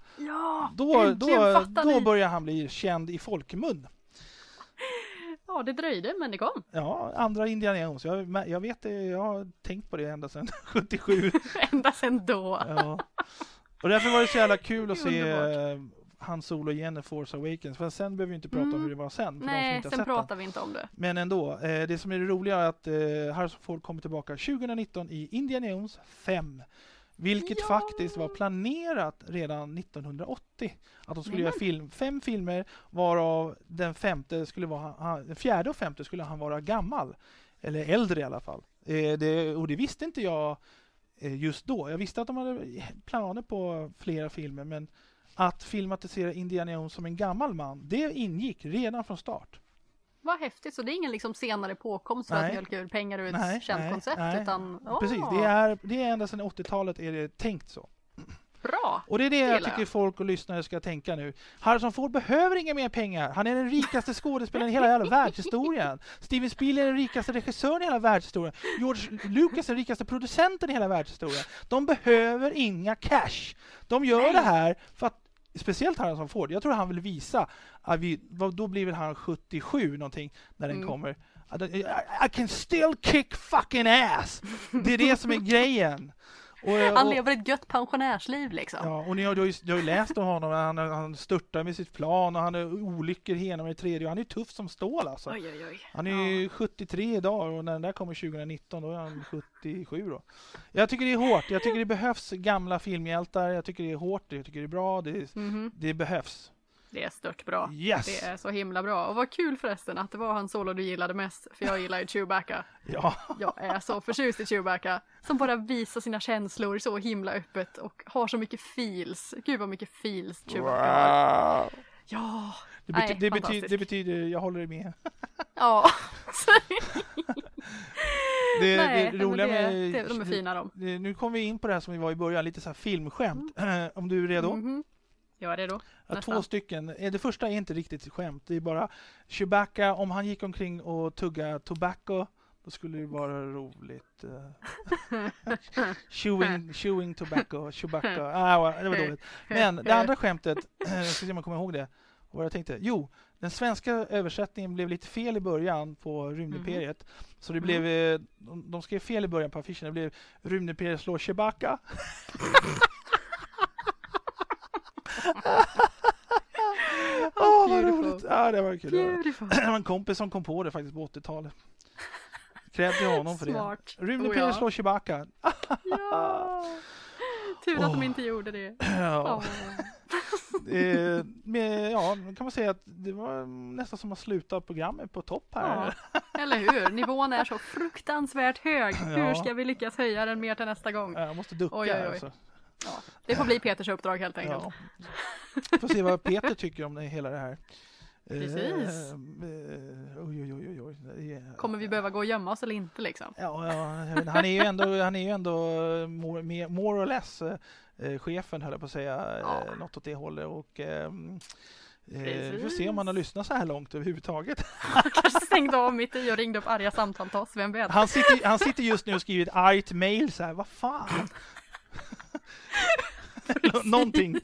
Då börjar han bli känd i folkmun. Ja, det dröjde, men det kom. Ja, andra Indiana Jones. Jag vet det, jag har tänkt på det ända sedan 77. Ända sedan då. Ja. Och därför var det så jävla kul att se Han Solo igen i Force Awakens. För sen behöver vi inte prata om hur det var sen. Nej, sen pratar vi inte om det. Men ändå, det som är det roliga är att Harrison Ford kommer tillbaka 2019 i Indiana Jones 5. Vilket faktiskt var planerat redan 1980. Att de skulle göra 5 filmer, varav den fjärde och femte skulle han vara gammal. Eller äldre i alla fall. Och det visste inte jag just då. Jag visste att de hade planer på flera filmer, men att filmatisera Indiana Jones som en gammal man, det ingick redan från start. Vad häftigt, så det är ingen liksom senare påkomst för att mjölka ur pengar ur ett känt koncept. Utan, precis, det är ända sedan 80-talet är det tänkt så. Bra! Och det är det jag tycker folk och lyssnare ska tänka nu. Harrison Ford behöver inga mer pengar. Han är den rikaste skådespelaren i hela världshistorien. Steven Spielberg är den rikaste regissören i hela världshistorien. George Lucas är den rikaste producenten i hela världshistorien. De behöver inga cash. De gör det här för att, speciellt Harrison Ford, jag tror han vill visa att då blir väl han 77 någonting när den kommer, I can still kick fucking ass. Det är det som är grejen. Han lever ett gött pensionärsliv liksom. Ja, och du har ju läst om honom. Han störtar med sitt plan och han är olyckor genom det tredje. Han är tuff som stål alltså. Oj. Han är ju 73 idag och när den där kommer 2019 då är han 77 då. Jag tycker det är hårt. Jag tycker det behövs gamla filmhjältar. Jag tycker det är hårt. Jag tycker det är bra. Det behövs. Det är stört bra. Yes. Det är så himla bra. Och vad kul förresten att det var han Solo du gillade mest. För jag gillar ju Chewbacca. Ja. Jag är så förtjust i Chewbacca. Som bara visar sina känslor så himla öppet. Och har så mycket feels. Gud vad mycket feels Chewbacca har. Ja. Det betyder jag håller med. Ja. det roliga med... de är fina de. Nu kommer vi in på det här som vi var i början. Lite så här filmskämt. Om du är redo? Mm-hmm. Jag är redo. Ja, 2 stycken. Det första är inte riktigt skämt. Det är bara Chewbacca, om han gick omkring och tugga tobacco, då skulle det vara roligt. Chewing tobacco, Chewbacca. Det var dåligt. Men det andra skämtet, jag ska se om jag kommer ihåg det. Vad jag tänkte. Jo, den svenska översättningen blev lite fel i början på Rymdimperiet. Så det blev, de skrev fel i början på affischen. Det blev Rymdimperiet slår Chewbacca. Vad roligt. Ja, det var kul. Det var en kompis som kom på det faktiskt på 80-talet. Krävde honom för Smart. det. Rymdimperiet slår Chewbacca. Ja. Tur att de inte gjorde det. Ja. Kan man säga att det var nästan som att sluta programmet på topp här. Ja. Eller hur? Nivån är så fruktansvärt hög. Hur ska vi lyckas höja den mer till nästa gång? Jag måste ducka. Oj. Alltså. Ja, det får bli Peters uppdrag helt enkelt. Ja. Får se vad Peter tycker om hela det här. Precis. Oj. Kommer vi behöva gå och gömma oss eller inte liksom? Ja, han är ju ändå more or less chefen, höll jag på att säga, något åt det hållet, och vi får se om han har lyssnat så här långt överhuvudtaget. Kanske stängde av mitt i och ringde upp arga samtal till oss, vem vet? Han sitter just nu och skriver ett argt mail så här, vad fan? Någonting.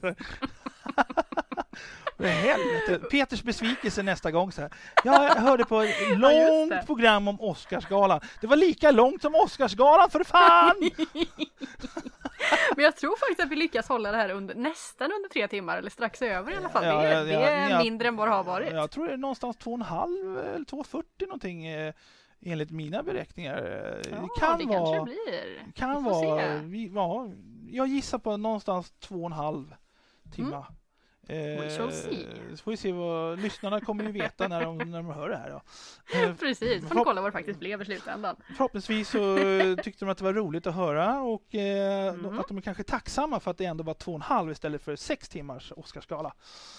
Helvete. Peters besvikelse nästa gång så här. Jag hörde på ett långt program om Oscarsgalan. Det var lika långt som Oscarsgalan, för fan! Men jag tror faktiskt att vi lyckas hålla det här nästan under 3 timmar, eller strax över i alla fall. Det är mindre än vad det har varit. Jag tror det är någonstans 2,5 eller 2,40 någonting enligt mina beräkningar. Det kanske det blir. Kan vara. Jag gissar på någonstans 2,5 timmar. Så får vi se vad lyssnarna kommer ju veta när de hör det här då. Precis, får kolla vad det faktiskt blev i slutändan. Förhoppningsvis så tyckte de att det var roligt att höra, och att de är kanske tacksamma för att det ändå var 2,5 istället för 6 timmars Oscarsgala.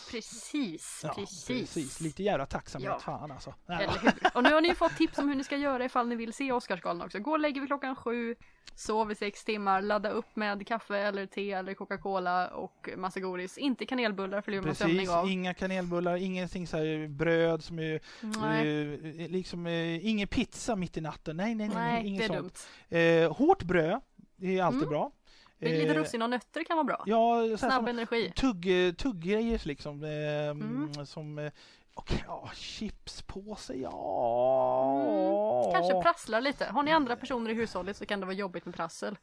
Precis. Lite jävla tacksamhet, fan alltså. Eller hur? Och nu har ni fått tips om hur ni ska göra ifall ni vill se Oscarsgalan också. Gå och lägger vi 7:00, sov i 6 timmar, ladda upp med kaffe eller te eller Coca-Cola och massa godis. Inte kanelbullar, för det blir man sömning av. Inga kanelbullar, ingenting så här bröd som är liksom ingen pizza mitt i natten. Nej, inget det är sånt. Hårt bröd, det är alltid bra. Lite russin och nötter kan vara bra. Ja, snabb energi. Tugggrejer liksom. Som chipspåse, kanske prasslar lite. Har ni andra personer i hushållet så kan det vara jobbigt med prassel.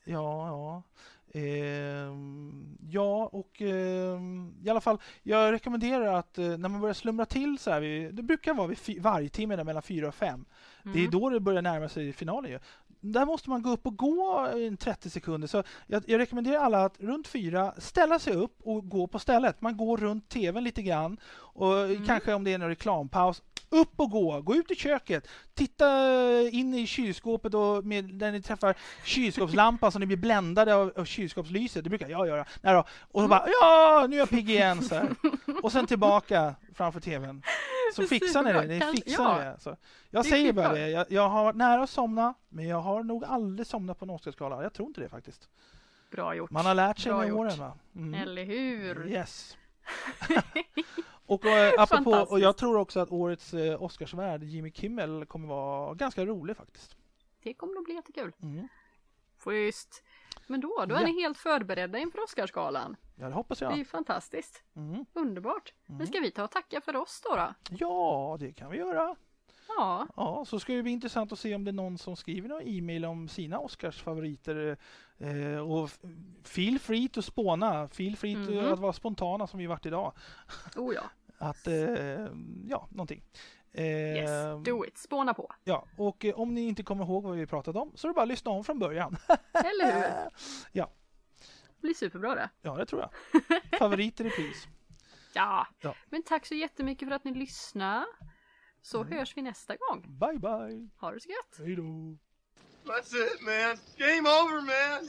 I alla fall, jag rekommenderar att när man börjar slumra till så här, det brukar vara vid varje timme mellan 4 och 5. Det är då det börjar närma sig finalen ju. Där måste man gå upp och gå i 30 sekunder. Så jag rekommenderar alla att runt 4 ställa sig upp och gå på stället. Man går runt tvn lite grann. Och kanske om det är en reklampaus. Upp och gå ut i köket. Titta in i kylskåpet och där ni träffar kylskåpslampan så ni blir bländade av kylskåpslyset. Det brukar jag göra. Och så bara, nu är jag pigg igen. Så här. Och sen tillbaka framför tvn. Så fixar ni det. Ni fixar det. Så jag säger bara det. Jag har varit nära att somna, men jag har nog aldrig somnat på en Oscarsgala. Jag tror inte det faktiskt. Bra gjort. Man har lärt sig med åren, va? Eller hur? Yes. Och apropå, och jag tror också att årets Oscarsvärd, Jimmy Kimmel, kommer vara ganska rolig faktiskt. Det kommer nog bli jättekul. Schysst. Men då är ni helt förberedda inför Oscarsgalan. Ja, det hoppas jag. Det är fantastiskt. Underbart. Men ska vi ta och tacka för oss då? Ja, det kan vi göra. Ja. Ja, så ska det bli intressant att se om det är någon som skriver någon e-mail om sina Oscarsfavoriter. Och feel free to spåna. Feel free to att vara spontana som vi varit idag. Oh ja. Att, ja, någonting. Yes, do it. Spåna på. Ja, och om ni inte kommer ihåg vad vi pratat om så är det bara att lyssna om från början. Eller hur? Ja. Det blir superbra det. Ja, det tror jag. Favoriter i pris. Ja, men tack så jättemycket för att ni lyssnar. Så hörs vi nästa gång. Bye bye. Ha det så gött. Hej då. That's it, man. Game over, man.